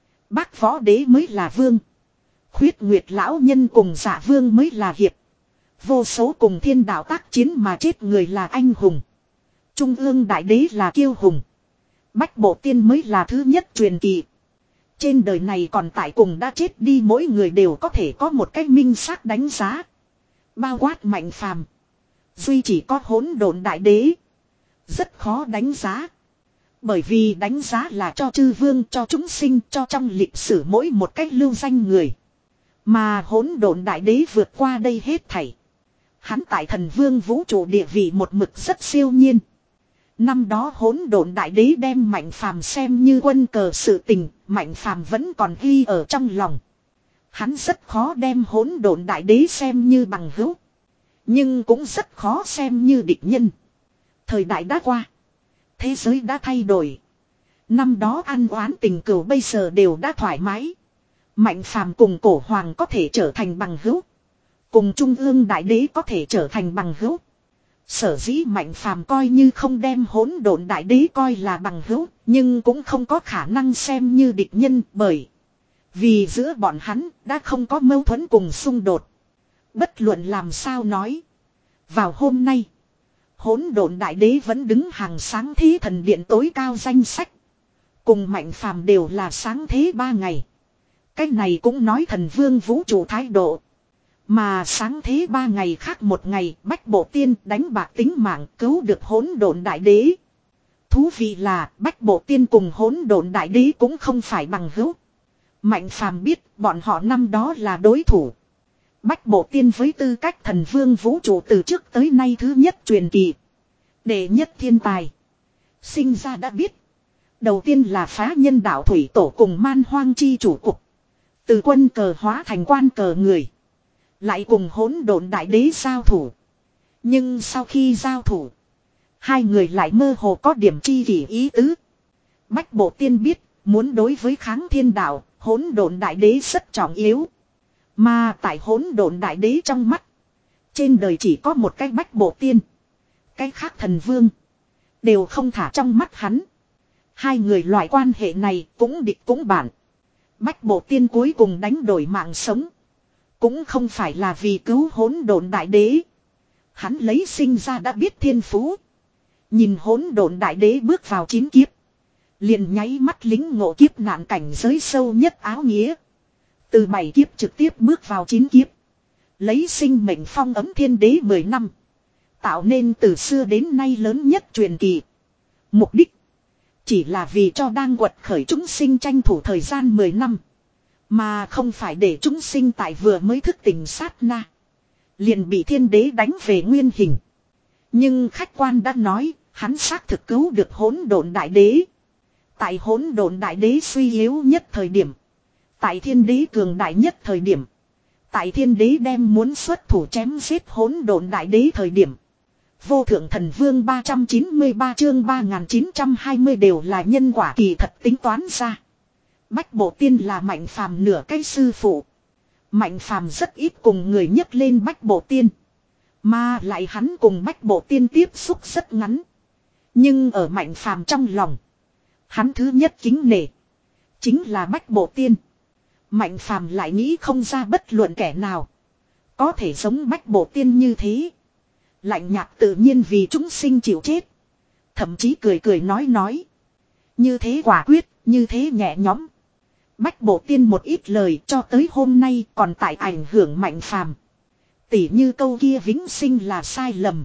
Bác võ đế mới là vương. Khuyết Nguyệt lão nhân cùng Dạ vương mới là hiệp. Vô số cùng thiên đạo tác chiến mà chết người là anh hùng. Trung ương đại đế là kiêu hùng. Bách bộ tiên mới là thứ nhất truyền kỳ. Trên đời này còn tại cùng đã chết đi mỗi người đều có thể có một cách minh xác đánh giá. Bao quát mạnh phàm. Duy chỉ có hỗn độn đại đế. Rất khó đánh giá. Bởi vì đánh giá là cho chư vương, cho chúng sinh, cho trong lịch sử mỗi một cách lưu danh người. Mà hỗn độn đại đế vượt qua đây hết thảy. Hắn tại thần vương vũ trụ địa vị một mực rất siêu nhiên. Năm đó hỗn độn đại đế đem mạnh phàm xem như quân cờ sự tình, mạnh phàm vẫn còn ghi ở trong lòng. Hắn rất khó đem hỗn độn đại đế xem như bằng hữu. Nhưng cũng rất khó xem như địch nhân. Thời đại đã qua. Thế giới đã thay đổi. Năm đó ăn oán tình cừu bây giờ đều đã thoải mái. Mạnh phàm cùng cổ hoàng có thể trở thành bằng hữu. Cùng trung ương đại đế có thể trở thành bằng hữu. Sở dĩ mạnh phàm coi như không đem hỗn độn đại đế coi là bằng hữu. Nhưng cũng không có khả năng xem như địch nhân bởi. Vì giữa bọn hắn đã không có mâu thuẫn cùng xung đột. Bất luận làm sao nói. Vào hôm nay. Hỗn độn đại đế vẫn đứng hàng sáng thế thần điện tối cao danh sách. Cùng mạnh phàm đều là sáng thế ba ngày. Cái này cũng nói thần vương vũ trụ thái độ. Mà sáng thế ba ngày khác một ngày Bách Bộ Tiên đánh bạc tính mạng cứu được hỗn độn đại đế. Thú vị là Bách Bộ Tiên cùng hỗn độn đại đế cũng không phải bằng hữu. Mạnh phàm biết bọn họ năm đó là đối thủ. Bách Bộ Tiên với tư cách thần vương vũ trụ từ trước tới nay thứ nhất truyền kỳ. Đệ nhất thiên tài. Sinh ra đã biết. Đầu tiên là phá nhân đạo thủy tổ cùng man hoang chi chủ cục. Từ quân cờ hóa thành quan cờ người. Lại cùng hỗn độn đại đế giao thủ. Nhưng sau khi giao thủ. Hai người lại mơ hồ có điểm chi kỷ ý tứ. Bách Bộ Tiên biết. Muốn đối với kháng thiên đạo. Hỗn độn đại đế rất trọng yếu. Mà tại hỗn độn đại đế trong mắt. Trên đời chỉ có một cái Bách Bộ Tiên. Cái khác thần vương. Đều không thả trong mắt hắn. Hai người loại quan hệ này cũng địch cũng bạn. Bách Bộ Tiên cuối cùng đánh đổi mạng sống. Cũng không phải là vì cứu hỗn độn đại đế. Hắn lấy sinh ra đã biết thiên phú. Nhìn hỗn độn đại đế bước vào chín kiếp. Liền nháy mắt lính ngộ kiếp nạn cảnh giới sâu nhất áo nghĩa. Từ bảy kiếp trực tiếp bước vào chín kiếp. Lấy sinh mệnh phong ấm thiên đế mười năm. Tạo nên từ xưa đến nay lớn nhất truyền kỳ. Mục đích. Chỉ là vì cho đang quật khởi chúng sinh tranh thủ thời gian mười năm. Mà không phải để chúng sinh tại vừa mới thức tỉnh sát na. Liền bị thiên đế đánh về nguyên hình. Nhưng khách quan đã nói. Hắn xác thực cứu được hỗn độn đại đế. Tại hỗn độn đại đế suy yếu nhất thời điểm. Tại thiên đế cường đại nhất thời điểm. Tại thiên đế đem muốn xuất thủ chém giết hỗn độn đại đế thời điểm. Vô thượng thần vương ba trăm chín mươi ba chương ba nghìn chín trăm hai mươi đều là nhân quả kỳ thật tính toán ra. Bách Bộ Tiên là Mạnh phàm nửa cái sư phụ. Mạnh phàm rất ít cùng người nhắc lên Bách Bộ Tiên. Mà lại hắn cùng Bách Bộ Tiên tiếp xúc rất ngắn. Nhưng ở Mạnh phàm trong lòng. Hắn thứ nhất kính nể. Chính là Bách Bộ Tiên. Mạnh phàm lại nghĩ không ra bất luận kẻ nào. Có thể giống Bách Bộ Tiên như thế. Lạnh nhạt tự nhiên vì chúng sinh chịu chết. Thậm chí cười cười nói nói. Như thế quả quyết, như thế nhẹ nhõm. Bách Bộ Tiên một ít lời cho tới hôm nay còn tại ảnh hưởng Mạnh phàm. Tỉ như câu kia vĩnh sinh là sai lầm.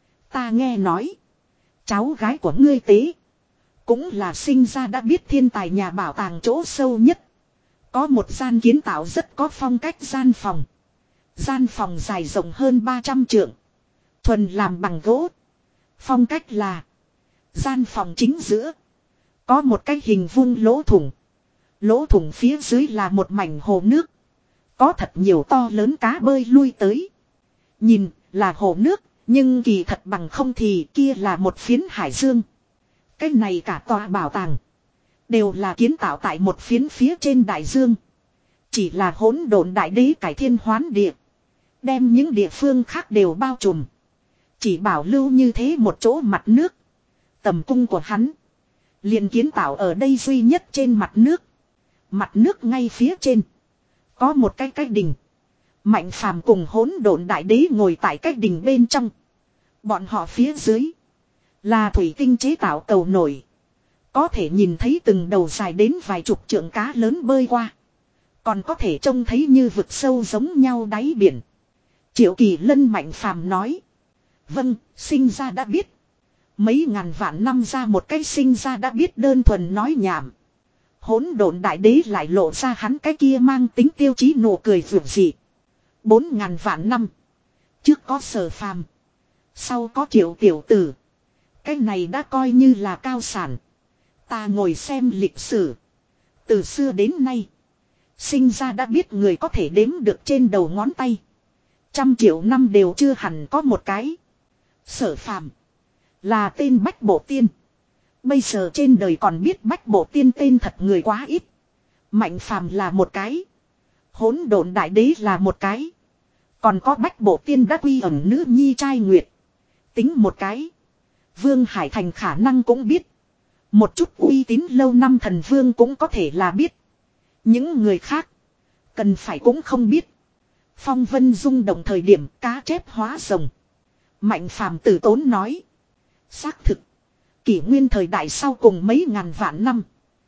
Ta nghe nói. Cháu gái của ngươi tế. Cũng là sinh ra đã biết thiên tài nhà bảo tàng chỗ sâu nhất. Có một gian kiến tạo rất có phong cách gian phòng. Gian phòng dài rộng hơn ba trăm trượng. Thuần làm bằng gỗ. Phong cách là. Gian phòng chính giữa. Có một cái hình vuông lỗ thủng. Lỗ thủng phía dưới là một mảnh hồ nước. Có thật nhiều to lớn cá bơi lui tới. Nhìn là hồ nước. Nhưng kỳ thật bằng không thì kia là một phiến hải dương. Cái này cả tòa bảo tàng. Đều là kiến tạo tại một phiến phía trên đại dương. Chỉ là hỗn độn đại đế cải thiên hoán địa. Đem những địa phương khác đều bao trùm. Chỉ bảo lưu như thế một chỗ mặt nước. Tầm cung của hắn. Liền kiến tạo ở đây duy nhất trên mặt nước. Mặt nước ngay phía trên. Có một cái cái đình. Mạnh phàm cùng hỗn độn đại đế ngồi tại cái đình bên trong. Bọn họ phía dưới. Là thủy tinh chế tạo cầu nổi. Có thể nhìn thấy từng đầu dài đến vài chục trượng cá lớn bơi qua. Còn có thể trông thấy như vực sâu giống nhau đáy biển. Triệu Kỳ Lân Mạnh phàm nói. Vâng, sinh ra đã biết. Mấy ngàn vạn năm ra một cái sinh ra đã biết đơn thuần nói nhảm. Hỗn độn đại đế lại lộ ra hắn cái kia mang tính tiêu chí nụ cười vượt dị. Bốn ngàn vạn năm. Trước có Sở Phàm, sau có Triệu tiểu tử. Cái này đã coi như là cao sản. Ta ngồi xem lịch sử. Từ xưa đến nay. Sinh ra đã biết người có thể đếm được trên đầu ngón tay. Trăm triệu năm đều chưa hẳn có một cái. Sở Phàm là tên Bách Bộ Tiên. Bây giờ trên đời còn biết Bách Bộ Tiên tên thật người quá ít. Mạnh Phàm là một cái. Hỗn độn đại đế là một cái. Còn có Bách Bộ Tiên đã quy ẩn nữ nhi trai nguyệt. Tính một cái. Vương Hải Thành khả năng cũng biết. Một chút uy tín lâu năm thần vương cũng có thể là biết. Những người khác. Cần phải cũng không biết. Phong vân rung động thời điểm cá chép hóa rồng. Mạnh phàm tử tốn nói. Xác thực. Kỷ nguyên thời đại sau cùng mấy ngàn vạn năm.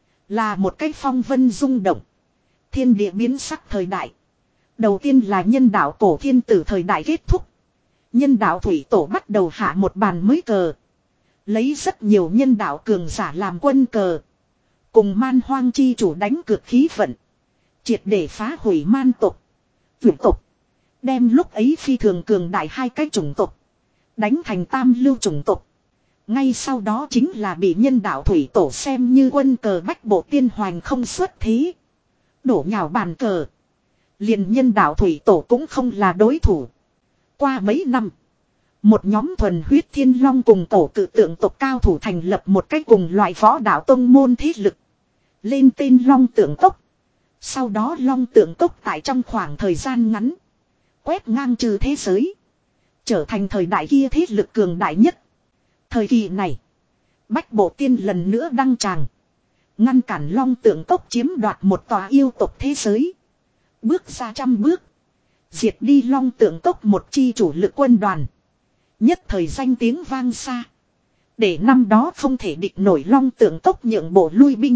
Là một cái phong vân rung động. Thiên địa biến sắc thời đại. Đầu tiên là nhân đạo cổ thiên tử thời đại kết thúc. Nhân đạo thủy tổ bắt đầu hạ một bàn mới cờ. Lấy rất nhiều nhân đạo cường giả làm quân cờ. Cùng man hoang chi chủ đánh cược khí vận. Triệt để phá hủy man tộc. Vượt tộc. Đem lúc ấy phi thường cường đại hai cái chủng tộc. Đánh thành tam lưu chủng tộc. Ngay sau đó chính là bị nhân đạo thủy tổ xem như quân cờ Bách Bộ Tiên hoành không xuất thế. Đổ nhào bàn cờ. Liền nhân đạo thủy tổ cũng không là đối thủ. Qua mấy năm. Một nhóm thuần huyết thiên long cùng tổ cự tượng tộc cao thủ thành lập một cách cùng loại võ đạo tông môn thế lực. Lên tên Long Tượng Cốc. Sau đó Long Tượng Cốc tại trong khoảng thời gian ngắn. Quét ngang trừ thế giới. Trở thành thời đại kia thế lực cường đại nhất. Thời kỳ này. Bách Bộ Tiên lần nữa đăng tràng. Ngăn cản Long Tượng Cốc chiếm đoạt một tòa yêu tộc thế giới. Bước ra trăm bước. Diệt đi Long Tượng Cốc một chi chủ lực quân đoàn. Nhất thời danh tiếng vang xa. Để năm đó không thể địch nổi Long Tượng Cốc nhượng bộ lui binh.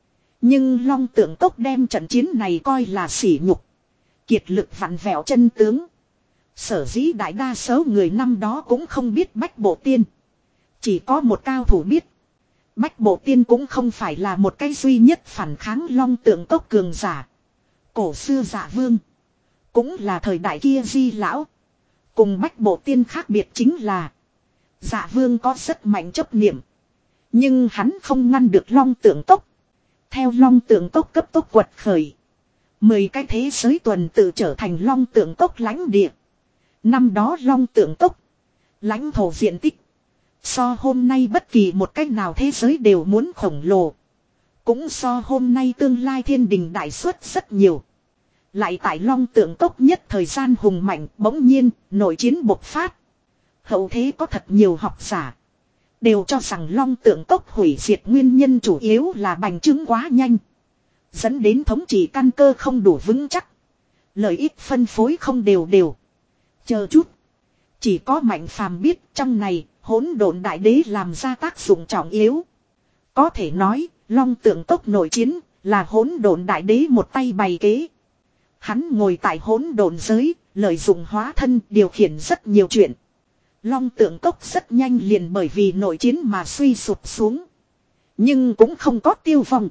Nhưng Long Tượng Cốc đem trận chiến này coi là sỉ nhục. Kiệt lực vặn vẹo chân tướng. Sở dĩ đại đa số người năm đó cũng không biết Bách Bộ Tiên. Chỉ có một cao thủ biết. Bách Bộ Tiên cũng không phải là một cái duy nhất phản kháng Long Tượng Cốc cường giả. Cổ xưa Dạ Vương. Cũng là thời đại kia Di Lão. Cùng Bách Bộ Tiên khác biệt chính là. Dạ Vương có rất mạnh chấp niệm. Nhưng hắn không ngăn được Long Tượng Cốc. Theo Long Tượng Cốc cấp tốc quật khởi. Mười cái thế giới tuần tự trở thành Long Tượng Cốc lãnh địa. Năm đó Long Tượng Cốc. Lãnh thổ diện tích. So hôm nay bất kỳ một cách nào thế giới đều muốn khổng lồ. Cũng so hôm nay tương lai thiên đình đại suất rất nhiều. Lại tại Long Tượng Cốc nhất thời gian hùng mạnh bỗng nhiên nội chiến bộc phát. Hậu thế có thật nhiều học giả. Đều cho rằng Long Tượng Cốc hủy diệt nguyên nhân chủ yếu là bành trướng quá nhanh. Dẫn đến thống trị căn cơ không đủ vững chắc. Lợi ích phân phối không đều đều. Chờ chút. Chỉ có Mạnh Phàm biết trong này hỗn độn đại đế làm ra tác dụng trọng yếu. Có thể nói Long Tượng Cốc nội chiến là hỗn độn đại đế một tay bày kế. Hắn ngồi tại hỗn độn giới, lợi dụng hóa thân điều khiển rất nhiều chuyện. Long Tượng Cốc rất nhanh liền bởi vì nội chiến mà suy sụp xuống. Nhưng cũng không có tiêu vong.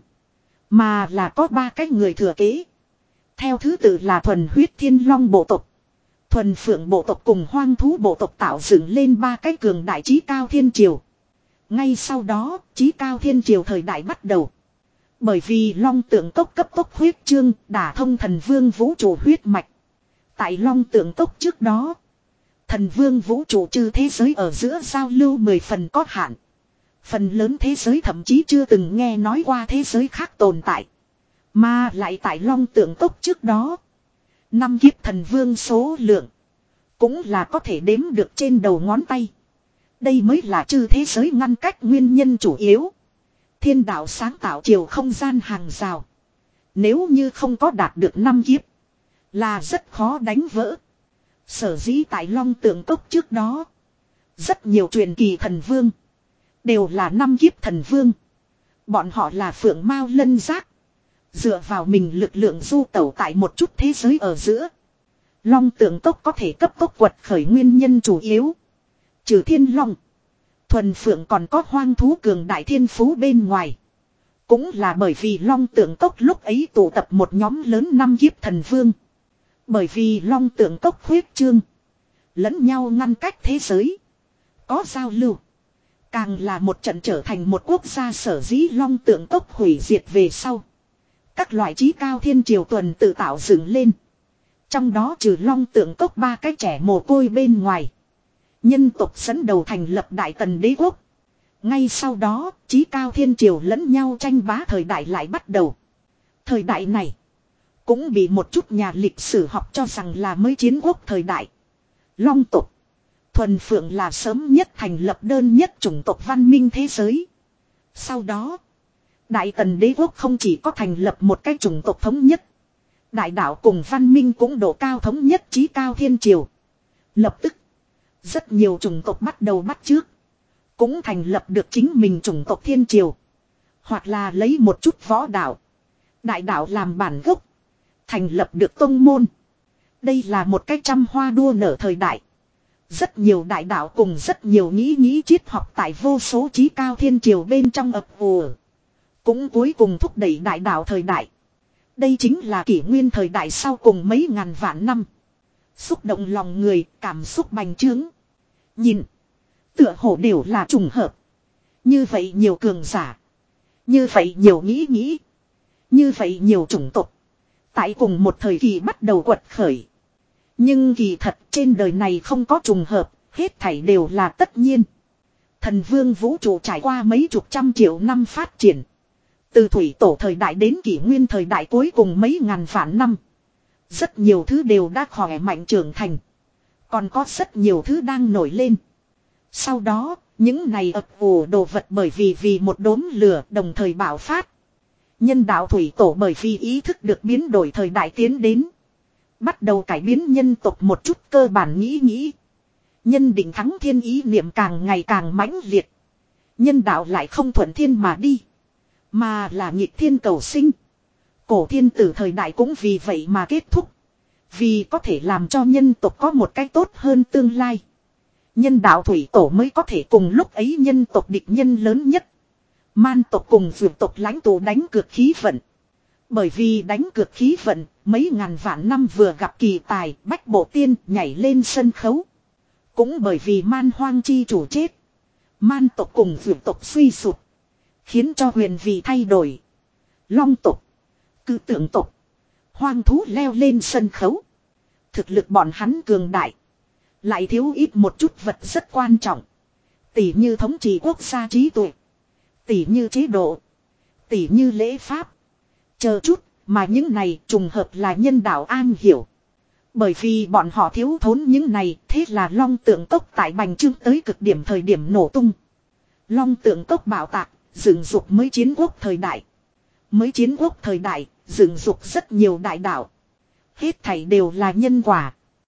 Mà là có ba cái người thừa kế. Theo thứ tự là thuần huyết thiên long bộ tộc. Thuần phượng bộ tộc cùng hoang thú bộ tộc tạo dựng lên ba cái cường đại chí cao thiên triều. Ngay sau đó, chí cao thiên triều thời đại bắt đầu. Bởi vì long tượng cốc cấp tốc huyết trương đả thông thần vương vũ trụ huyết mạch. Tại long tượng cốc trước đó, thần vương vũ trụ trừ thế giới ở giữa giao lưu mười phần có hạn. Phần lớn thế giới thậm chí chưa từng nghe nói qua thế giới khác tồn tại. Mà lại tại long tượng cốc trước đó, năm kiếp thần vương số lượng cũng là có thể đếm được trên đầu ngón tay. Đây mới là chư thế giới ngăn cách nguyên nhân chủ yếu. Thiên đạo sáng tạo chiều không gian hàng rào. Nếu như không có đạt được năm kiếp, là rất khó đánh vỡ. Sở dĩ tại long tượng cốc trước đó, rất nhiều truyền kỳ thần vương đều là năm kiếp thần vương. Bọn họ là phượng mao lân giác, dựa vào mình lực lượng du tẩu tại một chút thế giới ở giữa. Long tượng cốc có thể cấp tốc quật khởi nguyên nhân chủ yếu, trừ thiên long, thuần phượng còn có hoang thú cường đại thiên phú bên ngoài, cũng là bởi vì long tượng cốc lúc ấy tụ tập một nhóm lớn năm kiếp thần vương. Bởi vì long tượng cốc huyết trương, lẫn nhau ngăn cách thế giới, có giao lưu, càng là một trận trở thành một quốc gia. Sở dĩ long tượng cốc hủy diệt về sau, các loại chí cao thiên triều tuần tự tạo dựng lên. Trong đó trừ long tượng cốc ba cái trẻ mồ côi bên ngoài, nhân tộc dẫn đầu thành lập Đại Tần đế quốc. Ngay sau đó, chí cao thiên triều lẫn nhau tranh bá thời đại lại bắt đầu. Thời đại này cũng bị một chút nhà lịch sử học cho rằng là mới chiến quốc thời đại. Long tộc, thuần phượng là sớm nhất thành lập đơn nhất chủng tộc văn minh thế giới. Sau đó, Đại Tần đế quốc không chỉ có thành lập một cái chủng tộc thống nhất, đại đạo cùng văn minh cũng độ cao thống nhất chí cao thiên triều. Lập tức, rất nhiều chủng tộc bắt đầu bắt chước, cũng thành lập được chính mình chủng tộc thiên triều. Hoặc là lấy một chút võ đạo, đại đạo làm bản gốc, thành lập được tông môn. Đây là một cái trăm hoa đua nở thời đại. Rất nhiều đại đạo cùng rất nhiều nghĩ nghĩ triết học tại vô số chí cao thiên triều bên trong ập ùa, cũng cuối cùng thúc đẩy đại đạo thời đại. Đây chính là kỷ nguyên thời đại sau cùng mấy ngàn vạn năm. Xúc động lòng người, cảm xúc bành trướng. Nhìn, tựa hồ đều là trùng hợp. Như vậy nhiều cường giả, như vậy nhiều nghĩ nghĩ, như vậy nhiều chủng tộc, tại cùng một thời kỳ bắt đầu quật khởi. Nhưng kỳ thật trên đời này không có trùng hợp, hết thảy đều là tất nhiên. Thần vương vũ trụ trải qua mấy chục trăm triệu năm phát triển. Từ thủy tổ thời đại đến kỷ nguyên thời đại cuối cùng mấy ngàn vạn năm. Rất nhiều thứ đều đã khỏe mạnh trưởng thành. Còn có rất nhiều thứ đang nổi lên. Sau đó, những này ập ùa đồ vật bởi vì vì một đốm lửa đồng thời bạo phát. Nhân đạo thủy tổ bởi vì ý thức được biến đổi thời đại tiến đến, bắt đầu cải biến nhân tộc một chút cơ bản nghĩ nghĩ. Nhân định thắng thiên ý niệm càng ngày càng mãnh liệt. Nhân đạo lại không thuận thiên mà đi, mà là nghịch thiên cầu sinh. Cổ thiên tử thời đại cũng vì vậy mà kết thúc. Vì có thể làm cho nhân tộc có một cách tốt hơn tương lai, nhân đạo thủy tổ mới có thể cùng lúc ấy nhân tộc địch nhân lớn nhất, man tộc cùng vượt tộc lãnh tụ đánh cược khí vận. Bởi vì đánh cược khí vận, mấy ngàn vạn năm vừa gặp kỳ tài, Bách Bộ Tiên nhảy lên sân khấu. Cũng bởi vì man hoang chi chủ chết, man tộc cùng vượt tộc suy sụp, khiến cho huyền vị thay đổi. Long tộc, cự tượng tộc, hoang thú leo lên sân khấu. Thực lực bọn hắn cường đại, lại thiếu ít một chút vật rất quan trọng. Tỷ như thống trị quốc gia trí tuệ, tỷ như chế độ, tỷ như lễ pháp, chờ chút, mà những này trùng hợp là nhân đạo an hiểu. Bởi vì bọn họ thiếu thốn những này, thế là long tượng cốc tại bành trướng tới cực điểm thời điểm nổ tung. Long tượng cốc bạo tạc, dựng dục mới chiến quốc thời đại. Mới chiến quốc thời đại, dựng dục rất nhiều đại đạo. Hết thảy đều là nhân quả.